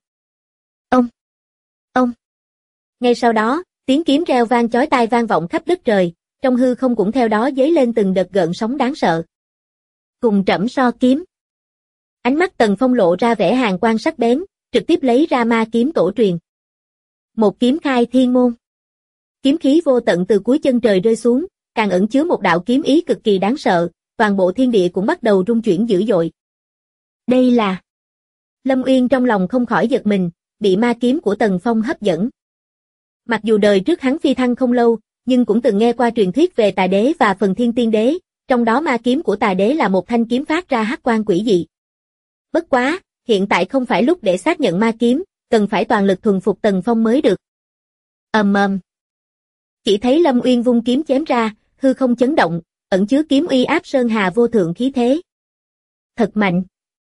Ông. Ngay sau đó, tiếng kiếm reo vang chói tai vang vọng khắp đất trời, trong hư không cũng theo đó dấy lên từng đợt gợn sóng đáng sợ. Cùng trẫm so kiếm. Ánh mắt Tần Phong lộ ra vẻ hàn quang sắc bén, trực tiếp lấy ra ma kiếm tổ truyền. Một kiếm khai thiên môn. Kiếm khí vô tận từ cuối chân trời rơi xuống, càng ẩn chứa một đạo kiếm ý cực kỳ đáng sợ, toàn bộ thiên địa cũng bắt đầu rung chuyển dữ dội. Đây là... Lâm Uyên trong lòng không khỏi giật mình, bị ma kiếm của Tần Phong hấp dẫn. Mặc dù đời trước hắn phi thăng không lâu, nhưng cũng từng nghe qua truyền thuyết về Tà Đế và Phần Thiên Tiên Đế, trong đó ma kiếm của Tà Đế là một thanh kiếm phát ra hắc quang quỷ dị. Bất quá, hiện tại không phải lúc để xác nhận ma kiếm, cần phải toàn lực thuần phục Tần Phong mới được. Ầm ầm. Chỉ thấy Lâm Uyên vung kiếm chém ra, hư không chấn động, ẩn chứa kiếm uy áp sơn hà vô thượng khí thế. Thật mạnh.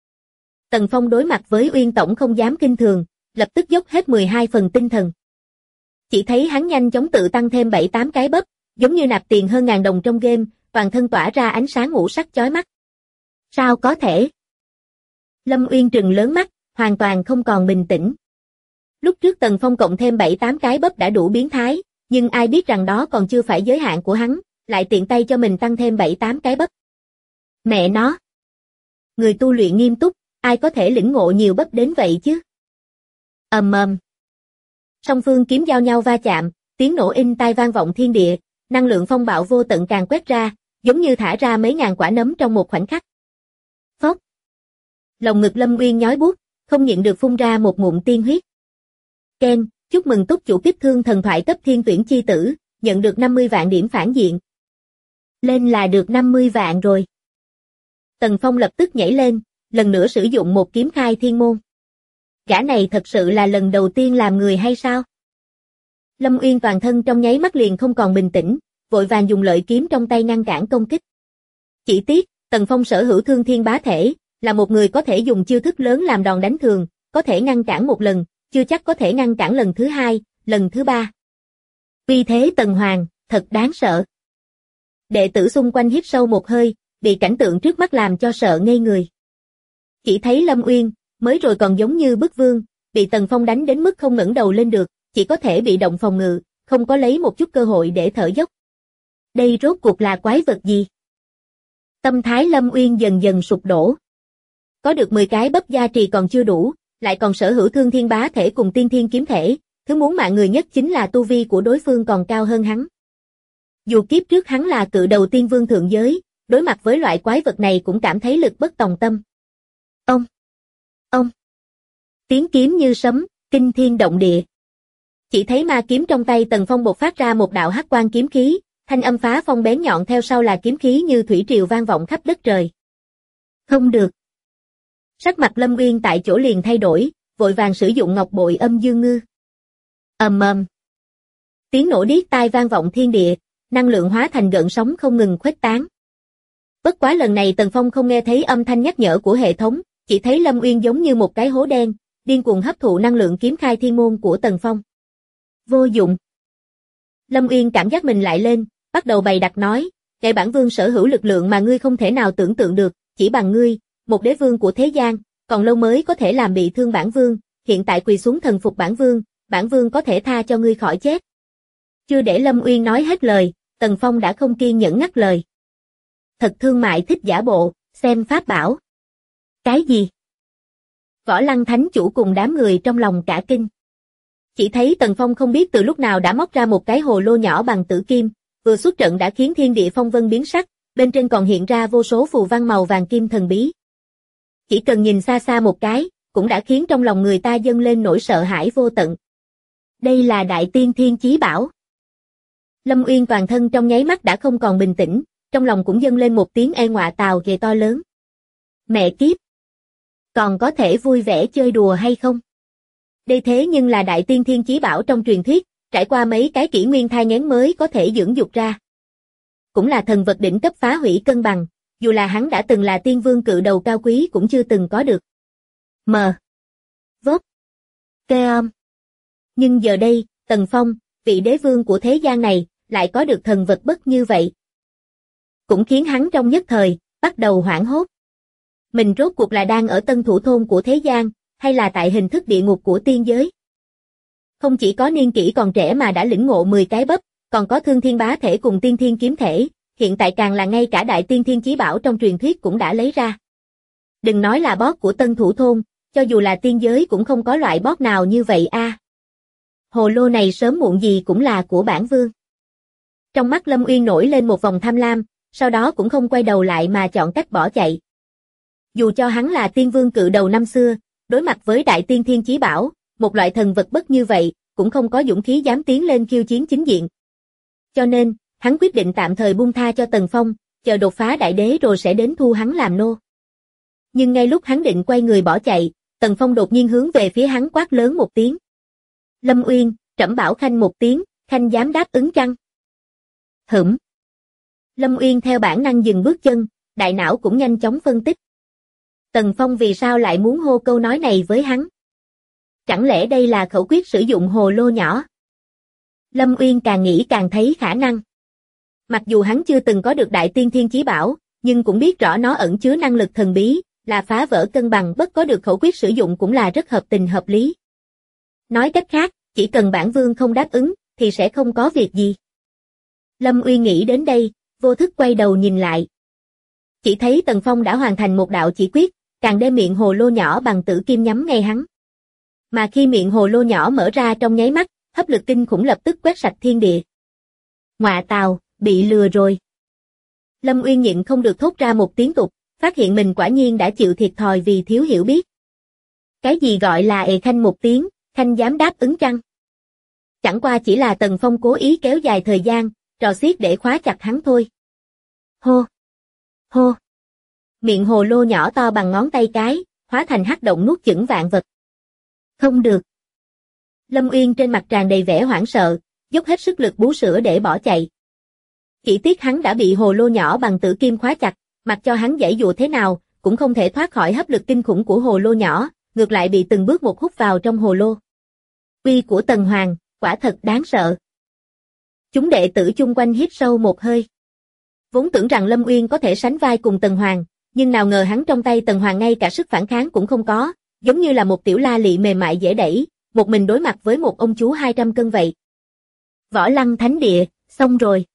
Tần Phong đối mặt với Uyên Tổng không dám kinh thường, lập tức dốc hết 12 phần tinh thần. Chỉ thấy hắn nhanh chóng tự tăng thêm 7-8 cái bắp, giống như nạp tiền hơn ngàn đồng trong game, toàn thân tỏa ra ánh sáng ngũ sắc chói mắt. Sao có thể? Lâm Uyên trừng lớn mắt, hoàn toàn không còn bình tĩnh. Lúc trước Tần Phong cộng thêm 7-8 cái bắp đã đủ biến thái, nhưng ai biết rằng đó còn chưa phải giới hạn của hắn, lại tiện tay cho mình tăng thêm 7-8 cái bắp. Mẹ nó! Người tu luyện nghiêm túc, ai có thể lĩnh ngộ nhiều bắp đến vậy chứ? Ầm ầm. Song phương kiếm giao nhau va chạm, tiếng nổ inh tai vang vọng thiên địa, năng lượng phong bạo vô tận càng quét ra, giống như thả ra mấy ngàn quả nấm trong một khoảnh khắc. Phốc. Lòng ngực Lâm Uyên nhói buốt, không nhịn được phun ra một ngụm tiên huyết. Ken, chúc mừng túc chủ kiếp thương thần thoại cấp thiên tuyển chi tử, nhận được 50 vạn điểm phản diện. Lên là được 50 vạn rồi. Tần Phong lập tức nhảy lên, lần nữa sử dụng một kiếm khai thiên môn. Gã này thật sự là lần đầu tiên làm người hay sao? Lâm Uyên toàn thân trong nháy mắt liền không còn bình tĩnh, vội vàng dùng lợi kiếm trong tay ngăn cản công kích. Chỉ tiếc, Tần Phong sở hữu thương thiên bá thể, là một người có thể dùng chiêu thức lớn làm đòn đánh thường, có thể ngăn cản một lần, chưa chắc có thể ngăn cản lần thứ 2, lần thứ 3. Vì thế Tần Hoàng, thật đáng sợ. Đệ tử xung quanh hít sâu một hơi, bị cảnh tượng trước mắt làm cho sợ ngây người. Chỉ thấy Lâm Uyên, mới rồi còn giống như bức vương, bị Tần Phong đánh đến mức không ngẩng đầu lên được, chỉ có thể bị động phòng ngự, không có lấy một chút cơ hội để thở dốc. Đây rốt cuộc là quái vật gì? Tâm thái Lâm Uyên dần dần sụp đổ. Có được 10 cái bắp gia trì còn chưa đủ, lại còn sở hữu thương thiên bá thể cùng tiên thiên kiếm thể, thứ muốn mạng người nhất chính là tu vi của đối phương còn cao hơn hắn. Dù kiếp trước hắn là cự đầu tiên vương thượng giới, đối mặt với loại quái vật này cũng cảm thấy lực bất tòng tâm. Ông! Tiếng kiếm như sấm, kinh thiên động địa. Chỉ thấy ma kiếm trong tay Tần Phong bộc phát ra một đạo hắc quang kiếm khí, thanh âm phá phong bén nhọn theo sau là kiếm khí như thủy triều vang vọng khắp đất trời. Không được. Sắc mặt Lâm Uyên tại chỗ liền thay đổi, vội vàng sử dụng ngọc bội âm dương ngư. Ầm ầm. Tiếng nổ điếc tai vang vọng thiên địa, năng lượng hóa thành gợn sóng không ngừng khuếch tán. Bất quá lần này Tần Phong không nghe thấy âm thanh nhắc nhở của hệ thống, chỉ thấy Lâm Uyên giống như một cái hố đen, điên cuồng hấp thụ năng lượng kiếm khai thiên môn của Tần Phong. Vô dụng. Lâm Uyên cảm giác mình lại lên, bắt đầu bày đặt nói, kẻ bản vương sở hữu lực lượng mà ngươi không thể nào tưởng tượng được, chỉ bằng ngươi, một đế vương của thế gian, còn lâu mới có thể làm bị thương bản vương, hiện tại quỳ xuống thần phục bản vương có thể tha cho ngươi khỏi chết. Chưa để Lâm Uyên nói hết lời, Tần Phong đã không kiên nhẫn ngắt lời. Thật thương mại thích giả bộ, xem pháp bảo. Cái gì? Võ Lăng Thánh Chủ cùng đám người trong lòng cả kinh. Chỉ thấy Tần Phong không biết từ lúc nào đã móc ra một cái hồ lô nhỏ bằng tử kim, vừa xuất trận đã khiến thiên địa phong vân biến sắc, bên trên còn hiện ra vô số phù văn màu vàng kim thần bí. Chỉ cần nhìn xa xa một cái, cũng đã khiến trong lòng người ta dâng lên nỗi sợ hãi vô tận. Đây là Đại Tiên Thiên Chí Bảo. Lâm Uyên toàn thân trong nháy mắt đã không còn bình tĩnh, trong lòng cũng dâng lên một tiếng e ngọa tào ghê to lớn. Mẹ kiếp! Còn có thể vui vẻ chơi đùa hay không? Đây thế nhưng là Đại Tiên Thiên Chí Bảo trong truyền thuyết, trải qua mấy cái kỷ nguyên thai nghén mới có thể dưỡng dục ra. Cũng là thần vật đỉnh cấp phá hủy cân bằng, dù là hắn đã từng là tiên vương cự đầu cao quý cũng chưa từng có được. Vốt. Keom. Nhưng giờ đây, Tần Phong, vị đế vương của thế gian này, lại có được thần vật bất như vậy. Cũng khiến hắn trong nhất thời, bắt đầu hoảng hốt. Mình rốt cuộc là đang ở tân thủ thôn của thế gian, hay là tại hình thức địa ngục của tiên giới? Không chỉ có niên kỷ còn trẻ mà đã lĩnh ngộ 10 cái bắp, còn có thương thiên bá thể cùng tiên thiên kiếm thể, hiện tại càng là ngay cả Đại Tiên Thiên Chí Bảo trong truyền thuyết cũng đã lấy ra. Đừng nói là boss của tân thủ thôn, cho dù là tiên giới cũng không có loại boss nào như vậy a. Hồ lô này sớm muộn gì cũng là của bản vương. Trong mắt Lâm Uyên nổi lên một vòng tham lam, sau đó cũng không quay đầu lại mà chọn cách bỏ chạy. Dù cho hắn là tiên vương cự đầu năm xưa, đối mặt với Đại Tiên Thiên Chí Bảo, một loại thần vật bất như vậy, cũng không có dũng khí dám tiến lên khiêu chiến chính diện. Cho nên, hắn quyết định tạm thời buông tha cho Tần Phong, chờ đột phá đại đế rồi sẽ đến thu hắn làm nô. Nhưng ngay lúc hắn định quay người bỏ chạy, Tần Phong đột nhiên hướng về phía hắn quát lớn một tiếng. Lâm Uyên, trẫm bảo khanh một tiếng, khanh dám đáp ứng chăng? Hửm. Lâm Uyên theo bản năng dừng bước chân, đại não cũng nhanh chóng phân tích. Tần Phong vì sao lại muốn hô câu nói này với hắn? Chẳng lẽ đây là khẩu quyết sử dụng hồ lô nhỏ? Lâm Uyên càng nghĩ càng thấy khả năng. Mặc dù hắn chưa từng có được Đại Tiên Thiên Chí Bảo, nhưng cũng biết rõ nó ẩn chứa năng lực thần bí, là phá vỡ cân bằng bất có được khẩu quyết sử dụng cũng là rất hợp tình hợp lý. Nói cách khác, chỉ cần bản vương không đáp ứng, thì sẽ không có việc gì. Lâm Uyên nghĩ đến đây, vô thức quay đầu nhìn lại. Chỉ thấy Tần Phong đã hoàn thành một đạo chỉ quyết, càng đem miệng hồ lô nhỏ bằng tử kim nhắm ngay hắn. Mà khi miệng hồ lô nhỏ mở ra trong nháy mắt, hấp lực kinh khủng lập tức quét sạch thiên địa. Ngọa tào, bị lừa rồi. Lâm Uyên nhịn không được thốt ra một tiếng tục, phát hiện mình quả nhiên đã chịu thiệt thòi vì thiếu hiểu biết. Cái gì gọi là ề khanh một tiếng, khanh dám đáp ứng chăng? Chẳng qua chỉ là Tần Phong cố ý kéo dài thời gian, trò xiết để khóa chặt hắn thôi. Hô! Hô! Miệng hồ lô nhỏ to bằng ngón tay cái, hóa thành hắc động nuốt chửng vạn vật. Không được. Lâm Uyên trên mặt tràn đầy vẻ hoảng sợ, dốc hết sức lực bú sữa để bỏ chạy. Chỉ tiếc hắn đã bị hồ lô nhỏ bằng tử kim khóa chặt, mặc cho hắn giãy dụa thế nào, cũng không thể thoát khỏi hấp lực kinh khủng của hồ lô nhỏ, ngược lại bị từng bước một hút vào trong hồ lô. Uy của Tần Hoàng, quả thật đáng sợ. Chúng đệ tử chung quanh hít sâu một hơi. Vốn tưởng rằng Lâm Uyên có thể sánh vai cùng Tần Hoàng, nhưng nào ngờ hắn trong tay Tần Hoàng ngay cả sức phản kháng cũng không có, giống như là một tiểu la lị mềm mại dễ đẩy, một mình đối mặt với một ông chú 200 cân vậy. Võ Lăng Thánh Địa, xong rồi.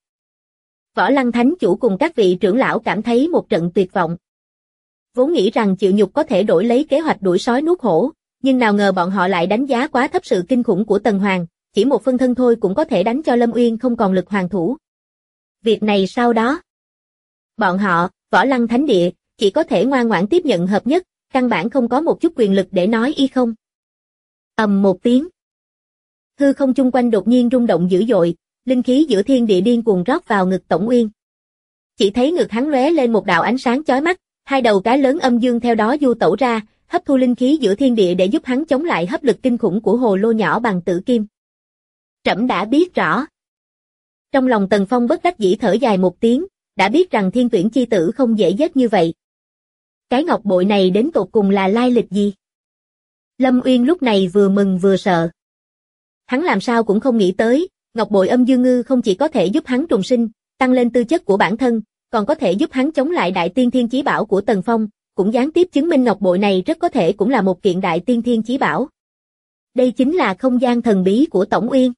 Võ Lăng Thánh Chủ cùng các vị trưởng lão cảm thấy một trận tuyệt vọng. Vốn nghĩ rằng chịu nhục có thể đổi lấy kế hoạch đuổi sói nuốt hổ, nhưng nào ngờ bọn họ lại đánh giá quá thấp sự kinh khủng của Tần Hoàng, chỉ một phân thân thôi cũng có thể đánh cho Lâm Uyên không còn lực hoàn thủ. Việc này sau đó, bọn họ, Võ Lăng Thánh Địa, chỉ có thể ngoan ngoãn tiếp nhận hợp nhất, căn bản không có một chút quyền lực để nói y không. Ầm một tiếng. Hư không chung quanh đột nhiên rung động dữ dội, linh khí giữa thiên địa điên cuồng rót vào ngực Tổng Uyên. Chỉ thấy ngực hắn lóe lên một đạo ánh sáng chói mắt, hai đầu cá lớn âm dương theo đó du tẩu ra, hấp thu linh khí giữa thiên địa để giúp hắn chống lại hấp lực kinh khủng của hồ lô nhỏ bằng tử kim. Trẫm đã biết rõ. Trong lòng Tần Phong bất đắc dĩ thở dài một tiếng, đã biết rằng Thiên Tuyển chi tử không dễ giết như vậy. Cái ngọc bội này đến tột cùng là lai lịch gì? Lâm Uyên lúc này vừa mừng vừa sợ. Hắn làm sao cũng không nghĩ tới, ngọc bội Âm Dương Ngư không chỉ có thể giúp hắn trùng sinh, tăng lên tư chất của bản thân, còn có thể giúp hắn chống lại đại tiên thiên chí bảo của Tần Phong, cũng gián tiếp chứng minh ngọc bội này rất có thể cũng là một kiện đại tiên thiên chí bảo. Đây chính là không gian thần bí của Tổng Uyên.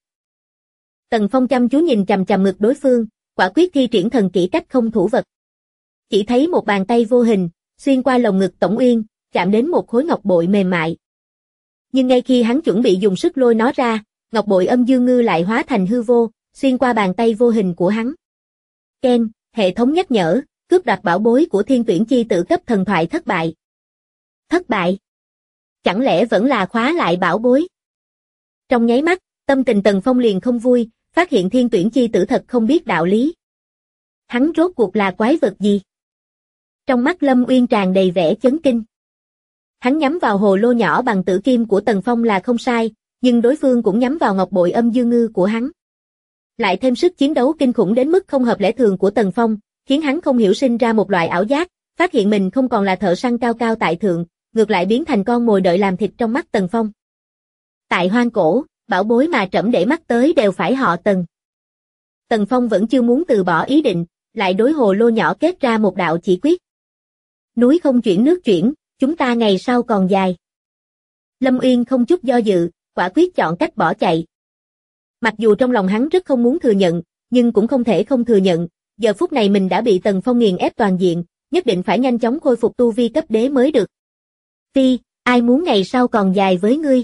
Tần Phong chăm chú nhìn chằm chằm ngực đối phương, quả quyết thi triển thần kỹ cách không thủ vật. Chỉ thấy một bàn tay vô hình, xuyên qua lồng ngực Tổng Uyên, chạm đến một khối ngọc bội mềm mại. Nhưng ngay khi hắn chuẩn bị dùng sức lôi nó ra, ngọc bội Âm Dương Ngư lại hóa thành hư vô, xuyên qua bàn tay vô hình của hắn. Ken, hệ thống nhắc nhở, cướp đoạt bảo bối của Thiên Tuyển chi tử cấp thần thoại thất bại. Thất bại? Chẳng lẽ vẫn là khóa lại bảo bối? Trong nháy mắt, tâm tình Tần Phong liền không vui, phát hiện Thiên Tuyển chi tử thật không biết đạo lý. Hắn rốt cuộc là quái vật gì? Trong mắt Lâm Uyên tràn đầy vẻ chấn kinh. Hắn nhắm vào hồ lô nhỏ bằng tử kim của Tần Phong là không sai, nhưng đối phương cũng nhắm vào ngọc bội Âm Dương Ngư của hắn. Lại thêm sức chiến đấu kinh khủng đến mức không hợp lẽ thường của Tần Phong, khiến hắn không hiểu sinh ra một loại ảo giác, phát hiện mình không còn là thợ săn cao cao tại thượng, ngược lại biến thành con mồi đợi làm thịt trong mắt Tần Phong. Tại Hoang Cổ, bảo bối mà trẫm để mắt tới đều phải họ Tần. Tần Phong vẫn chưa muốn từ bỏ ý định, lại đối hồ lô nhỏ kết ra một đạo chỉ quyết. Núi không chuyển nước chuyển, chúng ta ngày sau còn dài. Lâm Uyên không chút do dự, quả quyết chọn cách bỏ chạy. Mặc dù trong lòng hắn rất không muốn thừa nhận, nhưng cũng không thể không thừa nhận, giờ phút này mình đã bị Tần Phong nghiền ép toàn diện, nhất định phải nhanh chóng khôi phục tu vi cấp đế mới được. Phi, ai muốn ngày sau còn dài với ngươi?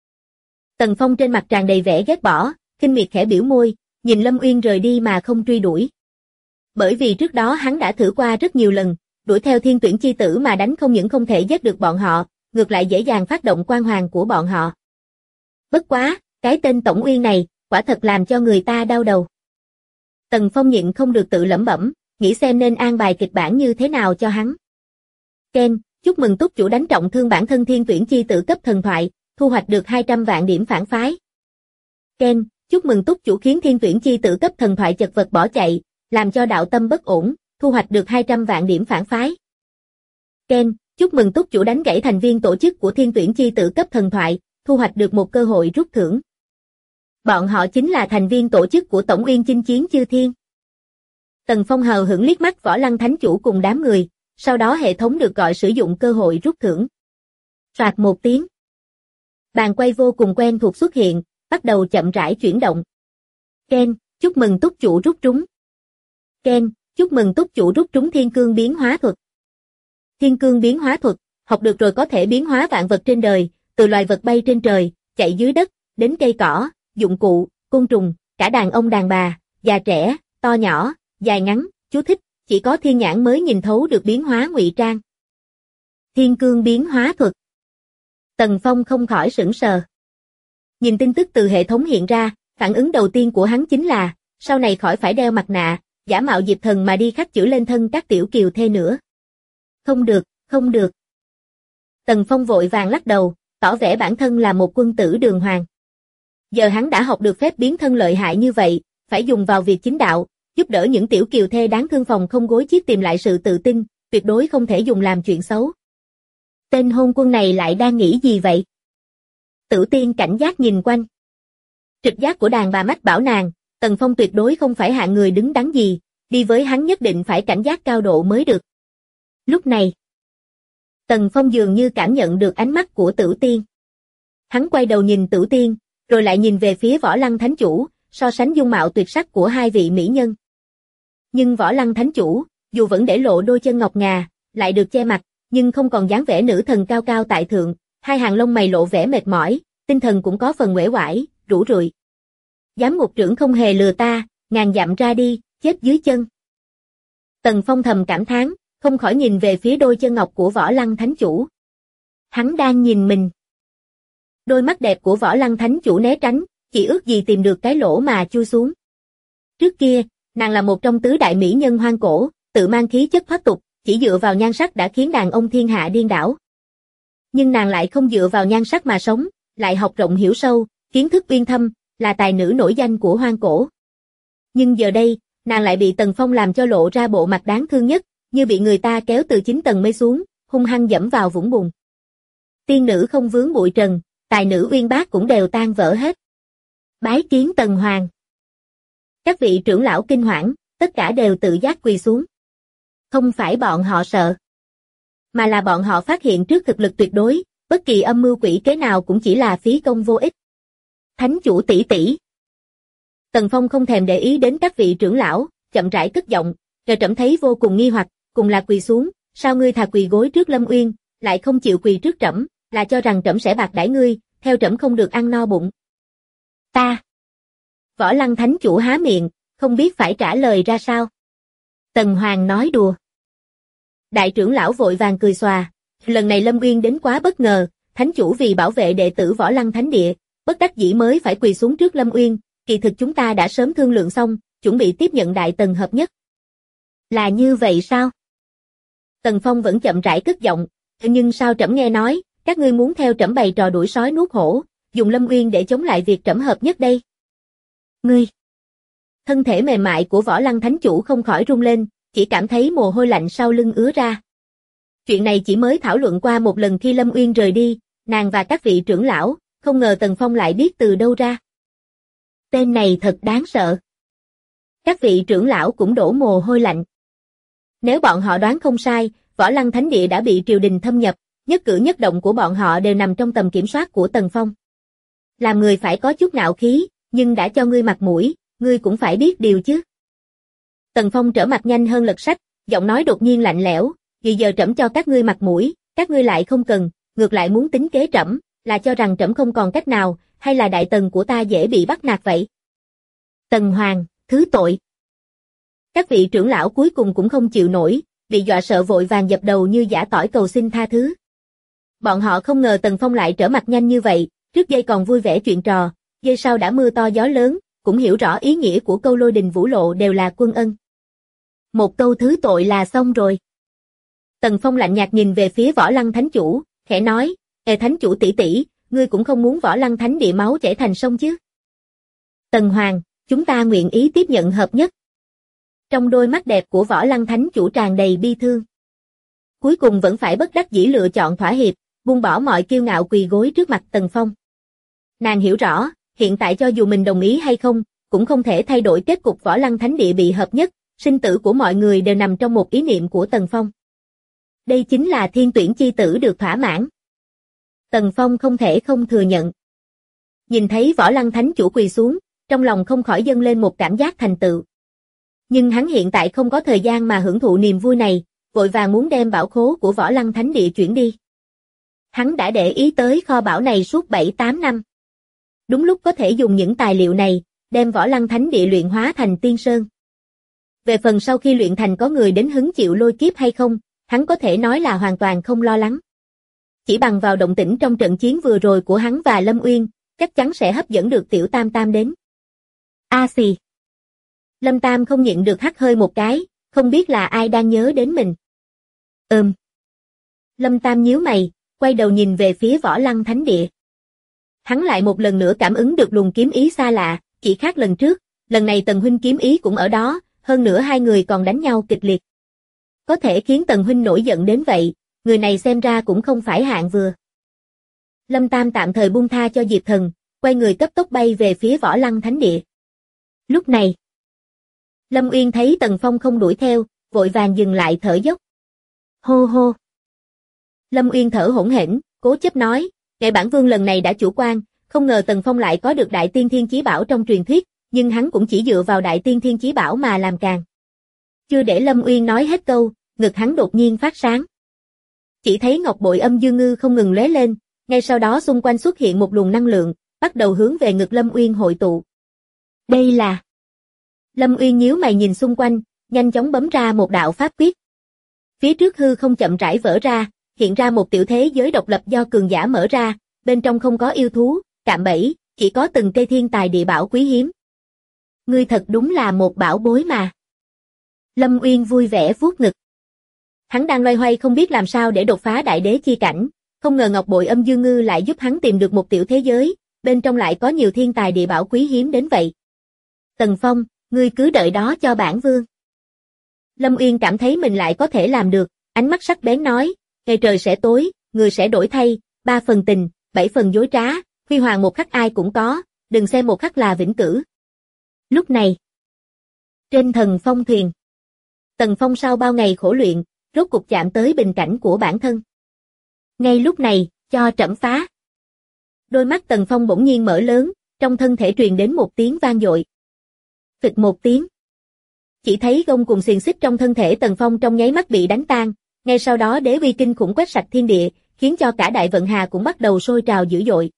Tần Phong trên mặt tràn đầy vẻ ghét bỏ, khinh miệt khẽ biểu môi, nhìn Lâm Uyên rời đi mà không truy đuổi. Bởi vì trước đó hắn đã thử qua rất nhiều lần, đuổi theo Thiên Tuyển chi tử mà đánh không những không thể giết được bọn họ, ngược lại dễ dàng phát động quan hoàng của bọn họ. Bất quá, cái tên Tổng Uyên này, quả thật làm cho người ta đau đầu. Tần Phong nhịn không được tự lẩm bẩm, nghĩ xem nên an bài kịch bản như thế nào cho hắn. Ken, chúc mừng túc chủ đánh trọng thương bản thân Thiên Tuyển chi tử cấp thần thoại, thu hoạch được 200 vạn điểm phản phái. Ken, chúc mừng túc chủ khiến Thiên Tuyển chi tử cấp thần thoại chật vật bỏ chạy, làm cho đạo tâm bất ổn, thu hoạch được 200 vạn điểm phản phái. Ken, chúc mừng túc chủ đánh gãy thành viên tổ chức của Thiên Tuyển chi tử cấp thần thoại, thu hoạch được một cơ hội rút thưởng. Bọn họ chính là thành viên tổ chức của Tổng Uyên chinh chiến chư thiên. Tần Phong hờ hững liếc mắt Võ Lăng Thánh chủ cùng đám người, sau đó hệ thống được gọi sử dụng cơ hội rút thưởng. Phạt một tiếng. Bàn quay vô cùng quen thuộc xuất hiện, bắt đầu chậm rãi chuyển động. Ken, chúc mừng túc chủ rút trúng. Ken, chúc mừng túc chủ rút trúng Thiên Cương biến hóa thuật. Thiên Cương biến hóa thuật, học được rồi có thể biến hóa vạn vật trên đời, từ loài vật bay trên trời, chạy dưới đất, đến cây cỏ, dụng cụ, côn trùng, cả đàn ông đàn bà, già trẻ, to nhỏ, dài ngắn, chú thích, chỉ có thiên nhãn mới nhìn thấu được biến hóa ngụy trang. Thiên Cương biến hóa thuật. Tần Phong không khỏi sửng sờ. Nhìn tin tức từ hệ thống hiện ra, phản ứng đầu tiên của hắn chính là, sau này khỏi phải đeo mặt nạ, giả mạo Diệp Thần mà đi khắc chữ lên thân các tiểu kiều thê nữa. Không được, không được. Tần Phong vội vàng lắc đầu, tỏ vẻ bản thân là một quân tử đường hoàng. Giờ hắn đã học được phép biến thân lợi hại như vậy, phải dùng vào việc chính đạo, giúp đỡ những tiểu kiều thê đáng thương phòng không gối chiếc tìm lại sự tự tin, tuyệt đối không thể dùng làm chuyện xấu. Tên hôn quân này lại đang nghĩ gì vậy? Tử Tiên cảnh giác nhìn quanh. Trực giác của đàn bà mách bảo nàng, Tần Phong tuyệt đối không phải hạng người đứng đắn gì, đi với hắn nhất định phải cảnh giác cao độ mới được. Lúc này, Tần Phong dường như cảm nhận được ánh mắt của Tử Tiên. Hắn quay đầu nhìn Tử Tiên, rồi lại nhìn về phía Võ Lăng Thánh chủ, so sánh dung mạo tuyệt sắc của hai vị mỹ nhân. Nhưng Võ Lăng Thánh chủ, dù vẫn để lộ đôi chân ngọc ngà, lại được che mặt, nhưng không còn dáng vẻ nữ thần cao cao tại thượng, hai hàng lông mày lộ vẻ mệt mỏi, tinh thần cũng có phần uể oải, rũ rượi. Giám ngục trưởng không hề lừa ta, ngàn dặm ra đi, chết dưới chân. Tần Phong thầm cảm thán, không khỏi nhìn về phía đôi chân ngọc của Võ Lăng Thánh chủ. Hắn đang nhìn mình. Đôi mắt đẹp của Võ Lăng Thánh chủ né tránh, chỉ ước gì tìm được cái lỗ mà chui xuống. Trước kia, nàng là một trong tứ đại mỹ nhân hoang cổ, tự mang khí chất thoát tục, chỉ dựa vào nhan sắc đã khiến đàn ông thiên hạ điên đảo. Nhưng nàng lại không dựa vào nhan sắc mà sống, lại học rộng hiểu sâu, kiến thức uyên thâm, là tài nữ nổi danh của hoang cổ. Nhưng giờ đây, nàng lại bị Tần Phong làm cho lộ ra bộ mặt đáng thương nhất, như bị người ta kéo từ 9 tầng mây xuống, hung hăng dẫm vào vũng bùn. Tiên nữ không vướng bụi trần, tài nữ uyên bác cũng đều tan vỡ hết. Bái kiến Tần Hoàng. Các vị trưởng lão kinh hoảng, tất cả đều tự giác quỳ xuống. Không phải bọn họ sợ, mà là bọn họ phát hiện trước thực lực tuyệt đối, bất kỳ âm mưu quỷ kế nào cũng chỉ là phí công vô ích. Thánh chủ tỷ tỷ. Tần Phong không thèm để ý đến các vị trưởng lão, chậm rãi cất giọng, trẫm thấy vô cùng nghi hoặc, cùng là quỳ xuống, sao ngươi thà quỳ gối trước Lâm Uyên, lại không chịu quỳ trước trẫm, là cho rằng trẫm sẽ bạc đãi ngươi, theo trẫm không được ăn no bụng. Ta. Võ Lăng thánh chủ há miệng, không biết phải trả lời ra sao. Tần Hoàng nói đùa. Đại trưởng lão vội vàng cười xòa, lần này Lâm Uyên đến quá bất ngờ, thánh chủ vì bảo vệ đệ tử Võ Lăng thánh địa, bất đắc dĩ mới phải quỳ xuống trước Lâm Uyên, kỳ thực chúng ta đã sớm thương lượng xong, chuẩn bị tiếp nhận Đại Tần hợp nhất. Là như vậy sao? Tần Phong vẫn chậm rãi cất giọng, nhưng sao trẫm nghe nói, các ngươi muốn theo trẫm bày trò đuổi sói nuốt hổ, dùng Lâm Uyên để chống lại việc trẫm hợp nhất đây. Ngươi. Thân thể mềm mại của Võ Lăng thánh chủ không khỏi rung lên, chỉ cảm thấy mồ hôi lạnh sau lưng ứa ra. Chuyện này chỉ mới thảo luận qua một lần khi Lâm Uyên rời đi, nàng và các vị trưởng lão, không ngờ Tần Phong lại biết từ đâu ra. Tên này thật đáng sợ. Các vị trưởng lão cũng đổ mồ hôi lạnh. Nếu bọn họ đoán không sai, Võ Lăng thánh địa đã bị triều đình thâm nhập, nhất cử nhất động của bọn họ đều nằm trong tầm kiểm soát của Tần Phong. Làm người phải có chút ngạo khí, nhưng đã cho ngươi mặt mũi, ngươi cũng phải biết điều chứ. Tần Phong trở mặt nhanh hơn lật sách, giọng nói đột nhiên lạnh lẽo, vì giờ trẫm cho các ngươi mặt mũi, các ngươi lại không cần, ngược lại muốn tính kế trẫm, là cho rằng trẫm không còn cách nào, hay là Đại Tần của ta dễ bị bắt nạt vậy? Tần Hoàng, thứ tội. Các vị trưởng lão cuối cùng cũng không chịu nổi, bị dọa sợ vội vàng dập đầu như giã tỏi cầu xin tha thứ. Bọn họ không ngờ Tần Phong lại trở mặt nhanh như vậy, trước giây còn vui vẻ chuyện trò, giây sau đã mưa to gió lớn, cũng hiểu rõ ý nghĩa của câu lôi đình vũ lộ đều là quân ân. Một câu thứ tội là xong rồi. Tần Phong lạnh nhạt nhìn về phía Võ Lăng thánh chủ, khẽ nói, thánh chủ tỷ tỷ, ngươi cũng không muốn Võ Lăng thánh địa máu chảy thành sông chứ? Tần Hoàng, chúng ta nguyện ý tiếp nhận hợp nhất. Trong đôi mắt đẹp của Võ Lăng thánh chủ tràn đầy bi thương. Cuối cùng vẫn phải bất đắc dĩ lựa chọn thỏa hiệp, buông bỏ mọi kiêu ngạo quỳ gối trước mặt Tần Phong. Nàng hiểu rõ, hiện tại cho dù mình đồng ý hay không, cũng không thể thay đổi kết cục Võ Lăng thánh địa bị hợp nhất, sinh tử của mọi người đều nằm trong một ý niệm của Tần Phong. Đây chính là thiên tuyển chi tử được thỏa mãn. Tần Phong không thể không thừa nhận. Nhìn thấy Võ Lăng thánh chủ quỳ xuống, trong lòng không khỏi dâng lên một cảm giác thành tựu. Nhưng hắn hiện tại không có thời gian mà hưởng thụ niềm vui này, vội vàng muốn đem bảo khố của Võ Lăng thánh địa chuyển đi. Hắn đã để ý tới kho bảo này suốt 7-8 năm. Đúng lúc có thể dùng những tài liệu này, đem Võ Lăng thánh địa luyện hóa thành tiên sơn. Về phần sau khi luyện thành có người đến hứng chịu lôi kiếp hay không, hắn có thể nói là hoàn toàn không lo lắng. Chỉ bằng vào động tĩnh trong trận chiến vừa rồi của hắn và Lâm Uyên, chắc chắn sẽ hấp dẫn được Tiểu Tam Tam đến. A xì. Lâm Tam không nhịn được hắt hơi một cái, không biết là ai đang nhớ đến mình. Lâm Tam nhíu mày, quay đầu nhìn về phía Võ Lăng thánh địa. Hắn lại một lần nữa cảm ứng được luồng kiếm ý xa lạ, chỉ khác lần trước, lần này Tần huynh kiếm ý cũng ở đó, hơn nữa hai người còn đánh nhau kịch liệt. Có thể khiến Tần huynh nổi giận đến vậy, người này xem ra cũng không phải hạng vừa. Lâm Tam tạm thời buông tha cho Diệp Thần, quay người cấp tốc bay về phía Võ Lăng thánh địa. Lúc này, Lâm Uyên thấy Tần Phong không đuổi theo, vội vàng dừng lại thở dốc. Hô hô. Lâm Uyên thở hổn hển, cố chấp nói, ngài bản vương lần này đã chủ quan, không ngờ Tần Phong lại có được Đại Tiên Thiên Chí Bảo trong truyền thuyết, nhưng hắn cũng chỉ dựa vào Đại Tiên Thiên Chí Bảo mà làm càng. Chưa để Lâm Uyên nói hết câu, ngực hắn đột nhiên phát sáng. Chỉ thấy ngọc bội âm dương ngư không ngừng lóe lên, ngay sau đó xung quanh xuất hiện một luồng năng lượng, bắt đầu hướng về ngực Lâm Uyên hội tụ. Đây là... Lâm Uyên nhíu mày nhìn xung quanh, nhanh chóng bấm ra một đạo pháp quyết. Phía trước hư không chậm rãi vỡ ra, hiện ra một tiểu thế giới độc lập do cường giả mở ra, bên trong không có yêu thú, cạm bẫy, chỉ có từng cây thiên tài địa bảo quý hiếm. Ngươi thật đúng là một bảo bối mà. Lâm Uyên vui vẻ vuốt ngực. Hắn đang loay hoay không biết làm sao để đột phá đại đế chi cảnh, không ngờ ngọc bội âm dương ngư lại giúp hắn tìm được một tiểu thế giới, bên trong lại có nhiều thiên tài địa bảo quý hiếm đến vậy. Tần Phong, ngươi cứ đợi đó cho bản vương. Lâm Uyên cảm thấy mình lại có thể làm được, ánh mắt sắc bén nói, ngày trời sẽ tối, người sẽ đổi thay, 3 phần tình, 7 phần dối trá, huy hoàng một khắc ai cũng có, đừng xem một khắc là vĩnh cửu. Lúc này, trên Thần Phong thuyền, Tần Phong sau bao ngày khổ luyện, rốt cục chạm tới bình cảnh của bản thân. Ngay lúc này, cho trẫm phá. Đôi mắt Tần Phong bỗng nhiên mở lớn, trong thân thể truyền đến một tiếng vang dội. Phịch một tiếng. Chỉ thấy gông cùng xiềng xích trong thân thể Tần Phong trong nháy mắt bị đánh tan, ngay sau đó đế uy kinh khủng quét sạch thiên địa, khiến cho cả đại vận hà cũng bắt đầu sôi trào dữ dội.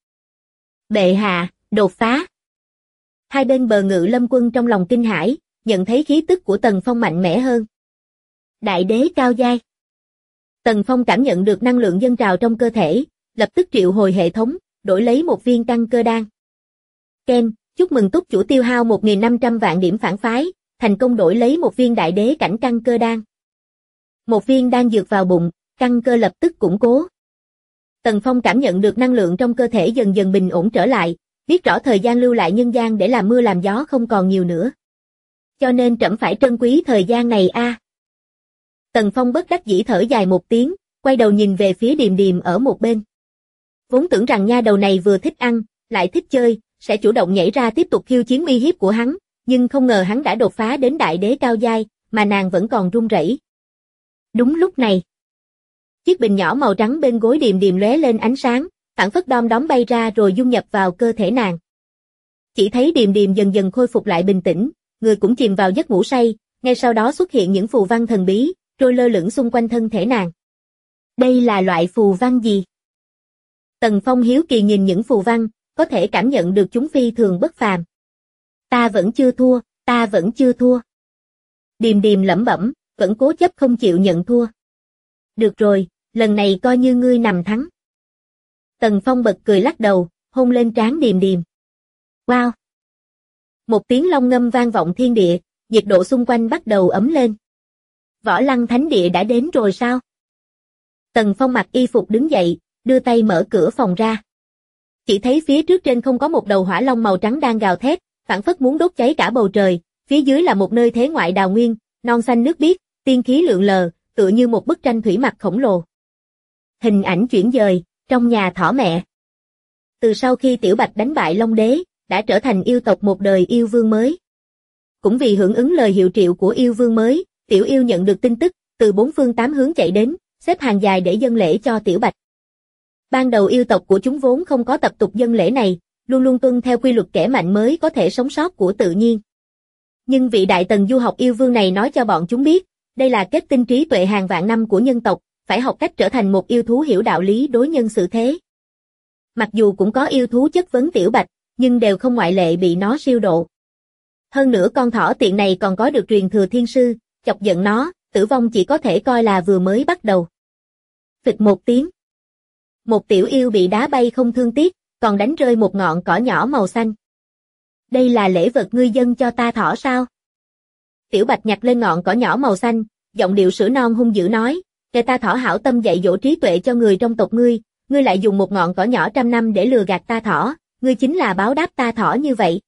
Bệ hạ, đột phá. Hai bên bờ Ngự Lâm quân trong lòng kinh hãi, nhận thấy khí tức của Tần Phong mạnh mẽ hơn. Đại đế cao giai. Tần Phong cảm nhận được năng lượng dâng trào trong cơ thể, lập tức triệu hồi hệ thống, đổi lấy một viên căn cơ đan. Ken, chúc mừng túc chủ tiêu hao 1.500 vạn điểm phản phái, thành công đổi lấy một viên đại đế cảnh căn cơ đan. Một viên đan dược vào bụng, căn cơ lập tức củng cố. Tần Phong cảm nhận được năng lượng trong cơ thể dần dần bình ổn trở lại, biết rõ thời gian lưu lại nhân gian để làm mưa làm gió không còn nhiều nữa. Cho nên trẫm phải trân quý thời gian này a. Tần Phong bất đắc dĩ thở dài một tiếng, quay đầu nhìn về phía Điềm Điềm ở một bên. Vốn tưởng rằng nha đầu này vừa thích ăn, lại thích chơi, sẽ chủ động nhảy ra tiếp tục khiêu chiến uy hiếp của hắn, nhưng không ngờ hắn đã đột phá đến đại đế cao giai, mà nàng vẫn còn run rẩy. Đúng lúc này, chiếc bình nhỏ màu trắng bên gối Điềm Điềm lóe lên ánh sáng, phảng phất đom đóm bay ra rồi dung nhập vào cơ thể nàng. Chỉ thấy Điềm Điềm dần dần khôi phục lại bình tĩnh, người cũng chìm vào giấc ngủ say, ngay sau đó xuất hiện những phù văn thần bí, trôi lơ lửng xung quanh thân thể nàng. Đây là loại phù văn gì? Tần Phong hiếu kỳ nhìn những phù văn, có thể cảm nhận được chúng phi thường bất phàm. Ta vẫn chưa thua, ta vẫn chưa thua. Điềm Điềm lẩm bẩm, vẫn cố chấp không chịu nhận thua. Được rồi, lần này coi như ngươi nằm thắng. Tần Phong bật cười lắc đầu, hôn lên trán Điềm Điềm. Wow! Một tiếng long ngâm vang vọng thiên địa, nhiệt độ xung quanh bắt đầu ấm lên. Võ Lăng Thánh Địa đã đến rồi sao? Tần Phong mặc y phục đứng dậy, đưa tay mở cửa phòng ra. Chỉ thấy phía trước trên không có một đầu hỏa long màu trắng đang gào thét, phảng phất muốn đốt cháy cả bầu trời, phía dưới là một nơi thế ngoại đào nguyên, non xanh nước biếc, tiên khí lượn lờ, tựa như một bức tranh thủy mặc khổng lồ. Hình ảnh chuyển dời, trong nhà thỏ mẹ. Từ sau khi Tiểu Bạch đánh bại Long Đế, đã trở thành yêu tộc một đời yêu vương mới. Cũng vì hưởng ứng lời hiệu triệu của yêu vương mới, Tiểu Yêu nhận được tin tức, từ 4 phương 8 hướng chạy đến, xếp hàng dài để dâng lễ cho Tiểu Bạch. Ban đầu yêu tộc của chúng vốn không có tập tục dâng lễ này, luôn luôn tuân theo quy luật kẻ mạnh mới có thể sống sót của tự nhiên. Nhưng vị đại tần du học yêu vương này nói cho bọn chúng biết, đây là kết tinh trí tuệ hàng vạn năm của nhân tộc, phải học cách trở thành một yêu thú hiểu đạo lý đối nhân xử thế. Mặc dù cũng có yêu thú chất vấn Tiểu Bạch, nhưng đều không ngoại lệ bị nó siêu độ. Hơn nữa con thỏ tiện này còn có được truyền thừa thiên sư, chọc giận nó, tử vong chỉ có thể coi là vừa mới bắt đầu. Phịch một tiếng. Một tiểu yêu bị đá bay không thương tiếc, còn đánh rơi một ngọn cỏ nhỏ màu xanh. Đây là lễ vật ngươi dâng cho ta thỏ sao? Tiểu Bạch nhặt lên ngọn cỏ nhỏ màu xanh, giọng điệu sữa non hung dữ nói, kẻ ta thỏ hảo tâm dạy dỗ trí tuệ cho người trong tộc ngươi lại dùng một ngọn cỏ nhỏ trăm năm để lừa gạt ta thỏ, ngươi chính là báo đáp ta thỏ như vậy.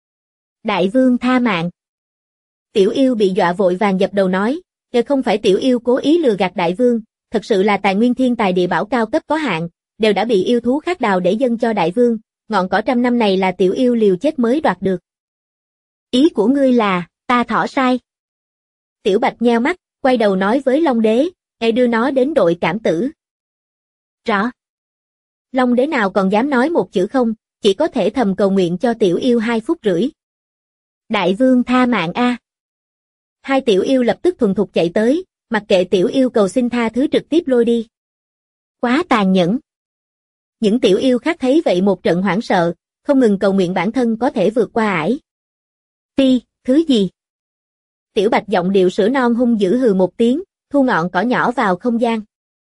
Đại vương tha mạng. Tiểu yêu bị dọa vội vàng dập đầu nói, kẻ không phải tiểu yêu cố ý lừa gạt đại vương, thật sự là tài nguyên thiên tài địa bảo cao cấp có hạn, đều đã bị yêu thú khác đào để dâng cho đại vương, ngọn cỏ trăm năm này là tiểu yêu liều chết mới đoạt được. Ý của ngươi là, ta thỏ sai. Tiểu Bạch nheo mắt, quay đầu nói với Long Đế, hãy đưa nó đến đội cảm tử. Rõ. Long Đế nào còn dám nói một chữ không, chỉ có thể thầm cầu nguyện cho tiểu yêu 2 phút rưỡi. Đại vương tha mạng a. Hai tiểu yêu lập tức thuần thục chạy tới, mặc kệ tiểu yêu cầu xin tha thứ trực tiếp lôi đi. Quá tàn nhẫn. Những tiểu yêu khác thấy vậy một trận hoảng sợ, không ngừng cầu nguyện bản thân có thể vượt qua ải. Ti, thứ gì? Tiểu Bạch giọng điệu sữa non hung dữ hừ một tiếng, thu ngọn cỏ nhỏ vào không gian.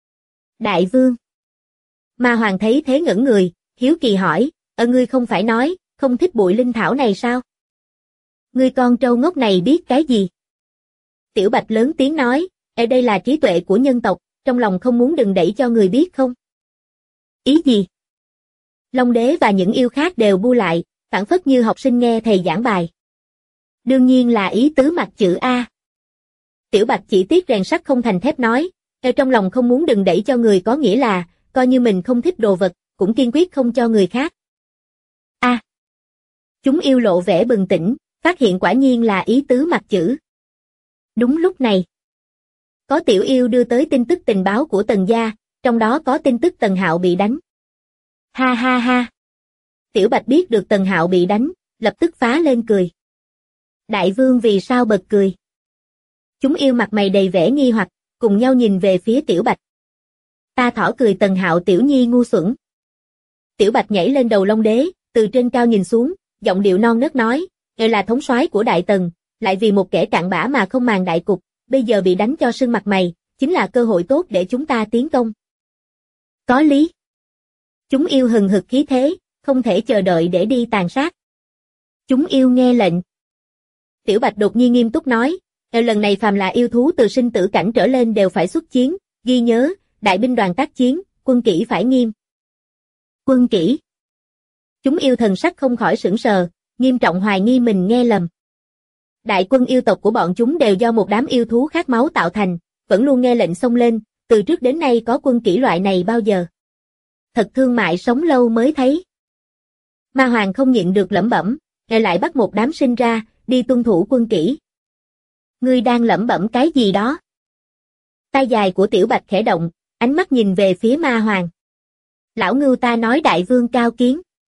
Đại vương. Ma Hoàng thấy thế ngẩn người, hiếu kỳ hỏi, ngươi không phải nói, không thích bụi linh thảo này sao? Ngươi con trâu ngốc này biết cái gì? Tiểu Bạch lớn tiếng nói, đây là trí tuệ của nhân tộc, trong lòng không muốn đừng đẩy cho người biết không? Ý gì? Long đế và những yêu khác đều bu lại, phảng phất như học sinh nghe thầy giảng bài. Đương nhiên là ý tứ mặt chữ A. Tiểu Bạch chỉ tiếc rèn sắt không thành thép nói, trong lòng không muốn đừng đẩy cho người có nghĩa là, coi như mình không thích đồ vật, cũng kiên quyết không cho người khác. A. Chúng yêu lộ vẻ bừng tỉnh, phát hiện quả nhiên là ý tứ mặt chữ. Đúng lúc này, có tiểu yêu đưa tới tin tức tình báo của Tần gia, trong đó có tin tức Tần Hạo bị đánh. Ha ha ha. Tiểu Bạch biết được Tần Hạo bị đánh, lập tức phá lên cười. Đại vương vì sao bật cười? Chúng yêu mặt mày đầy vẻ nghi hoặc, cùng nhau nhìn về phía Tiểu Bạch. Ta thỏ cười Tần Hạo tiểu nhi ngu xuẩn. Tiểu Bạch nhảy lên đầu Long đế, từ trên cao nhìn xuống, giọng điệu non nớt nói, ngươi là thống soái của Đại Tần, lại vì một kẻ cặn bã mà không màng đại cục, bây giờ bị đánh cho sưng mặt mày, chính là cơ hội tốt để chúng ta tiến công. Có lý. Chúng yêu hừng hực khí thế, không thể chờ đợi để đi tàn sát. Chúng yêu nghe lệnh. Tiểu Bạch đột nhiên nghiêm túc nói, lần này phàm là yêu thú từ sinh tử cảnh trở lên đều phải xuất chiến, ghi nhớ, đại binh đoàn tác chiến, quân kỷ phải nghiêm. Quân kỷ. Chúng yêu thần sắc không khỏi sửng sờ, nghiêm trọng hoài nghi mình nghe lầm. Đại quân yêu tộc của bọn chúng đều do một đám yêu thú khát máu tạo thành, vẫn luôn nghe lệnh xông lên, từ trước đến nay có quân kỷ loại này bao giờ. Thật thương mại sống lâu mới thấy. Ma Hoàng không nhịn được lẩm bẩm, lại bắt một đám sinh ra, đi tuân thủ quân kỷ. Ngươi đang lẩm bẩm cái gì đó? Tai dài của Tiểu Bạch khẽ động, ánh mắt nhìn về phía Ma Hoàng. Lão ngưu ta nói đại vương cao kiến.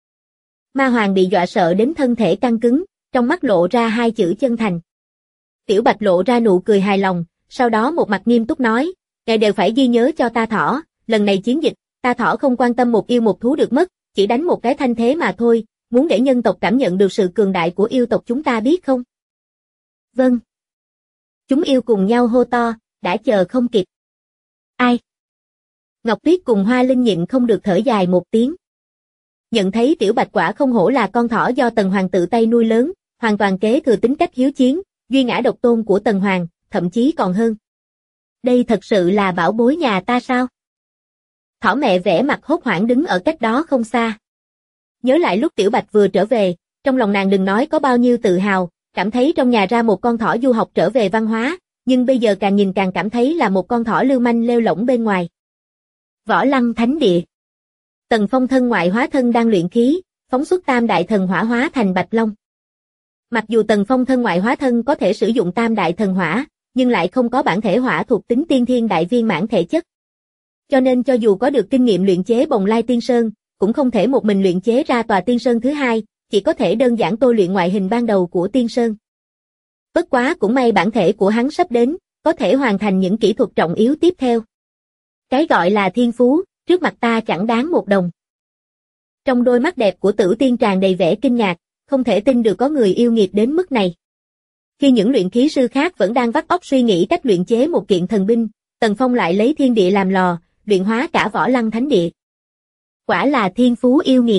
Ma Hoàng bị dọa sợ đến thân thể căng cứng, trong mắt lộ ra hai chữ chân thành. Tiểu Bạch lộ ra nụ cười hài lòng, sau đó một mặt nghiêm túc nói, ngài đều phải ghi nhớ cho ta thỏ, lần này chiến dịch, ta thỏ không quan tâm một yêu một thú được mất, chỉ đánh một cái thanh thế mà thôi, muốn để nhân tộc cảm nhận được sự cường đại của yêu tộc chúng ta biết không? Vâng. Chúng yêu cùng nhau hô to, đã chờ không kịp. Ai? Ngọc Tuyết cùng Hoa Linh nhịn không được thở dài một tiếng. Nhận thấy Tiểu Bạch quả không hổ là con thỏ do Tần Hoàng tự tay nuôi lớn, hoàn toàn kế thừa tính cách hiếu chiến, duy ngã độc tôn của Tần Hoàng, thậm chí còn hơn. Đây thật sự là bảo bối nhà ta sao? Thỏ mẹ vẻ mặt hốt hoảng đứng ở cách đó không xa. Nhớ lại lúc Tiểu Bạch vừa trở về, trong lòng nàng đừng nói có bao nhiêu tự hào, cảm thấy trong nhà ra một con thỏ du học trở về văn hóa, nhưng bây giờ càng nhìn càng cảm thấy là một con thỏ lưu manh lêu lỏng bên ngoài. Võ Lăng Thánh Địa. Tần Phong thân ngoại hóa thân đang luyện khí, phóng xuất tam đại thần hỏa hóa thành Bạch Long. Mặc dù Tần Phong thân ngoại hóa thân có thể sử dụng tam đại thần hỏa, nhưng lại không có bản thể hỏa thuộc tính tiên thiên đại viên mãn thể chất. Cho nên cho dù có được kinh nghiệm luyện chế Bồng Lai Tiên Sơn, cũng không thể một mình luyện chế ra tòa Tiên Sơn thứ hai, chỉ có thể đơn giản tôi luyện ngoại hình ban đầu của Tiên Sơn. Bất quá cũng may bản thể của hắn sắp đến, có thể hoàn thành những kỹ thuật trọng yếu tiếp theo. Cái gọi là thiên phú, trước mặt ta chẳng đáng một đồng. Trong đôi mắt đẹp của Tử Tiên tràn đầy vẻ kinh ngạc, không thể tin được có người yêu nghiệt đến mức này. Khi những luyện khí sư khác vẫn đang vắt óc suy nghĩ cách luyện chế một kiện thần binh, Tần Phong lại lấy thiên địa làm lò, luyện hóa cả Võ Lăng Thánh Địa. Quả là thiên phú yêu nghiệt.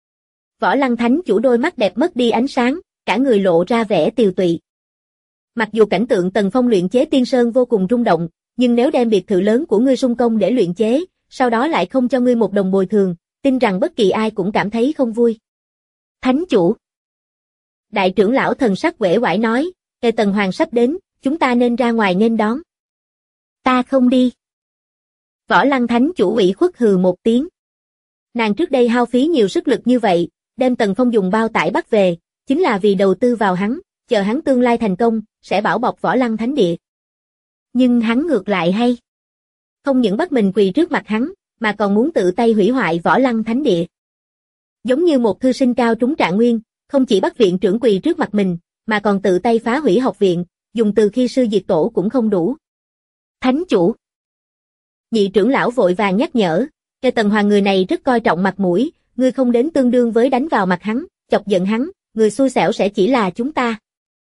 Võ Lăng Thánh chủ đôi mắt đẹp mất đi ánh sáng, cả người lộ ra vẻ tiều tụy. Mặc dù cảnh tượng Tần Phong luyện chế Tiên Sơn vô cùng rung động, nhưng nếu đem biệt thự lớn của ngươi sung công để luyện chế, sau đó lại không cho ngươi một đồng bồi thường, tin rằng bất kỳ ai cũng cảm thấy không vui. Thánh chủ. Đại trưởng lão thần sắc uể oải nói, Tần Hoàng sắp đến, chúng ta nên ra ngoài nghênh đón. Ta không đi. Võ Lăng Thánh chủ ủy khuất hừ một tiếng. Nàng trước đây hao phí nhiều sức lực như vậy, đem Tần Phong dùng bao tải bắt về, chính là vì đầu tư vào hắn, chờ hắn tương lai thành công, sẽ bảo bọc Võ Lăng Thánh Địa. Nhưng hắn ngược lại hay. Không những bắt mình quỳ trước mặt hắn, mà còn muốn tự tay hủy hoại Võ Lăng Thánh Địa. Giống như một thư sinh cao trúng trạng nguyên, không chỉ bắt viện trưởng quỳ trước mặt mình, mà còn tự tay phá hủy học viện, dùng từ khi sư diệt tổ cũng không đủ. Thánh chủ. Nhị trưởng lão vội vàng nhắc nhở, Tần Hoàng người này rất coi trọng mặt mũi, ngươi không đến tương đương với đánh vào mặt hắn, chọc giận hắn, người xui xẻo sẽ chỉ là chúng ta.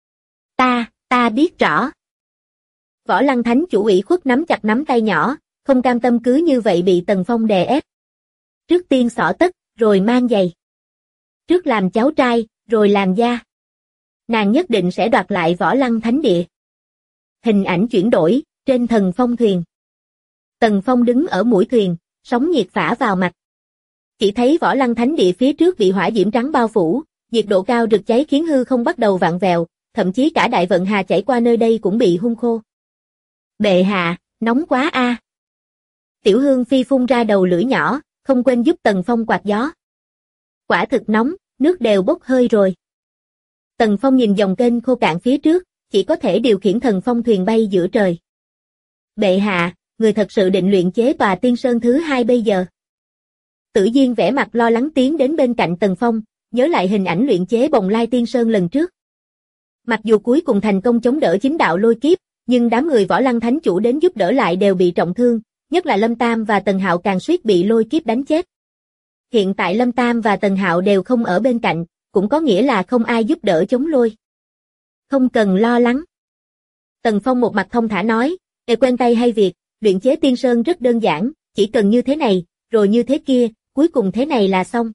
Ta biết rõ. Võ Lăng Thánh chủ ủy khuất nắm chặt nắm tay nhỏ, không cam tâm cứ như vậy bị Tần Phong đè ép. Trước tiên xỏ tất, rồi mang giày. Trước làm cháu trai, rồi làm gia. Nàng nhất định sẽ đoạt lại Võ Lăng Thánh Địa. Hình ảnh chuyển đổi, trên Thần Phong thuyền. Tần Phong đứng ở mũi thuyền, sóng nhiệt phả vào mặt. Chỉ thấy Võ Lăng Thánh Địa phía trước bị hỏa diễm trắng bao phủ, nhiệt độ cao rực cháy khiến hư không bắt đầu vặn vẹo, thậm chí cả đại vận hà chảy qua nơi đây cũng bị hun khô. Bệ hạ, nóng quá a. Tiểu Hương Phi phun ra đầu lưỡi nhỏ, không quên giúp Tần Phong quạt gió. Quả thực nóng, nước đều bốc hơi rồi. Tần Phong nhìn dòng kênh khô cạn phía trước, chỉ có thể điều khiển thần phong thuyền bay giữa trời. Bệ hạ, người thật sự định luyện chế tòa tiên sơn thứ 2 bây giờ. Tử Diên vẻ mặt lo lắng tiến đến bên cạnh Tần Phong, nhớ lại hình ảnh luyện chế Bồng Lai Tiên Sơn lần trước. Mặc dù cuối cùng thành công chống đỡ chính đạo lôi kiếp, nhưng đám người Võ Lăng Thánh Chủ đến giúp đỡ lại đều bị trọng thương, nhất là Lâm Tam và Tần Hạo càng suýt bị lôi kiếp đánh chết. Hiện tại Lâm Tam và Tần Hạo đều không ở bên cạnh, cũng có nghĩa là không ai giúp đỡ chống lôi. Không cần lo lắng. Tần Phong một mặt thông thả nói, quen tay hay việc, luyện chế tiên sơn rất đơn giản, chỉ cần như thế này, rồi như thế kia, cuối cùng thế này là xong.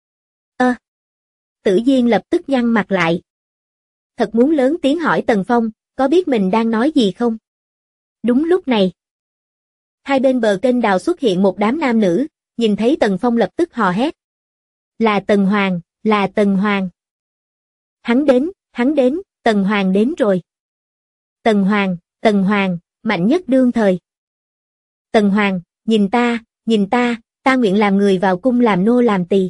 Tử Diên lập tức nhăn mặt lại. Thật muốn lớn tiếng hỏi Tần Phong, có biết mình đang nói gì không? Đúng lúc này, hai bên bờ kênh đào xuất hiện một đám nam nữ, nhìn thấy Tần Phong lập tức hò hét. Là Tần Hoàng, là Tần Hoàng. Hắn đến, Tần Hoàng đến rồi. Tần Hoàng, mạnh nhất đương thời. Tần Hoàng, nhìn ta, ta nguyện làm người vào cung làm nô làm tỳ.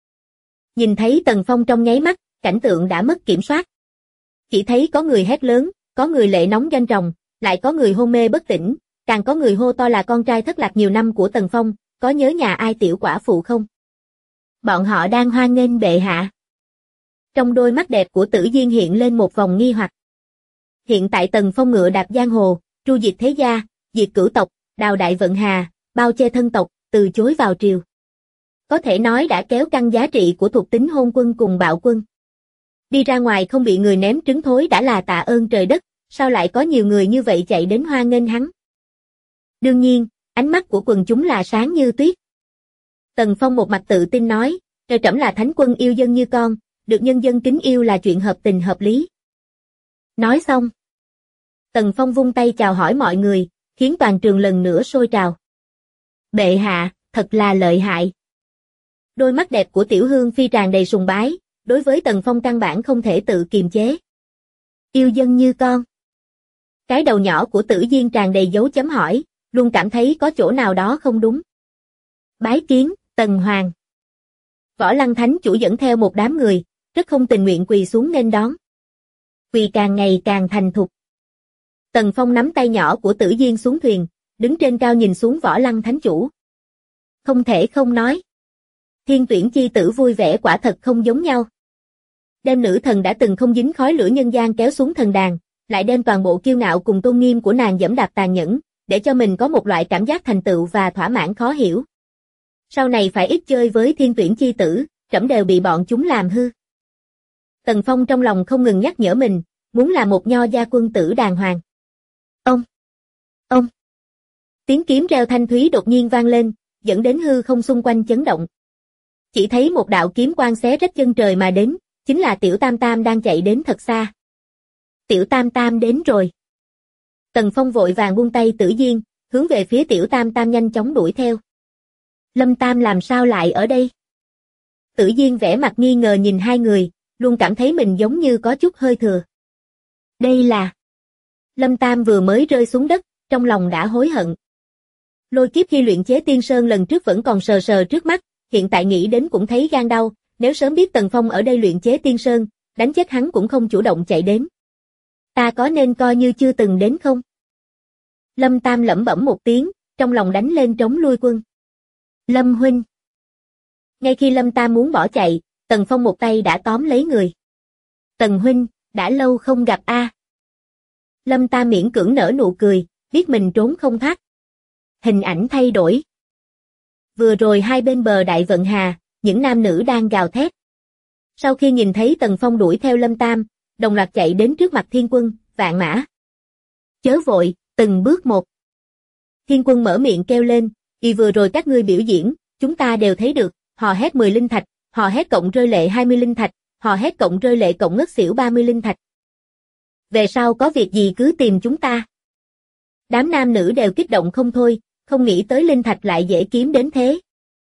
Nhìn thấy Tần Phong trong nháy mắt, cảnh tượng đã mất kiểm soát. Chỉ thấy có người hét lớn, có người lệ nóng doanh tròng, lại có người hôn mê bất tỉnh, càng có người hô to là con trai thất lạc nhiều năm của Tần Phong, có nhớ nhà ai tiểu quả phụ không? Bọn họ đang hoan nghênh bệ hạ. Trong đôi mắt đẹp của Tử Diên hiện lên một vòng nghi hoặc. Hiện tại Tần Phong ngựa đạp giang hồ, tru diệt thế gia, diệt cửu tộc, đào đại vận hà, bao che thân tộc, từ chối vào triều. Có thể nói đã kéo căng giá trị của thuộc tính hôn quân cùng bạo quân. Đi ra ngoài không bị người ném trứng thối đã là tạ ơn trời đất, sao lại có nhiều người như vậy chạy đến hoan nghênh hắn? Đương nhiên, ánh mắt của quần chúng là sáng như tuyết. Tần Phong một mặt tự tin nói, trời trẫm là thánh quân yêu dân như con, được nhân dân kính yêu là chuyện hợp tình hợp lý. Nói xong, Tần Phong vung tay chào hỏi mọi người, khiến toàn trường lần nữa sôi trào. Bệ hạ, thật là lợi hại. Đôi mắt đẹp của Tiểu Hương Phi tràn đầy sùng bái, đối với Tần Phong căn bản không thể tự kiềm chế. Yêu dân như con. Cái đầu nhỏ của Tử Diên tràn đầy dấu chấm hỏi, luôn cảm thấy có chỗ nào đó không đúng. Bái kiến, Tần Hoàng. Võ Lăng Thánh Chủ dẫn theo một đám người, rất không tình nguyện quỳ xuống nghênh đón. Quỳ càng ngày càng thành thục. Tần Phong nắm tay nhỏ của Tử Diên xuống thuyền, đứng trên cao nhìn xuống Võ Lăng Thánh Chủ. Không thể không nói. Thiên Tuyển chi tử vui vẻ quả thật không giống nhau. Đem nữ thần đã từng không dính khói lửa nhân gian kéo xuống thần đàn, lại đem toàn bộ kiêu ngạo cùng tôn nghiêm của nàng dẫm đạp tàn nhẫn, để cho mình có một loại cảm giác thành tựu và thỏa mãn khó hiểu. Sau này phải ít chơi với Thiên Tuyển chi tử, trẫm đều bị bọn chúng làm hư. Tần Phong trong lòng không ngừng nhắc nhở mình, muốn là một nho gia quân tử đàng hoàng. Ông. Tiếng kiếm reo thanh thúy đột nhiên vang lên, dẫn đến hư không xung quanh chấn động. Chỉ thấy một đạo kiếm quang xé rách chân trời mà đến, chính là Tiểu Tam Tam đang chạy đến thật xa. Tiểu Tam Tam đến rồi. Tần Phong vội vàng buông tay Tử Diên, hướng về phía Tiểu Tam Tam nhanh chóng đuổi theo. Lâm Tam làm sao lại ở đây? Tử Diên vẻ mặt nghi ngờ nhìn hai người, luôn cảm thấy mình giống như có chút hơi thừa. Đây là... Lâm Tam vừa mới rơi xuống đất, trong lòng đã hối hận. Lôi kiếp khi luyện chế tiên sơn lần trước vẫn còn sờ sờ trước mắt, hiện tại nghĩ đến cũng thấy gan đau, nếu sớm biết Tần Phong ở đây luyện chế tiên sơn, đánh chết hắn cũng không chủ động chạy đến. Ta có nên coi như chưa từng đến không? Lâm Tam lẩm bẩm một tiếng, trong lòng đánh lên trống lui quân. Lâm huynh. Ngay khi Lâm Tam muốn bỏ chạy, Tần Phong một tay đã tóm lấy người. Tần huynh, đã lâu không gặp a. Lâm Tam miễn cưỡng nở nụ cười, biết mình trốn không thoát. Hình ảnh thay đổi. Vừa rồi hai bên bờ Đại Vận Hà, những nam nữ đang gào thét. Sau khi nhìn thấy Tần Phong đuổi theo Lâm Tam, đồng loạt chạy đến trước mặt Thiên Quân, Vạn Mã. Chớ vội, từng bước một. Thiên Quân mở miệng kêu lên, vì vừa rồi các ngươi biểu diễn, chúng ta đều thấy được, hò hét 10 linh thạch, hò hét cộng rơi lệ 20 linh thạch, hò hét cộng rơi lệ cộng ngất xỉu 30 linh thạch. Về sau có việc gì cứ tìm chúng ta. Đám nam nữ đều kích động không thôi, không nghĩ tới linh thạch lại dễ kiếm đến thế.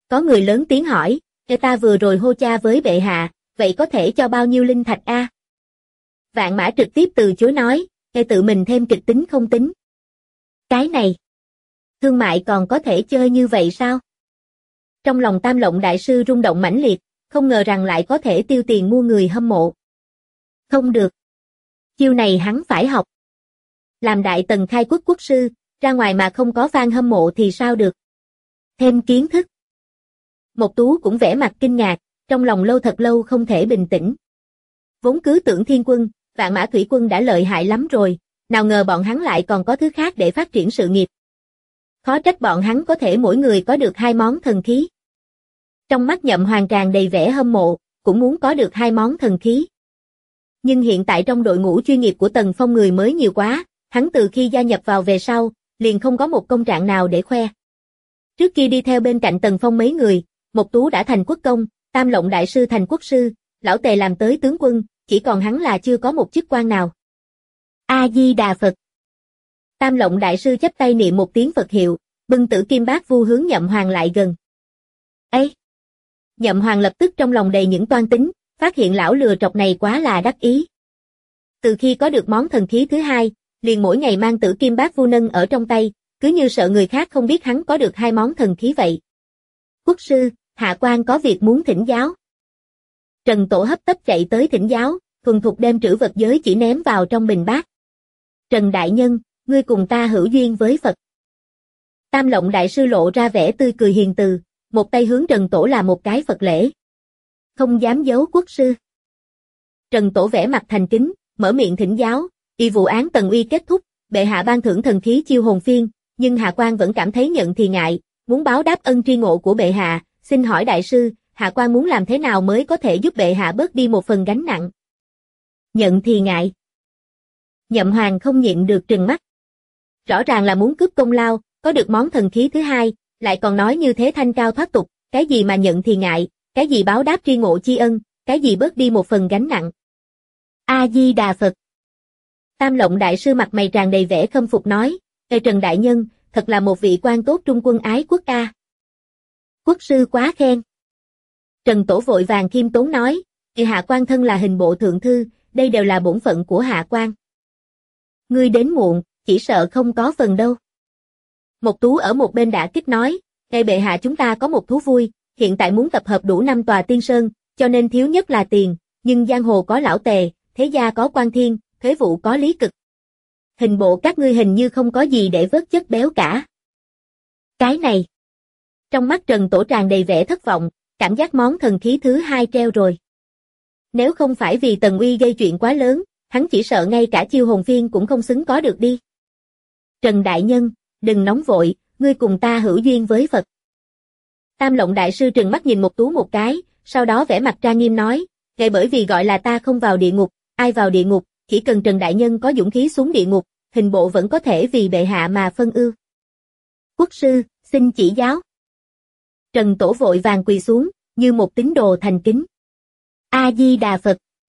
Có người lớn tiếng hỏi, ta vừa rồi hô cha với bệ hạ, vậy có thể cho bao nhiêu linh thạch a? Vạn Mã trực tiếp từ chối nói, tự mình thêm kịch tính không tính. Cái này, thương mại còn có thể chơi như vậy sao? Trong lòng Tam Lộng đại sư rung động mãnh liệt, không ngờ rằng lại có thể tiêu tiền mua người hâm mộ. Không được. Chiêu này hắn phải học. Làm Đại Tần khai quốc quốc sư, ra ngoài mà không có fan hâm mộ thì sao được? Thêm kiến thức. Mộc Tú cũng vẻ mặt kinh ngạc, trong lòng lâu thật lâu không thể bình tĩnh. Vốn cứ tưởng Thiên Quân, Vạn Mã Thủy Quân đã lợi hại lắm rồi, nào ngờ bọn hắn lại còn có thứ khác để phát triển sự nghiệp. Khó trách bọn hắn có thể mỗi người có được 2 món thần khí. Trong mắt Nhậm Hoàng tràn đầy vẻ hâm mộ, cũng muốn có được 2 món thần khí. Nhưng hiện tại trong đội ngũ chuyên nghiệp của Tần Phong người mới nhiều quá, hắn từ khi gia nhập vào về sau, liền không có một công trạng nào để khoe. Trước kia đi theo bên cạnh Tần Phong mấy người, Mộc Tú đã thành quốc công, Tam Lộng đại sư thành quốc sư, Lão Tề làm tới tướng quân, chỉ còn hắn là chưa có một chức quan nào. A Di Đà Phật. Tam Lộng đại sư chắp tay niệm một tiếng Phật hiệu, bưng Tử Kim Bát Vu hướng Nhậm Hoàng lại gần. Ê! Nhậm Hoàng lập tức trong lòng đầy những toan tính, phát hiện lão lừa trọc này quá là đắc ý. Từ khi có được món thần khí thứ 2, liền mỗi ngày mang Tử Kim Bát Vu nâng ở trong tay, cứ như sợ người khác không biết hắn có được 2 món thần khí vậy. Quốc sư, hạ quan có việc muốn thỉnh giáo. Trần Tổ hấp tấp chạy tới thỉnh giáo, thuần thục đem trữ vật giới chỉ ném vào trong bình bát. Trần đại nhân, ngươi cùng ta hữu duyên với Phật. Tam Lộng đại sư lộ ra vẻ tươi cười hiền từ, một tay hướng Trần Tổ là một cái Phật lễ. Không dám giấu quốc sư. Trần Tổ vẻ mặt thành kính, mở miệng thỉnh giáo, y vụ án Tần Uy kết thúc, bệ hạ ban thưởng thần khí Chiêu Hồn Phiên, nhưng hạ quan vẫn cảm thấy nhận thì ngại, muốn báo đáp ân tri ngộ của bệ hạ, xin hỏi đại sư, hạ quan muốn làm thế nào mới có thể giúp bệ hạ bớt đi một phần gánh nặng? Nhận thì ngại. Nhậm Hoàng không nhịn được trừng mắt. Rõ ràng là muốn cướp công lao, có được món thần khí thứ 2, lại còn nói như thế thanh cao thoát tục, cái gì mà nhận thì ngại, cái gì báo đáp tri ngộ tri ân, cái gì bớt đi một phần gánh nặng. A Di Đà Phật. Tam Lộng đại sư mặt mày tràn đầy vẻ khâm phục nói, Trần đại nhân, thật là một vị quan tốt trung quân ái quốc a. Quốc sư quá khen. Trần Tổ vội vàng khiêm tốn nói, hạ quan thân là hình bộ thượng thư, đây đều là bổn phận của hạ quan. Ngươi đến muộn, chỉ sợ không có phần đâu. Mộc Tú ở một bên đã kích nói, bệ hạ chúng ta có một thú vui, hiện tại muốn tập hợp đủ 5 tòa tiên sơn, cho nên thiếu nhất là tiền, nhưng giang hồ có Lão Tề, thế gia có Quan Thiên, thuế vụ có Lý Cực. Hình bộ các ngươi hình như không có gì để vớt chất béo cả. Cái này. Trong mắt Trần Tổ tràn đầy vẻ thất vọng, cảm giác món thần khí thứ 2 treo rồi. Nếu không phải vì Tần Uy gây chuyện quá lớn, hắn chỉ sợ ngay cả Chiêu Hồn Phiên cũng không xứng có được đi. Trần đại nhân, đừng nóng vội, ngươi cùng ta hữu duyên với Phật. Tam Lộng đại sư trừng mắt nhìn Mộc Tú một cái, sau đó vẻ mặt trang nghiêm nói, bởi vì gọi là ta không vào địa ngục, ai vào địa ngục, chỉ cần Trần đại nhân có dũng khí xuống địa ngục, hình bộ vẫn có thể vì bệ hạ mà phân ưu. Quốc sư, xin chỉ giáo. Trần Tổ vội vàng quỳ xuống, như một tín đồ thành kính. A Di Đà Phật.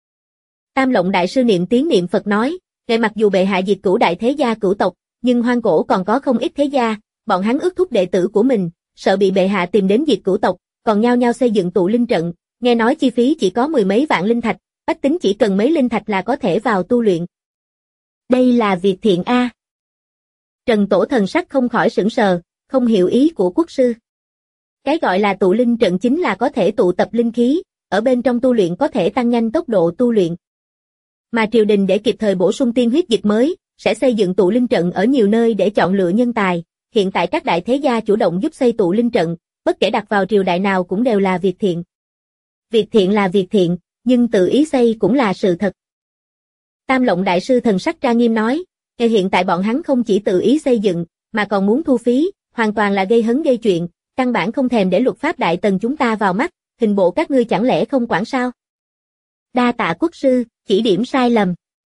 Tam Lộng đại sư niệm tiếng niệm Phật nói, mặc dù bệ hạ diệt cửu đại thế gia cửu tộc, nhưng hoang cổ còn có không ít thế gia, bọn hắn ước thúc đệ tử của mình, sợ bị bệ hạ tìm đến diệt cửu tộc, còn nhao nhao xây dựng tụ linh trận, nghe nói chi phí chỉ có 10 mấy vạn linh thạch, bách tính chỉ cần mấy linh thạch là có thể vào tu luyện. Đây là việc thiện a. Trần Tổ thần sắc không khỏi sửng sờ, không hiểu ý của quốc sư. Cái gọi là tụ linh trận chính là có thể tụ tập linh khí, ở bên trong tu luyện có thể tăng nhanh tốc độ tu luyện. Mà triều đình để kịp thời bổ sung tiên huyết dịch mới, sẽ xây dựng tụ linh trận ở nhiều nơi để chọn lựa nhân tài. Hiện tại các đại thế gia chủ động giúp xây tụ linh trận, bất kể đặt vào triều đại nào cũng đều là việc thiện. Việc thiện là việc thiện, nhưng tự ý xây cũng là sự thật. Tam Lộng đại sư thần sắc trang nghiêm nói, hiện tại bọn hắn không chỉ tự ý xây dựng, mà còn muốn thu phí, hoàn toàn là gây hấn gây chuyện, căn bản không thèm để luật pháp Đại Tần chúng ta vào mắt, hình bộ các ngươi chẳng lẽ không quản sao? Đa tạ quốc sư, chỉ điểm sai lầm.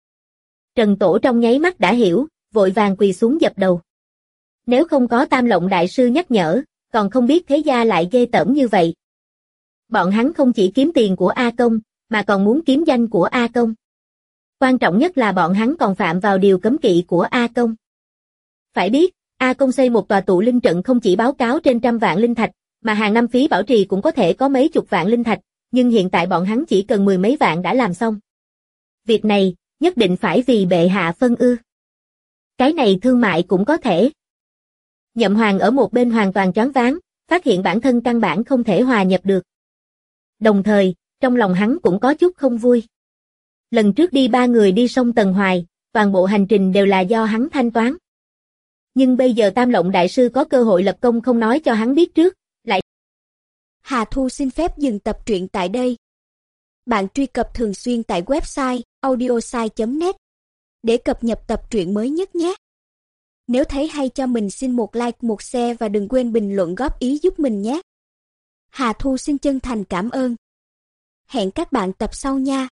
Trần Tổ trong nháy mắt đã hiểu, vội vàng quỳ xuống dập đầu. Nếu không có Tam Lộng đại sư nhắc nhở, còn không biết thế gia lại ghê tởm như vậy. Bọn hắn không chỉ kiếm tiền của A Công, mà còn muốn kiếm danh của A Công. Quan trọng nhất là bọn hắn còn phạm vào điều cấm kỵ của A Công. Phải biết, A Công xây một tòa tụ linh trận không chỉ báo cáo trên trăm vạn linh thạch, mà hàng năm phí bảo trì cũng có thể có mấy chục vạn linh thạch, nhưng hiện tại bọn hắn chỉ cần 10 mấy vạn đã làm xong. Việc này, nhất định phải vì bệ hạ phân ư. Cái này thương mại cũng có thể. Nhậm Hoàng ở một bên hoàn toàn choáng váng, phát hiện bản thân căn bản không thể hòa nhập được. Đồng thời, trong lòng hắn cũng có chút không vui. Lần trước đi 3 người đi sông Tần Hoài, toàn bộ hành trình đều là do hắn thanh toán. Nhưng bây giờ Tam Lộng Đại Sư có cơ hội lập công không nói cho hắn biết trước, lại... Hà Thu xin phép dừng tập truyện tại đây. Bạn truy cập thường xuyên tại website audiosai.net để cập nhật tập truyện mới nhất nhé. Nếu thấy hay cho mình xin một like, một share và đừng quên bình luận góp ý giúp mình nhé. Hà Thu xin chân thành cảm ơn. Hẹn các bạn tập sau nha.